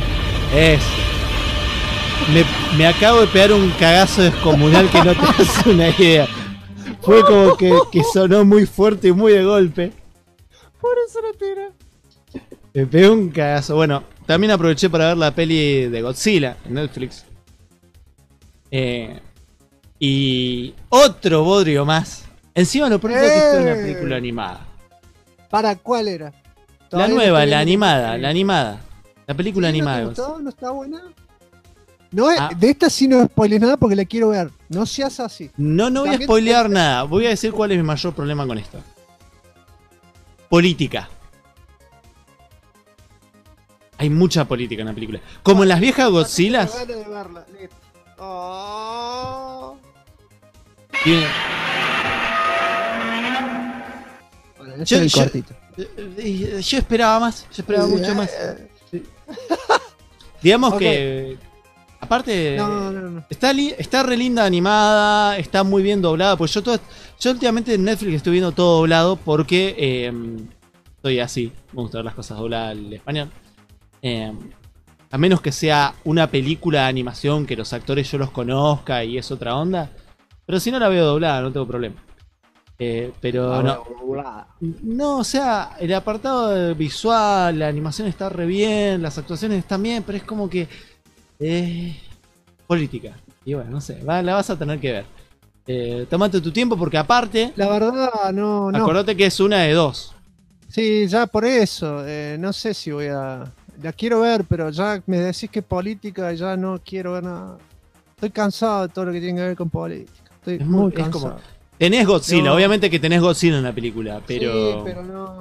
Me acabo de pegar un cagazo descomunal que no te das una idea. Fue como que sonó muy fuerte y muy de golpe. Por eso lo tira. Me pegué un cagazo. Bueno, también aproveché para ver la peli de Godzilla en Netflix. Y otro bodrio más. Encima lo pronto que esto es una película animada. ¿Para cuál era? La nueva, la animada. La película animada. ¿No te gustó? ¿No está buena? No, de esta sí no spoiles nada porque la quiero ver. No seas así. No voy a spoilear nada. Voy a decir cuál es mi mayor problema con esto. Política. Hay mucha política en la película. Como en las viejas Godzillas. Yo esperaba más. Yo esperaba mucho más. Digamos que... Aparte, no. Está re linda animada, está muy bien doblada. Pues yo últimamente en Netflix estoy viendo todo doblado porque soy así. Me gusta ver las cosas dobladas al español. A menos que sea una película de animación que los actores yo los conozca y es otra onda. Pero si no la veo doblada, no tengo problema. Pero no, o sea, el apartado visual, la animación está re bien, las actuaciones están bien, pero es como que política. Y bueno, no sé, la vas a tener que ver. Tómate tu tiempo porque aparte, la verdad no. Acordate que es una de dos. Sí, ya por eso, no sé si voy a... La quiero ver, pero ya me decís que es política y ya no quiero ver nada. Estoy cansado de todo lo que tiene que ver con política. Estoy muy cansado. Tenés Godzilla, obviamente que tenés Godzilla en la película, pero... Sí, pero no.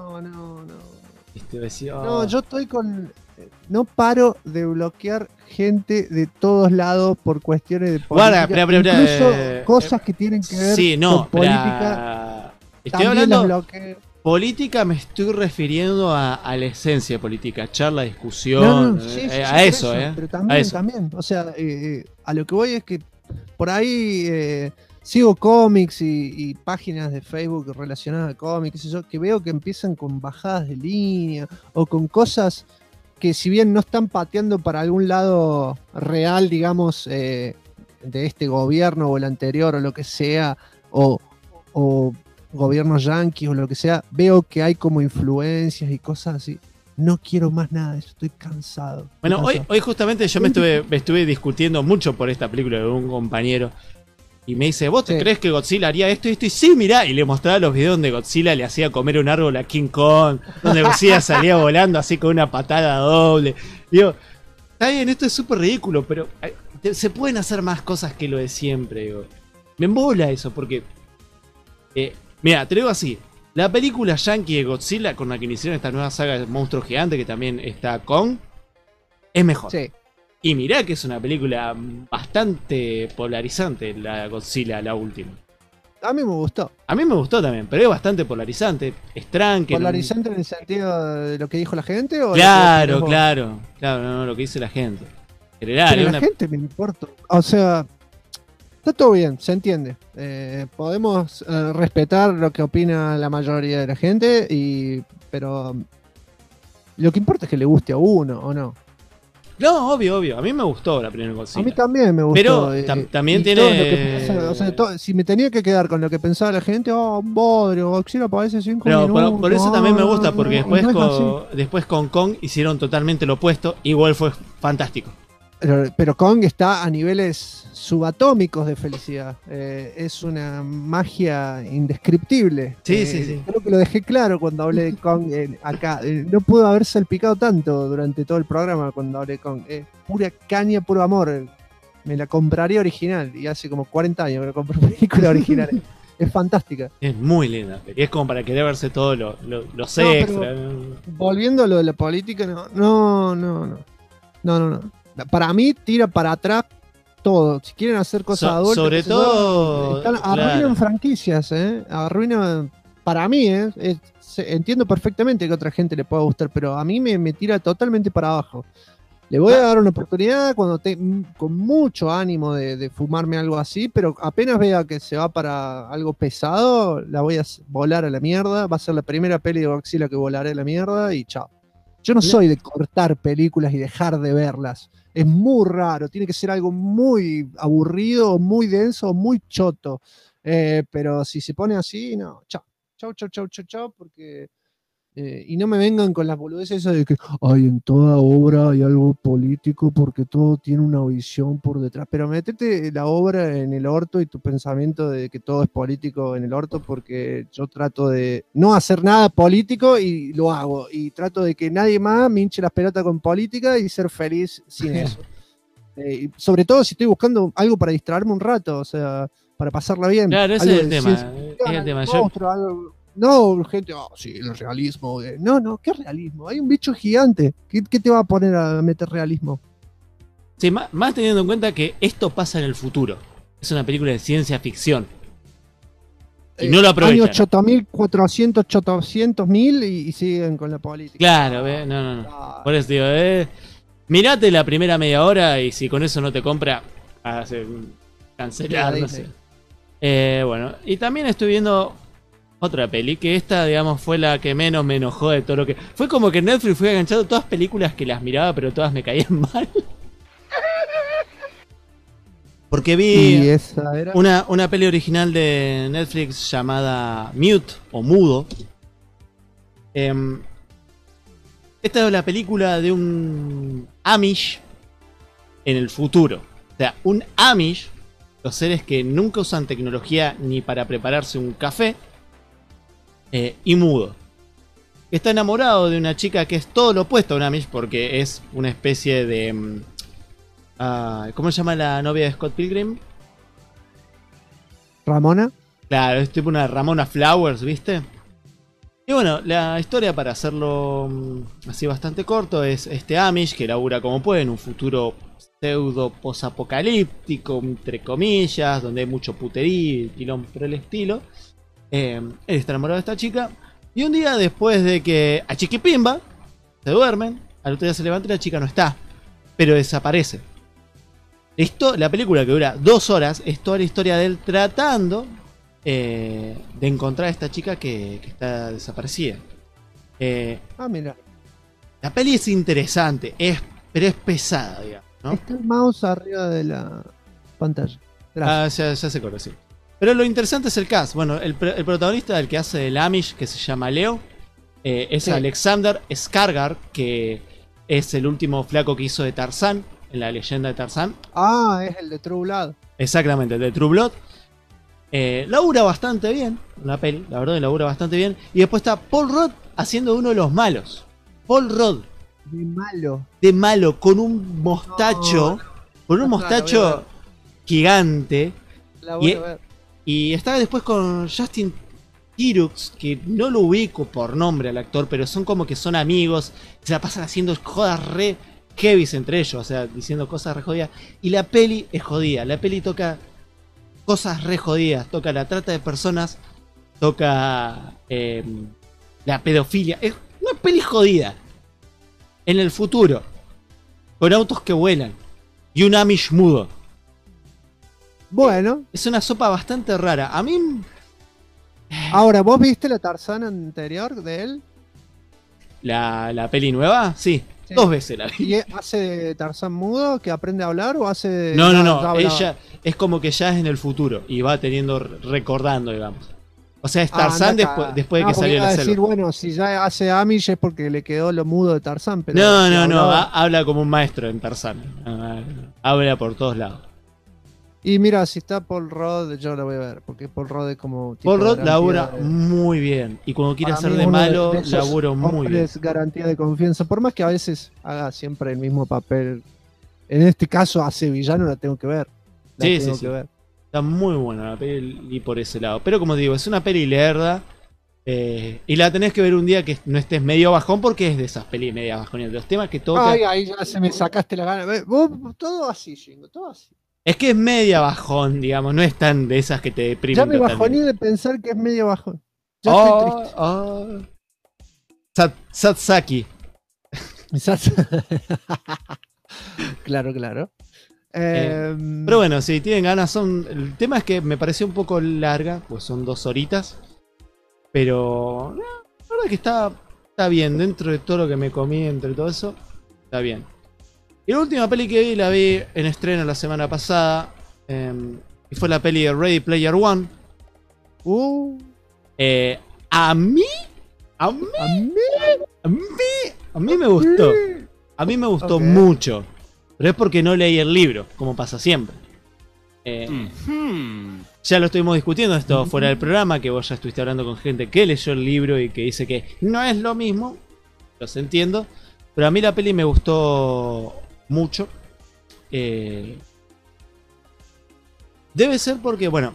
No, yo estoy con... No paro de bloquear gente de todos lados por cuestiones de política. Incluso cosas que tienen que ver con política. Estoy hablando... Política me estoy refiriendo a la esencia de política, charla, discusión, a eso, Pero también. O sea, a lo que voy es que por ahí sigo cómics y páginas de Facebook relacionadas a cómics, que veo que empiezan con bajadas de línea o con cosas que si bien no están pateando para algún lado real, digamos, de este gobierno o el anterior o lo que sea, o gobiernos yanquis o lo que sea, veo que hay como influencias y cosas así. No quiero más nada de eso, estoy cansado. Bueno, hoy justamente yo me estuve discutiendo mucho por esta película de un compañero y me dice, ¿vos te crees que Godzilla haría esto y esto? Y sí, mirá, y le mostraba los videos donde Godzilla le hacía comer un árbol a King Kong, donde Godzilla salía volando así con una patada doble. Digo, está bien, esto es súper ridículo, pero se pueden hacer más cosas que lo de siempre. Digo. Me embola eso, porque... mira, te lo digo así. La película yankee de Godzilla, con la que iniciaron esta nueva saga de monstruo gigante, que también está Kong, es mejor. Sí. Y mirá que es una película bastante polarizante, la Godzilla, la última. A mí me gustó. A mí me gustó también, pero es bastante polarizante. Es tranqui. ¿Polarizante en el sentido de lo que dijo la gente? ¿O claro, no, lo que dice la gente. Pero la gente me importa. O sea... Está todo bien, se entiende. Podemos respetar lo que opina la mayoría de la gente, pero lo que importa es que le guste a uno, ¿o no? No, obvio. A mí me gustó la primera Godzilla. A mí también me gustó. Pero también tiene... si me tenía que quedar con lo que pensaba la gente, un bodrio, Godzilla parece 5 minutos. Por eso también me gusta, porque después con Kong hicieron totalmente lo opuesto. Igual fue fantástico. Pero Kong está a niveles subatómicos de felicidad. Es una magia indescriptible. Sí. Creo que lo dejé claro cuando hablé de Kong acá. No pudo haber salpicado tanto durante todo el programa cuando hablé de Kong. Pura caña, puro amor. Me la compraría original. Y hace como 40 años que no compro películas originales. Es fantástica. Es muy linda. Y es como para querer verse todos los extras. Volviendo a lo de la política, no. Para mí tira para atrás todo. Si quieren hacer cosas adultas, sobre todo arruinan franquicias, arruinan. Para mí, entiendo perfectamente que a otra gente le pueda gustar, pero a mí me tira totalmente para abajo. Le voy a dar una oportunidad cuando con mucho ánimo de fumarme algo así, pero apenas vea que se va para algo pesado, la voy a volar a la mierda. Va a ser la primera peli de Godzilla que volaré a la mierda y chao. Yo no soy de cortar películas y dejar de verlas. Es muy raro, tiene que ser algo muy aburrido, muy denso, muy choto. Pero si se pone así, no, chao, porque... y no me vengan con las boludeces eso de que en toda obra hay algo político porque todo tiene una visión por detrás. Pero metete la obra en el orto y tu pensamiento de que todo es político en el orto, porque yo trato de no hacer nada político y lo hago. Y trato de que nadie más me hinche las pelotas con política y ser feliz sin eso. Sobre todo si estoy buscando algo para distraerme un rato, o sea, para pasarla bien. Claro, ese es el tema. No, gente, sí, el realismo. No, ¿qué realismo? Hay un bicho gigante. ¿Qué te va a poner a meter realismo? Sí, más teniendo en cuenta que esto pasa en el futuro. Es una película de ciencia ficción. Y no lo aprovechan. Años 8.000 y siguen con la política. Claro, no. Por eso digo, mirate la primera media hora y si con eso no te compra, cancelar, no sé. Bueno, y también estoy viendo otra peli, que esta, digamos, fue la que menos me enojó de todo lo que... Fue como que Netflix fue enganchado todas películas que las miraba, pero todas me caían mal. Porque vi una peli original de Netflix llamada Mute, o Mudo. Esta es la película de un Amish en el futuro. O sea, un Amish, los seres que nunca usan tecnología ni para prepararse un café, y mudo. Está enamorado de una chica que es todo lo opuesto a un Amish, porque es una especie de... ¿cómo se llama la novia de Scott Pilgrim? ¿Ramona? Claro, es tipo una Ramona Flowers, ¿viste? Y bueno, la historia, para hacerlo así bastante corto, es este Amish que labura como puede en un futuro pseudo posapocalíptico, entre comillas, donde hay mucho puterío y quilombo por el estilo. Él está enamorado de esta chica. Y un día, después de que a Chiquipimba se duermen, al otro día se levanta y la chica no está, pero desaparece. La película, que dura 2 horas, es toda la historia de él tratando de encontrar a esta chica que está desaparecida. Mira. La peli es interesante, pero es pesada, digamos, ¿no? Está el mouse arriba de la pantalla. Ya se corre, sí. Pero lo interesante es el cast. Bueno, el protagonista, el que hace el Amish, que se llama Leo, es Alexander Skarsgård, que es el último flaco que hizo de Tarzán, en la leyenda de Tarzán. Es el de True Blood. Exactamente, el de True Blood. Labura bastante bien la peli, la verdad, labura bastante bien. Y después está Paul Rudd haciendo uno de los malos. Paul Rudd. De malo, con un mostacho. Con un mostacho gigante. La voy a ver. Y está después con Justin Tirux, que no lo ubico por nombre al actor, pero son como que son amigos, se la pasan haciendo jodas re heavies entre ellos, o sea, diciendo cosas re jodidas. Y la peli es jodida, la peli toca cosas re jodidas, toca la trata de personas, toca la pedofilia. Es una peli jodida. En el futuro, con autos que vuelan y un Amish mudo. Bueno. Es una sopa bastante rara. A mí... Ahora, ¿vos viste la Tarzán anterior de él? ¿La peli nueva? Sí. 2 veces la vi. ¿Y hace de Tarzán mudo que aprende a hablar o hace de... No. Ella es como que ya es en el futuro y va recordando, digamos. O sea, es Tarzán después de que salió la selva. decir, bueno, si ya hace Amish es porque le quedó lo mudo de Tarzán. Pero No, habla como un maestro en Tarzán. Habla por todos lados. Y mira, si está Paul Rudd, yo la voy a ver, porque Paul Rudd es como... Paul Rudd labura muy bien, y cuando quiere hacer de malo, labura muy bien. Es garantía de confianza, por más que a veces haga siempre el mismo papel. En este caso, hace villano, la tengo que ver. Sí. Está muy buena la peli y por ese lado. Pero como digo, es una peli lerda, y la tenés que ver un día que no estés medio bajón, porque es de esas pelis media bajones, de los temas que toca. Ahí ya se me sacaste la gana. Vos, todo así, Jingo, todo así. Es que es media bajón, digamos, no es tan de esas que te deprimen. Ya me bajoné de pensar que es medio bajón. Ya estoy triste. Satsaki. Claro. Pero bueno, si tienen ganas, el tema es que me pareció un poco larga, pues son 2 horitas. Pero la verdad que está bien, dentro de todo lo que me comí, entre todo eso, está bien. Y la última peli que vi, la vi en estreno la semana pasada, y fue la peli de Ready Player One. A mí me gustó. A mí me gustó mucho. Pero es porque no leí el libro, como pasa siempre. Ya lo estuvimos discutiendo esto fuera del programa, que vos ya estuviste hablando con gente que leyó el libro y que dice que no es lo mismo. Los entiendo. Pero a mí la peli me gustó mucho. Debe ser porque, bueno,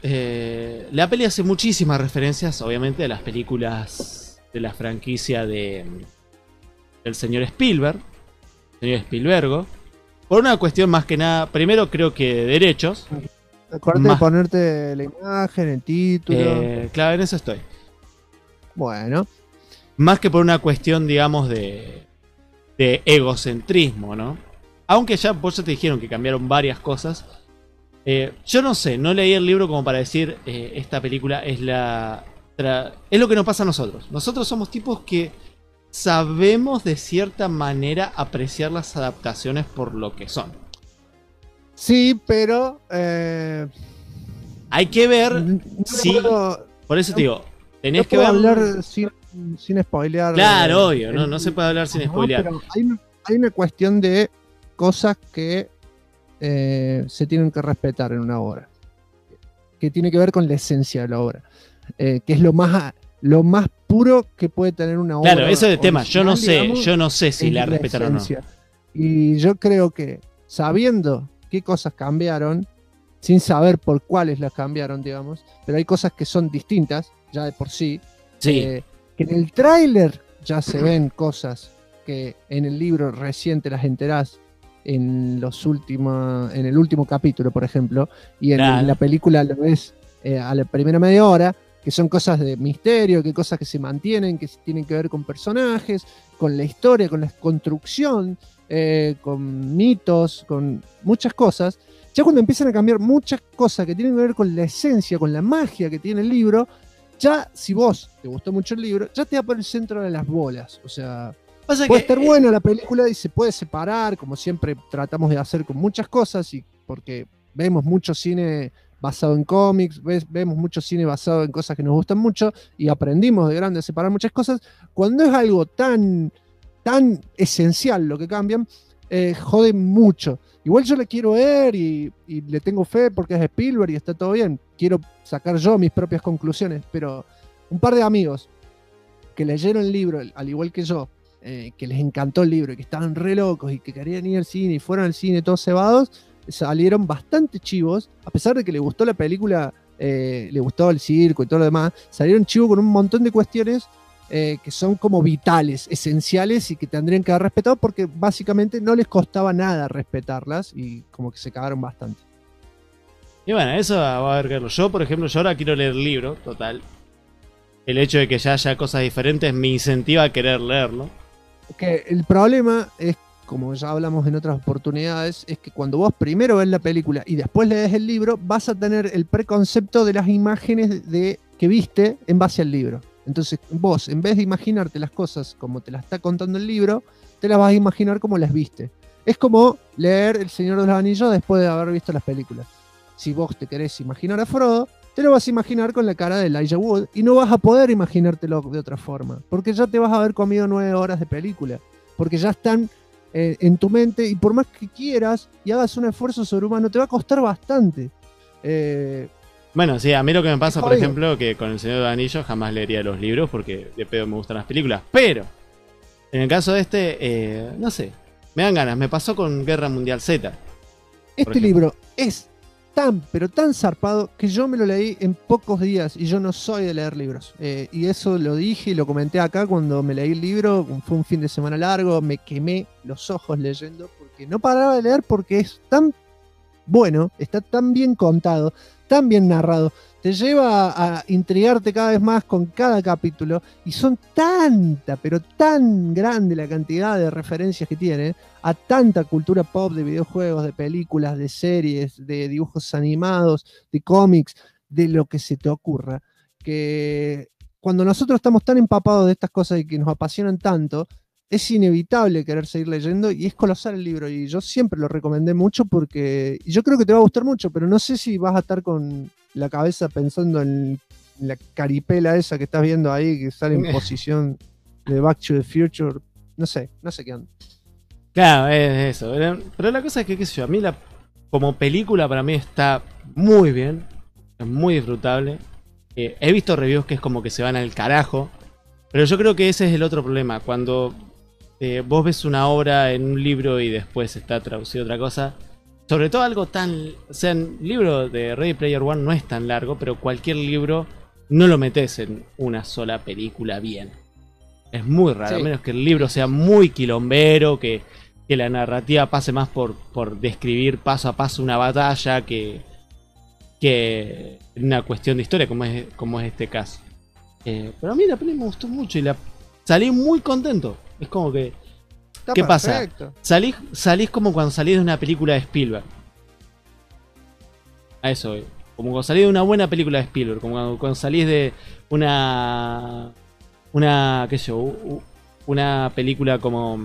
la peli hace muchísimas referencias, obviamente, a las películas de la franquicia del señor Spielberg, señor Spielbergo, por una cuestión más que nada, primero creo que de derechos. Acuérdate de ponerte la imagen, el título. Claro, en eso estoy. Bueno. Más que por una cuestión, digamos, de egocentrismo, ¿no? Aunque ya vos ya te dijeron que cambiaron varias cosas. Yo no sé, no leí el libro como para decir esta película es es lo que nos pasa a nosotros. Nosotros somos tipos que sabemos de cierta manera apreciar las adaptaciones por lo que son. Sí, pero hay que ver si... Por eso te digo, tenés que ver... hablar sin spoilear. Claro, obvio, no se puede hablar sin spoilear. Pero hay una cuestión de cosas que se tienen que respetar en una obra, que tiene que ver con la esencia de la obra, que es lo más puro que puede tener una obra. Claro, eso es el tema. Yo no sé si la respetaron o no. Y yo creo que sabiendo qué cosas cambiaron, sin saber por cuáles las cambiaron, digamos, pero hay cosas que son distintas ya de por sí. Sí. Que en el tráiler ya se ven cosas que en el libro recién te las enterás en el último capítulo, por ejemplo, y en la película lo ves a la primera media hora, que son cosas de misterio, que cosas que se mantienen, que tienen que ver con personajes, con la historia, con la construcción, con mitos, con muchas cosas. Ya cuando empiezan a cambiar muchas cosas que tienen que ver con la esencia, con la magia que tiene el libro, ya si vos te gustó mucho el libro, ya te da por el centro de las bolas. O sea, puede estar buena la película y se puede separar, como siempre tratamos de hacer con muchas cosas, y porque vemos mucho cine basado en cómics, vemos mucho cine basado en cosas que nos gustan mucho y aprendimos de grande a separar muchas cosas. Cuando es algo tan esencial lo que cambian, jode mucho. Igual yo le quiero ver y le tengo fe porque es Spielberg y está todo bien. Quiero sacar yo mis propias conclusiones, pero un par de amigos que leyeron el libro, al igual que yo, que les encantó el libro y que estaban re locos y que querían ir al cine y fueron al cine todos cebados, salieron bastante chivos, a pesar de que les gustó la película, le gustó el circo y todo lo demás, salieron chivos con un montón de cuestiones que son como vitales, esenciales y que tendrían que haber respetado porque básicamente no les costaba nada respetarlas y como que se cagaron bastante. Y bueno, eso va a haber que verlo. Yo, por ejemplo, ahora quiero leer el libro, total. El hecho de que ya haya cosas diferentes me incentiva a querer leerlo. Que el problema es, como ya hablamos en otras oportunidades, es que cuando vos primero ves la película y después lees el libro, vas a tener el preconcepto de las imágenes que viste en base al libro. Entonces vos, en vez de imaginarte las cosas como te las está contando el libro, te las vas a imaginar como las viste. Es como leer El Señor de los Anillos después de haber visto las películas. Si vos te querés imaginar a Frodo, te lo vas a imaginar con la cara de Elijah Wood y no vas a poder imaginártelo de otra forma, porque ya te vas a haber comido 9 horas de película, porque ya están en tu mente y por más que quieras y hagas un esfuerzo sobrehumano, te va a costar bastante. Bueno, sí, a mí lo que me pasa, por jodido. ejemplo, que con El Señor de los Anillos jamás leería los libros porque de pedo me gustan las películas. Pero, en el caso de este, no sé, me dan ganas. Me pasó con Guerra Mundial Z. Este libro es tan, pero tan zarpado que yo me lo leí en pocos días y yo no soy de leer libros. Y eso lo dije y lo comenté acá cuando me leí el libro. Fue un fin de semana largo, me quemé los ojos leyendo porque no paraba de leer porque es tan bueno, está tan bien contado, tan bien narrado, te lleva a intrigarte cada vez más con cada capítulo y son tanta, pero tan grande la cantidad de referencias que tiene a tanta cultura pop, de videojuegos, de películas, de series, de dibujos animados, de cómics, de lo que se te ocurra, que cuando nosotros estamos tan empapados de estas cosas y que nos apasionan tanto, es inevitable querer seguir leyendo y es colosal el libro y yo siempre lo recomendé mucho porque yo creo que te va a gustar mucho, pero no sé si vas a estar con la cabeza pensando en la caripela esa que estás viendo ahí que sale en posición de Back to the Future, no sé qué onda. Claro, es eso. Pero la cosa es que, qué sé yo, a mí como película para mí está muy bien, es muy disfrutable. He visto reviews que es como que se van al carajo, pero yo creo que ese es el otro problema, cuando vos ves una obra en un libro y después está traducido otra cosa. Sobre todo algo tan... O sea, el libro de Ready Player One no es tan largo, pero cualquier libro no lo metes en una sola película bien. Es muy raro, Sí. a menos que el libro sea muy quilombero, que la narrativa pase más por describir paso a paso una batalla que una cuestión de historia, como es este caso. Pero a mí la peli me gustó mucho y salí muy contento. Es como que... Está ¿Qué perfecto. pasa? Salís como cuando salís de una película de Spielberg. A eso voy. Como cuando salís de una buena película de Spielberg. Como cuando salís de una qué sé yo, una película como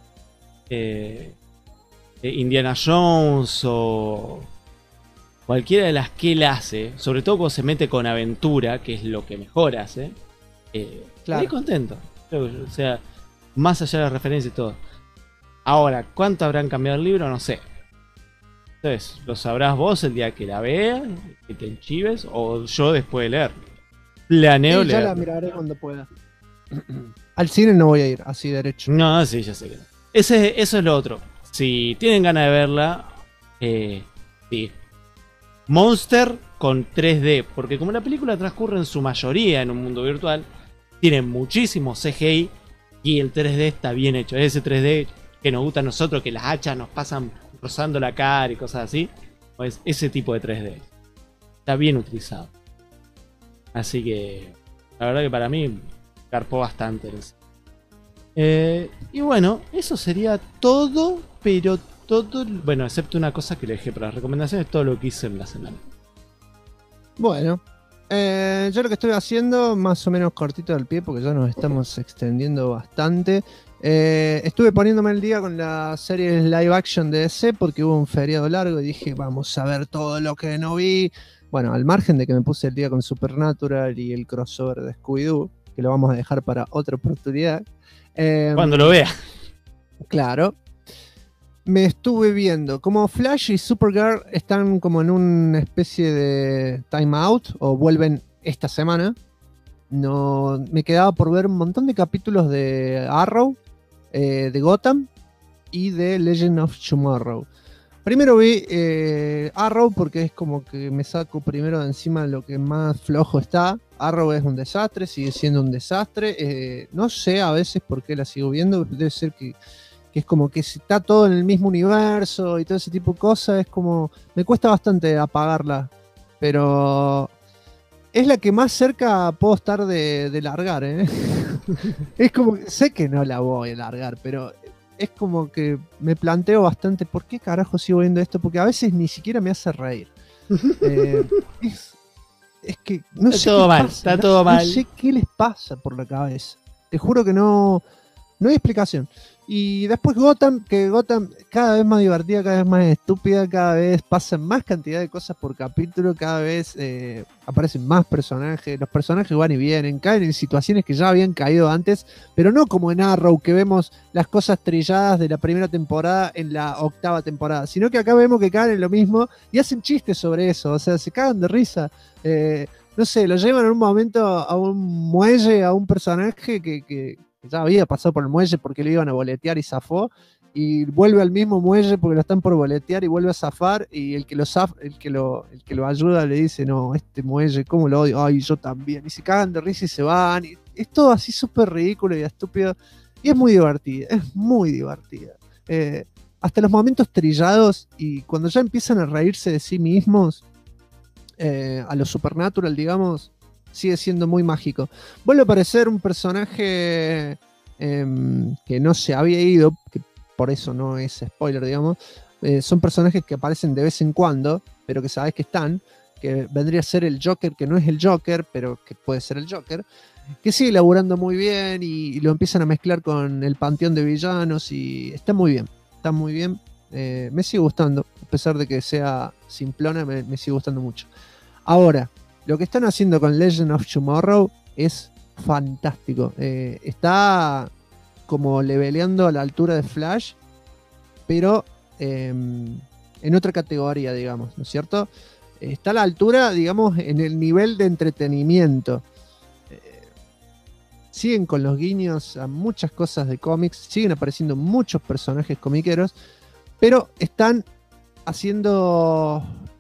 Indiana Jones o cualquiera de las que él hace. Sobre todo cuando se mete con aventura, que es lo que mejor hace. Claro. Estoy contento. O sea, más allá de la referencia y todo. Ahora, ¿cuánto habrán cambiado el libro? No sé. Entonces, lo sabrás vos el día que la veas, que te enchives, o yo después de leer. Planeo Sí, ya leer. la miraré cuando pueda. Al cine no voy a ir, así derecho. No, sí, ya sé que no. Eso es lo otro. Si tienen ganas de verla, sí. Monster con 3D, porque como la película transcurre en su mayoría en un mundo virtual, tiene muchísimo CGI y el 3D está bien hecho. Es ese 3D que nos gusta a nosotros, que las hachas nos pasan rozando la cara y cosas así. Pues ese tipo de 3D está bien utilizado. Así que la verdad que para mí carpó bastante. Y bueno, eso sería todo, pero todo, bueno, excepto una cosa que le dejé para las recomendaciones, todo lo que hice en la semana. Bueno, yo lo que estoy haciendo, más o menos cortito del pie, porque ya nos estamos extendiendo bastante. Estuve poniéndome el día con la serie live action de DC porque hubo un feriado largo y dije, vamos a ver todo lo que no vi. Bueno, al margen de que me puse el día con Supernatural y el crossover de Scooby-Doo, que lo vamos a dejar para otra oportunidad. Cuando lo vea. Claro. Me estuve viendo como Flash y Supergirl están como en una especie de time out o vuelven esta semana. No, me quedaba por ver un montón de capítulos de Arrow, de Gotham y de Legend of Tomorrow. Primero vi Arrow porque es como que me saco primero de encima lo que más flojo está. Arrow es un desastre, sigue siendo un desastre. No sé a veces por qué la sigo viendo. Debe ser que es como que está todo en el mismo universo y todo ese tipo de cosas. Es como... Me cuesta bastante apagarla. Pero... es la que más cerca puedo estar de largar, ¿eh? Es como... Sé que no la voy a largar, pero... es como que me planteo bastante por qué carajo sigo viendo esto, porque a veces ni siquiera me hace reír. Es que no Está sé todo qué mal, pasa, está todo mal. No sé qué les pasa por la cabeza. Te juro que no hay explicación. Y después Gotham, que Gotham cada vez más divertida, cada vez más estúpida, cada vez pasan más cantidad de cosas por capítulo, cada vez aparecen más personajes, los personajes van y vienen, caen en situaciones que ya habían caído antes, pero no como en Arrow, que vemos las cosas trilladas de la primera temporada en la 8ª temporada, sino que acá vemos que caen en lo mismo y hacen chistes sobre eso, o sea, se cagan de risa. No sé, lo llevan en un momento a un muelle, a un personaje que ya había pasado por el muelle porque lo iban a boletear y zafó, y vuelve al mismo muelle porque lo están por boletear y vuelve a zafar, y el que lo ayuda le dice, no, este muelle, ¿cómo lo odio? Ay, yo también. Y se cagan de risa y se van. Y es todo así súper ridículo y estúpido. Y es muy divertida, hasta los momentos trillados, y cuando ya empiezan a reírse de sí mismos, a lo Supernatural, digamos, sigue siendo muy mágico. Vuelve a aparecer un personaje que no se había ido, que por eso no es spoiler, digamos. Son personajes que aparecen de vez en cuando, pero que sabes que están, que vendría a ser el Joker, que no es el Joker, pero que puede ser el Joker, que sigue laburando muy bien y lo empiezan a mezclar con el panteón de villanos y está muy bien. Me sigue gustando, a pesar de que sea simplona, me sigue gustando mucho. Ahora, lo que están haciendo con Legend of Tomorrow es fantástico. Está como leveleando a la altura de Flash, pero en otra categoría, digamos, ¿no es cierto? Está a la altura, digamos, en el nivel de entretenimiento. Siguen con los guiños a muchas cosas de cómics, siguen apareciendo muchos personajes comiqueros, pero están haciendo...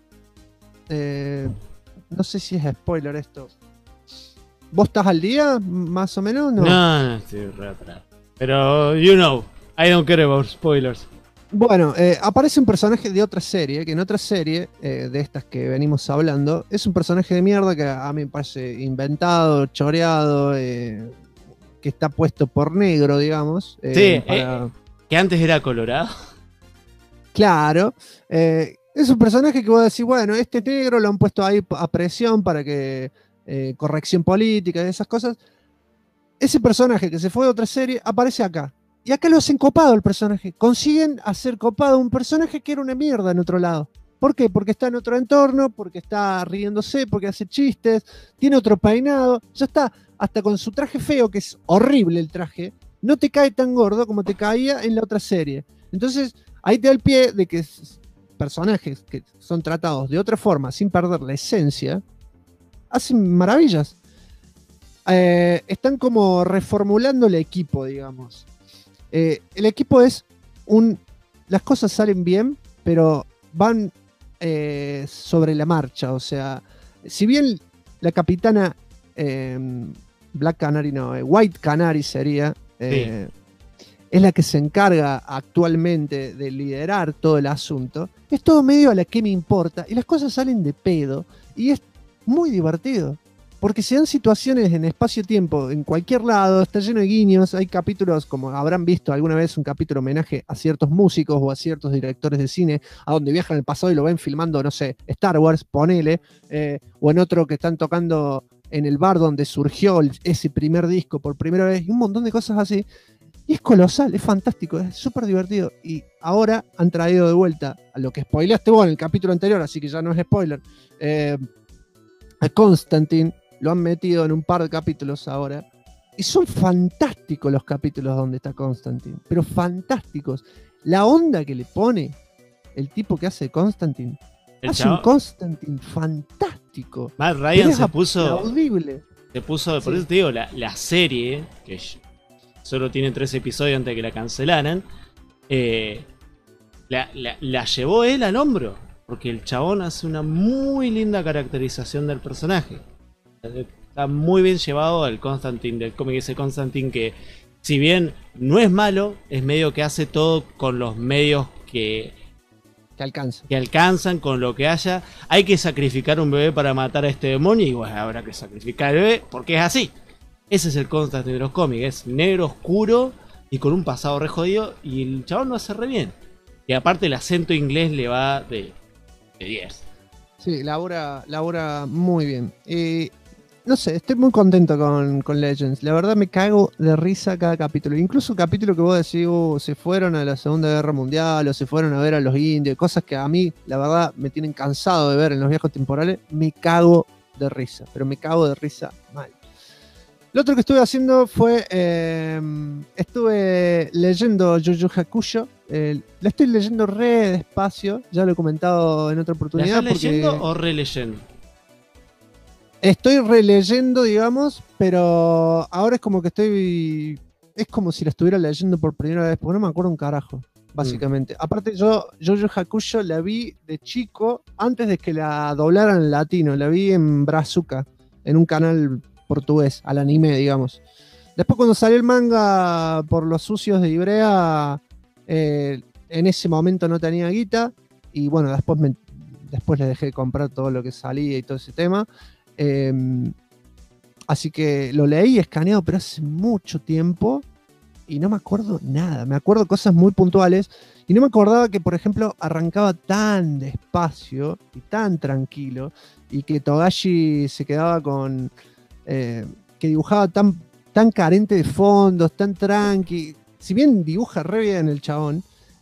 no sé si es spoiler esto. ¿Vos estás al día, más o menos? No, estoy re atrás. Pero, you know, I don't care about spoilers. Bueno, aparece un personaje de otra serie, que en otra serie, de estas que venimos hablando, es un personaje de mierda que a mí me parece inventado, choreado, que está puesto por negro, digamos. Sí, que antes era colorado. Claro. Es un personaje que vos decís, bueno, este negro lo han puesto ahí a presión para que corrección política y esas cosas. Ese personaje que se fue de otra serie aparece acá. Y acá lo hacen copado el personaje. Consiguen hacer copado un personaje que era una mierda en otro lado. ¿Por qué? Porque está en otro entorno, porque está riéndose, porque hace chistes, tiene otro peinado, ya está. Hasta con su traje feo, que es horrible el traje, no te cae tan gordo como te caía en la otra serie. Entonces, ahí te da el pie de que personajes que son tratados de otra forma, sin perder la esencia, hacen maravillas. Están como reformulando el equipo, digamos. El equipo es las cosas salen bien, pero van sobre la marcha. O sea, si bien la capitana Black Canary, no, White Canary sería, es la que se encarga actualmente de liderar todo el asunto, es todo medio a la que me importa y las cosas salen de pedo y es muy divertido. Porque se dan situaciones en espacio-tiempo, en cualquier lado, está lleno de guiños, hay capítulos, como habrán visto alguna vez, un capítulo homenaje a ciertos músicos o a ciertos directores de cine, a donde viajan al pasado y lo ven filmando, no sé, Star Wars, ponele, o en otro que están tocando en el bar donde surgió ese primer disco por primera vez, y un montón de cosas así. Y es colosal, es fantástico, es súper divertido. Y ahora han traído de vuelta a lo que spoileaste vos en el capítulo anterior, así que ya no es spoiler, a Constantine. Lo han metido en un par de capítulos ahora. Y son fantásticos los capítulos donde está Constantine. Pero fantásticos. La onda que le pone el tipo que hace Constantine. Hace un Constantine fantástico. Matt Ryan se puso. Aplaudible. Se puso, por eso te digo, la serie, que solo tiene 3 episodios antes de que la cancelaran, la llevó él al hombro. Porque el chabón hace una muy linda caracterización del personaje. Está muy bien llevado al Constantine del cómic, ese Constantine que, si bien no es malo, es medio que hace todo con los medios que alcanzan, con lo que haya. Hay que sacrificar un bebé para matar a este demonio, y bueno, habrá que sacrificar al bebé porque es así. Ese es el Constantine de los cómics, es negro, oscuro y con un pasado re jodido, y el chabón lo hace re bien. Y aparte el acento inglés le va de 10. Sí, labura muy bien. no sé, estoy muy contento con Legends. La verdad me cago de risa cada capítulo. Incluso capítulo que vos decís, se fueron a la Segunda Guerra Mundial o se fueron a ver a los indios, cosas que a mí, la verdad, me tienen cansado de ver en los viejos temporales, me cago de risa, pero me cago de risa mal. Lo otro que estuve haciendo fue, estuve leyendo Yu Yu Hakusho. La estoy leyendo re despacio, ya lo he comentado en otra oportunidad. ¿La estás leyendo o releyendo? Estoy releyendo, digamos, pero ahora es como que estoy... Es como si la estuviera leyendo por primera vez, porque no me acuerdo un carajo, básicamente. Aparte yo Yu Yu Hakusho la vi de chico, antes de que la doblaran en latino. La vi en Brazuca, en un canal portugués, al anime, digamos. Después cuando salió el manga por los sucios de Ibrea, en ese momento no tenía guita, y bueno, después le dejé de comprar todo lo que salía y todo ese tema. Así que lo leí escaneado, pero hace mucho tiempo y no me acuerdo nada. Me acuerdo cosas muy puntuales y no me acordaba que, por ejemplo, arrancaba tan despacio y tan tranquilo, y que Togashi se quedaba con... que dibujaba tan carente de fondos, tan tranqui. Si bien dibuja re bien el chabón,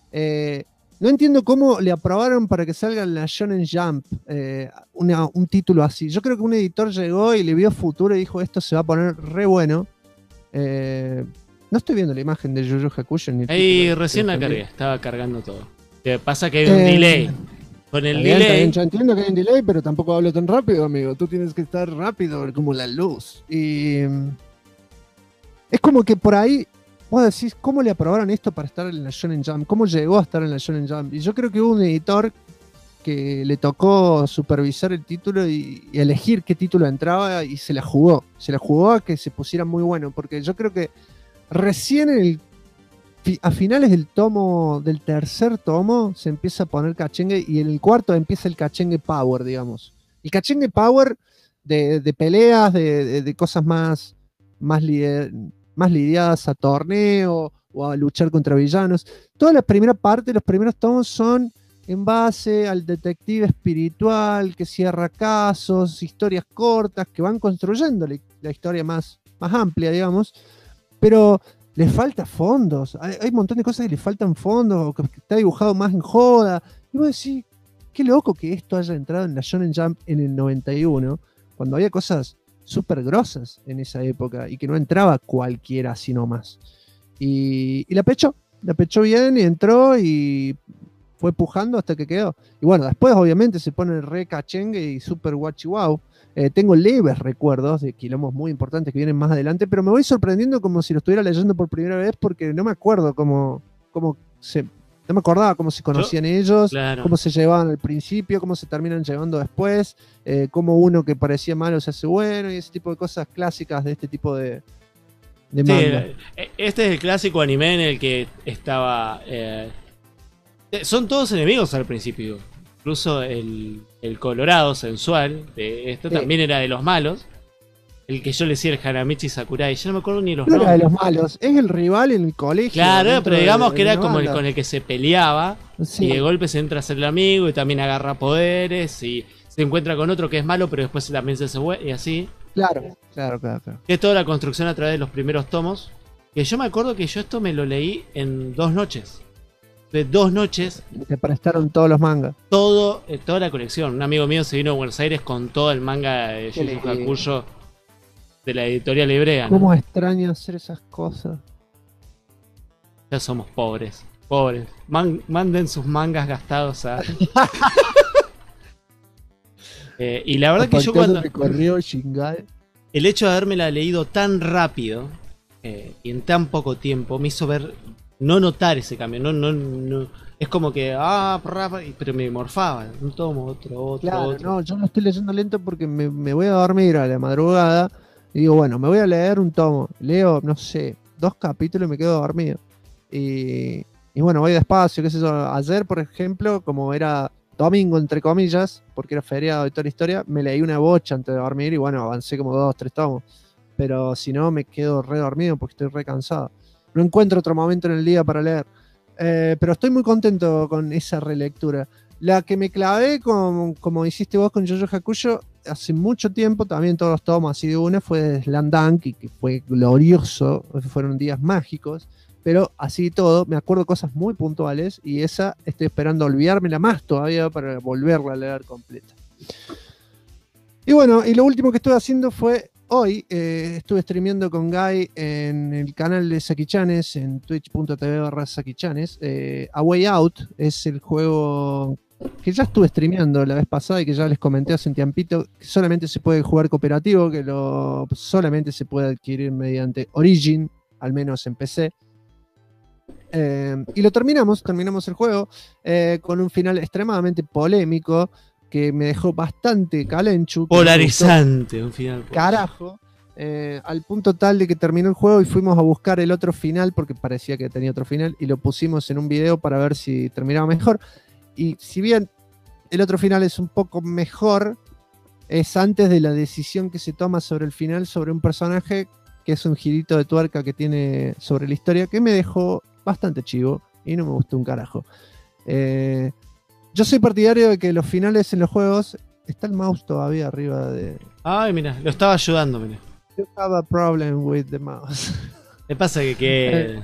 no entiendo cómo le aprobaron para que salga en la Shonen Jump un título así. Yo creo que un editor llegó y le vio futuro y dijo, esto se va a poner re bueno. No estoy viendo la imagen de Yu Yu Hakusho. Ahí recién la cargué, estaba cargando todo. Lo que pasa que hay un delay. Con el delay... Está bien, yo entiendo que hay un delay, pero tampoco hablo tan rápido, amigo. Tú tienes que estar rápido como la luz. Y es como que por ahí vos decís, ¿cómo le aprobaron esto para estar en la Shonen Jump? ¿Cómo llegó a estar en la Shonen Jump? Y yo creo que hubo un editor que le tocó supervisar el título y elegir qué título entraba, y se la jugó. Se la jugó a que se pusiera muy bueno, porque yo creo que recién a finales del tercer tomo se empieza a poner cachengue, y en el cuarto empieza el cachengue power, digamos. El cachengue power de peleas, de cosas más lidiadas a torneo o a luchar contra villanos. Toda la primera parte, los primeros tomos son en base al detective espiritual que cierra casos, historias cortas que van construyendo la historia más amplia, digamos, pero le falta fondos. Hay un montón de cosas que le faltan fondos, o que está dibujado más en joda. Y vos decís, qué loco que esto haya entrado en la Shonen Jump en el 91, cuando había cosas súper grosas en esa época y que no entraba cualquiera así nomás. Y la pechó bien y entró y fue pujando hasta que quedó. Y bueno, después obviamente se pone re cachengue y super guachi wow. Tengo leves recuerdos de quilombos muy importantes que vienen más adelante, pero me voy sorprendiendo como si lo estuviera leyendo por primera vez, porque no me acuerdo no me acordaba cómo se conocían ellos, claro, cómo se llevaban al principio, cómo se terminan llevando después, cómo uno que parecía malo se hace bueno, y ese tipo de cosas clásicas de este tipo de manga. Este es el clásico anime en el que estaba... son todos enemigos al principio. Incluso el colorado sensual de esto también era de los malos. El que yo le decía el Hanamichi Sakurai. Yo no me acuerdo ni los nombres. Era de los malos. Es el rival en el colegio. Claro, pero digamos que era como el con el que se peleaba. Sí. Y de golpe se entra a ser el amigo y también agarra poderes. Y se encuentra con otro que es malo, pero después también se hace bueno y así. Claro. Es toda la construcción a través de los primeros tomos. Que yo me acuerdo que yo esto me lo leí en 2 noches. De 2 noches. Te prestaron todos los mangas. Toda la colección. Un amigo mío se vino a Buenos Aires con todo el manga de Yu Yu Hakusho de la editorial hebrea. ¿Cómo extraño hacer esas cosas? Ya somos pobres. Manden sus mangas gastados a... y la verdad que yo cuando... El hecho de habérmela leído tan rápido y en tan poco tiempo me hizo no notar ese cambio. No, es como que pero me morfaba. Un tomo, otro. No, yo no estoy leyendo lento porque me voy a dormir a la madrugada y digo, bueno, me voy a leer un tomo. Leo, no sé, 2 capítulos y me quedo dormido. Y bueno, voy despacio, qué sé yo. Ayer, por ejemplo, como era domingo, entre comillas, porque era feriado y toda la historia, me leí una bocha antes de dormir y bueno, avancé como 2, 3 tomos. Pero si no, me quedo re dormido porque estoy re cansado. No encuentro otro momento en el día para leer. Pero estoy muy contento con esa relectura. La que me clavé, como hiciste vos con Yu Yu Hakusho, hace mucho tiempo, también todos los tomos así de una, fue de Slam Dunk, y que fue glorioso, fueron días mágicos, pero así todo, me acuerdo cosas muy puntuales, y esa estoy esperando olvidármela más todavía para volverla a leer completa. Y bueno, y lo último que estuve haciendo fue hoy, estuve streameando con Guy en el canal de Saki-chanes, en twitch.tv/Saki-chanes. A Way Out es el juego que ya estuve streameando la vez pasada y que ya les comenté hace un tiempito, que solamente se puede jugar cooperativo, que solamente se puede adquirir mediante Origin, al menos en PC. Y lo terminamos el juego con un final extremadamente polémico, que me dejó bastante calenchu. Polarizante, un final. Carajo. Al punto tal de que terminó el juego y fuimos a buscar el otro final, porque parecía que tenía otro final, y lo pusimos en un video para ver si terminaba mejor. Y si bien el otro final es un poco mejor, es antes de la decisión que se toma sobre el final, sobre un personaje que es un girito de tuerca que tiene sobre la historia, que me dejó bastante chivo y no me gustó un carajo. Yo soy partidario de que los finales en los juegos... Está el mouse todavía arriba de... Ay, mira, lo estaba ayudando, mira. You have a problem with the mouse. Me pasa que...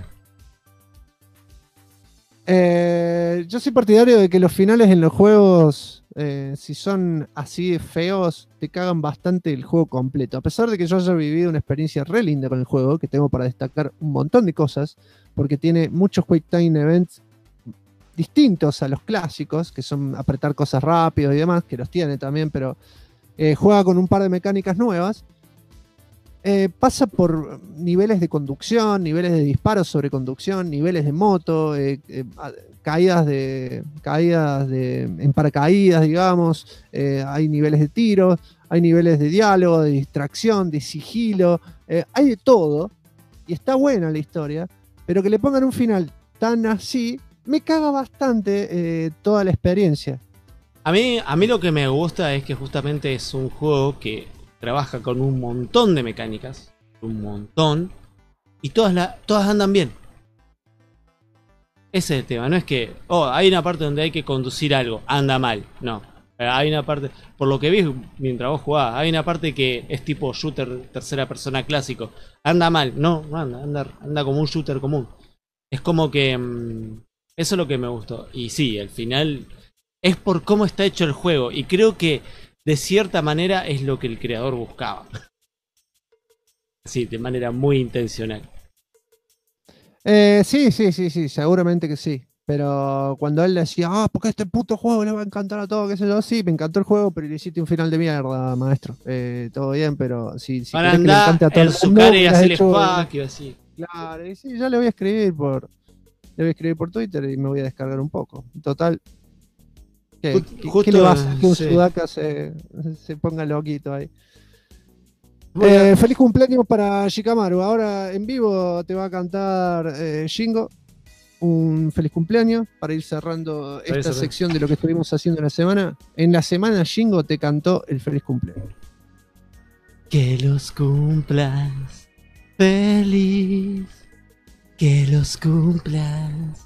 yo soy partidario de que los finales en los juegos, si son así de feos, te cagan bastante el juego completo. A pesar de que yo haya vivido una experiencia re linda con el juego, que tengo para destacar un montón de cosas, porque tiene muchos Quick Time Events distintos a los clásicos, que son apretar cosas rápido y demás, que los tiene también, pero juega con un par de mecánicas nuevas. Pasa por niveles de conducción, niveles de disparos sobre conducción, niveles de moto, caídas en paracaídas, digamos, hay niveles de tiros, hay niveles de diálogo, de distracción, de sigilo, hay de todo, y está buena la historia, pero que le pongan un final tan así, me caga bastante toda la experiencia. A mí lo que me gusta es que justamente es un juego que trabaja con un montón de mecánicas, un montón, y todas andan bien. Ese es el tema, no es que, hay una parte donde hay que conducir algo, anda mal, no. Hay una parte, por lo que vi mientras vos jugabas, hay una parte que es tipo shooter tercera persona clásico, anda mal, no anda como un shooter común. Es como que... eso es lo que me gustó. Y sí, el final es por cómo está hecho el juego. Y creo que de cierta manera es lo que el creador buscaba. Sí, de manera muy intencional. Sí, seguramente que sí. Pero cuando él decía, porque este puto juego le va a encantar a todo, qué sé yo, sí, me encantó el juego, pero le hiciste un final de mierda, maestro. Todo bien, pero si para andar que le encante a todo en su cara y hacerle espacio, así. Claro, y sí, ya le voy a escribir por Twitter y me voy a descargar un poco. Total, ¿qué le vas a que un Sudaka se ponga loquito ahí? Bueno. Feliz cumpleaños para Shikamaru. Ahora en vivo te va a cantar Shingo un feliz cumpleaños para ir cerrando esta sección de lo que estuvimos haciendo en la semana. En la semana Shingo te cantó el feliz cumpleaños. Que los cumplas feliz. Que los cumplas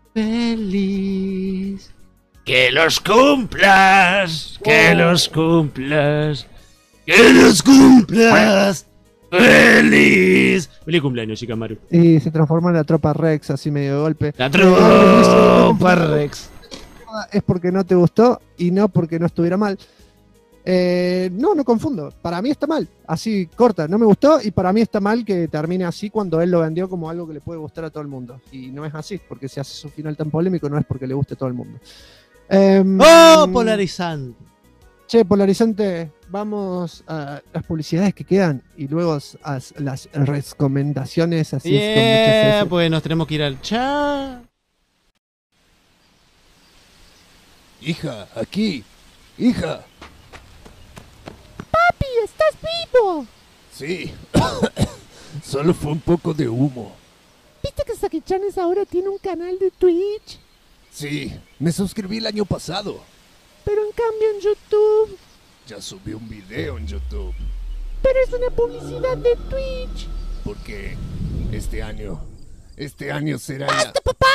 feliz. Que los cumplas. Que los cumplas. Que los cumplas feliz. Feliz cumpleaños, Shikamaru. Y se transforma en la tropa Rex, así medio de golpe. La tropa Rex. Es porque no te gustó y no porque no estuviera mal. No confundo. Para mí está mal. Así corta, no me gustó y para mí está mal que termine así cuando él lo vendió como algo que le puede gustar a todo el mundo. Y no es así, porque si hace su final tan polémico no es porque le guste a todo el mundo. Polarizante. Che, polarizante, vamos a las publicidades que quedan y luego a las recomendaciones así. Pues nos tenemos que ir al chat. Hija, aquí. Hija. ¡Papi, estás vivo! Sí. Solo fue un poco de humo. ¿Viste que Saki-chanes ahora tiene un canal de Twitch? Sí, me suscribí el año pasado. Pero en cambio en YouTube... Ya subí un video en YouTube. Pero es una publicidad de Twitch. Porque este año será ya... ¡Basta, papá!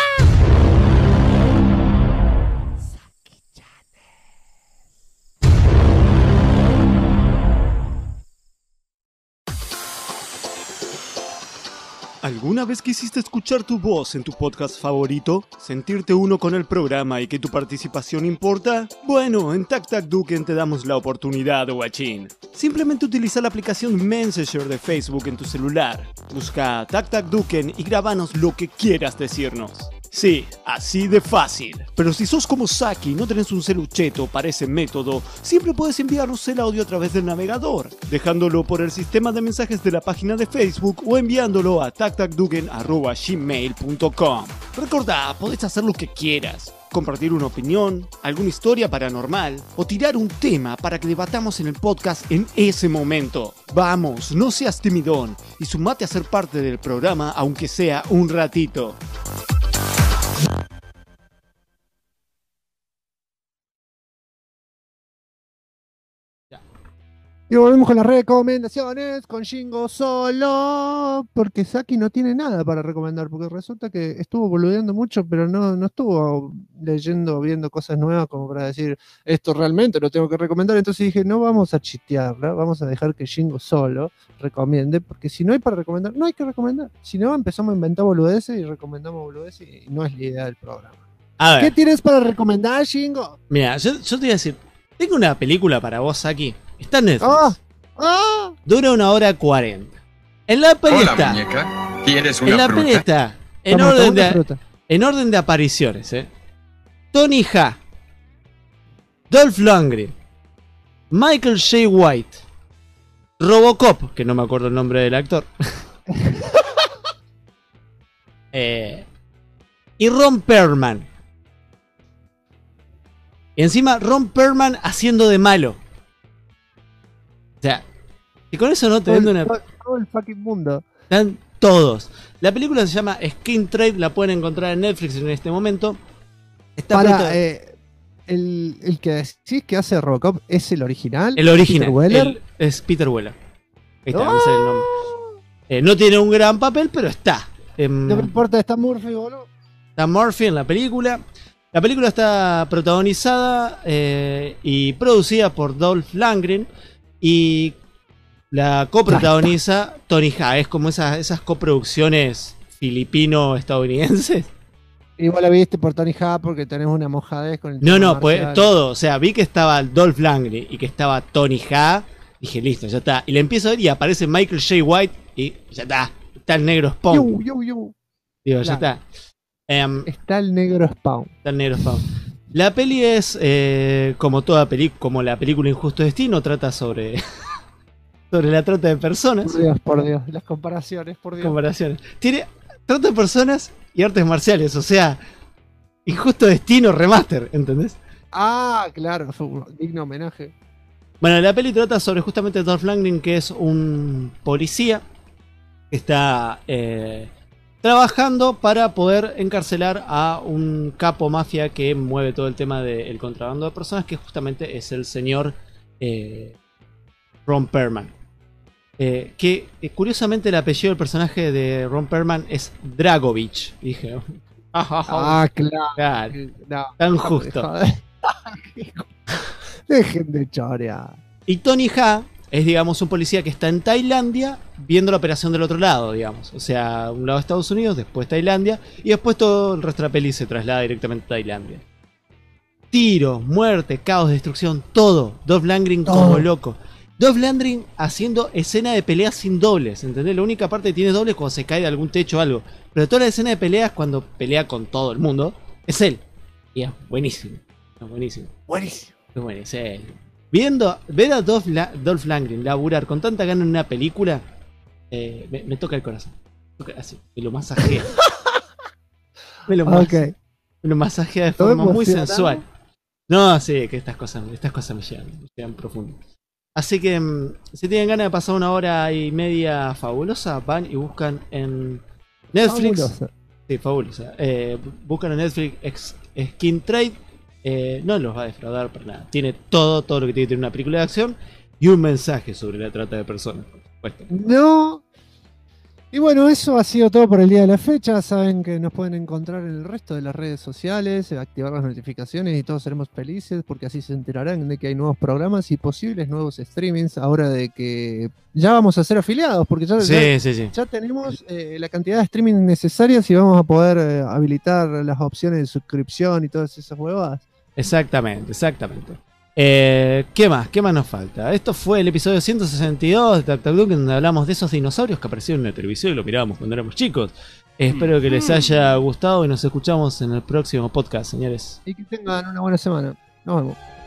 ¿Alguna vez quisiste escuchar tu voz en tu podcast favorito? ¿Sentirte uno con el programa y que tu participación importa? Bueno, en TacTacDuken te damos la oportunidad, guachín. Simplemente utiliza la aplicación Messenger de Facebook en tu celular. Busca TacTacDuken y grabanos lo que quieras decirnos. Sí, así de fácil. Pero si sos como Saki y no tenés un celucheto para ese método, siempre puedes enviarnos el audio a través del navegador, dejándolo por el sistema de mensajes de la página de Facebook o enviándolo a tactacduken@gmail.com. Recordá, podés hacer lo que quieras. Compartir una opinión, alguna historia paranormal o tirar un tema para que debatamos en el podcast en ese momento. Vamos, no seas timidón y sumate a ser parte del programa aunque sea un ratito. Y volvemos con las recomendaciones con Shingo solo, porque Saki no tiene nada para recomendar, porque resulta que estuvo boludeando mucho, pero no estuvo leyendo, viendo cosas nuevas como para decir, esto realmente lo tengo que recomendar. Entonces dije, no vamos a chitearla, vamos a dejar que Shingo solo recomiende, porque si no hay para recomendar, no hay que recomendar. Si no, empezamos a inventar boludeces y recomendamos boludeces y no es la idea del programa. A ver. ¿Qué tienes para recomendar, Shingo? Mira, yo te voy a decir, tengo una película para vos, Saki. Está en Netflix. Dura 1 hora 40. En la peli Hola, está. muñeca. ¿Quieres una En la fruta? peli está. En orden de apariciones, Tony Ha, Dolph Lundgren, Michael J. White, Robocop, que no me acuerdo el nombre del actor. Y Ron Perlman. Y encima Ron Perlman haciendo de malo. O sea, y con eso no te vendo una... Todo el fucking mundo. Están todos. La película se llama Skin Trade, la pueden encontrar en Netflix en este momento. Está el que decís que hace Robocop es el original. El original. Peter Weller. Es Peter Weller. Ahí está, no sé el nombre. No tiene un gran papel, pero está. No me importa, está Murphy, boludo. Está Murphy en la película. La película está protagonizada y producida por Dolph Lundgren. Y la coprotagoniza Tony Ha. Es como esas coproducciones filipino-estadounidenses. Y vos la viste por Tony Ha porque tenés una mojadez con el... No, pues todo. O sea, vi que estaba Dolph Lundgren y que estaba Tony Ha. Dije, listo, ya está. Y le empiezo a ver y aparece Michael J. White y ya está. Está el negro Spawn. Digo, ya está. Está el negro Spawn. Está el negro Spawn. La peli es, como toda como la película Injusto Destino, trata sobre la trata de personas. Por Dios, las comparaciones, por Dios. Tiene trata de personas y artes marciales, o sea, Injusto Destino remaster, ¿entendés? Ah, claro, fue un digno homenaje. Bueno, la peli trata sobre justamente Dolph Lundgren, que es un policía que está trabajando para poder encarcelar a un capo mafia que mueve todo el tema del contrabando de personas, que justamente es el señor Ron Perlman. Que curiosamente el apellido del personaje de Ron Perlman es Dragovich. Dije, claro. No, tan justo. Dejen de chorear. Y Tony Ha es, digamos, un policía que está en Tailandia viendo la operación del otro lado, digamos. O sea, un lado Estados Unidos, después Tailandia, y después todo el resto de la peli se traslada directamente a Tailandia. Tiros, muerte, caos, destrucción, todo. Dolph Lundgren como loco. Dolph Lundgren haciendo escena de peleas sin dobles, ¿entendés? La única parte que tiene dobles es cuando se cae de algún techo o algo. Pero toda la escena de peleas, cuando pelea con todo el mundo, es él. Y es buenísimo. Es buenísimo. Es bueno, es él. Ver a Dolph Lundgren laburar con tanta gana en una película, me toca el corazón. Así, me lo masajea. me lo masajea de forma muy sensual. No, sí, que estas cosas me llegan profundo. Así que si tienen ganas de pasar 1 hora y media fabulosa, van y buscan en Netflix. Fabulosa. Sí, fabulosa. Buscan en Netflix Skin Trade. No los va a defraudar para nada. Tiene todo lo que tiene que tener una película de acción y un mensaje sobre la trata de personas, por supuesto. No. Y bueno, eso ha sido todo por el día de la fecha. Saben que nos pueden encontrar en el resto de las redes sociales, activar las notificaciones y todos seremos felices porque así se enterarán de que hay nuevos programas y posibles nuevos streamings ahora de que ya vamos a ser afiliados porque ya tenemos la cantidad de streaming necesarias y vamos a poder habilitar las opciones de suscripción y todas esas huevadas. Exactamente. ¿Qué más nos falta? Esto fue el episodio 162 de Tac Duke, donde hablamos de esos dinosaurios que aparecieron en la televisión y lo mirábamos cuando éramos chicos. Espero que les haya gustado y nos escuchamos en el próximo podcast, señores. Y que tengan una buena semana. Nos vemos.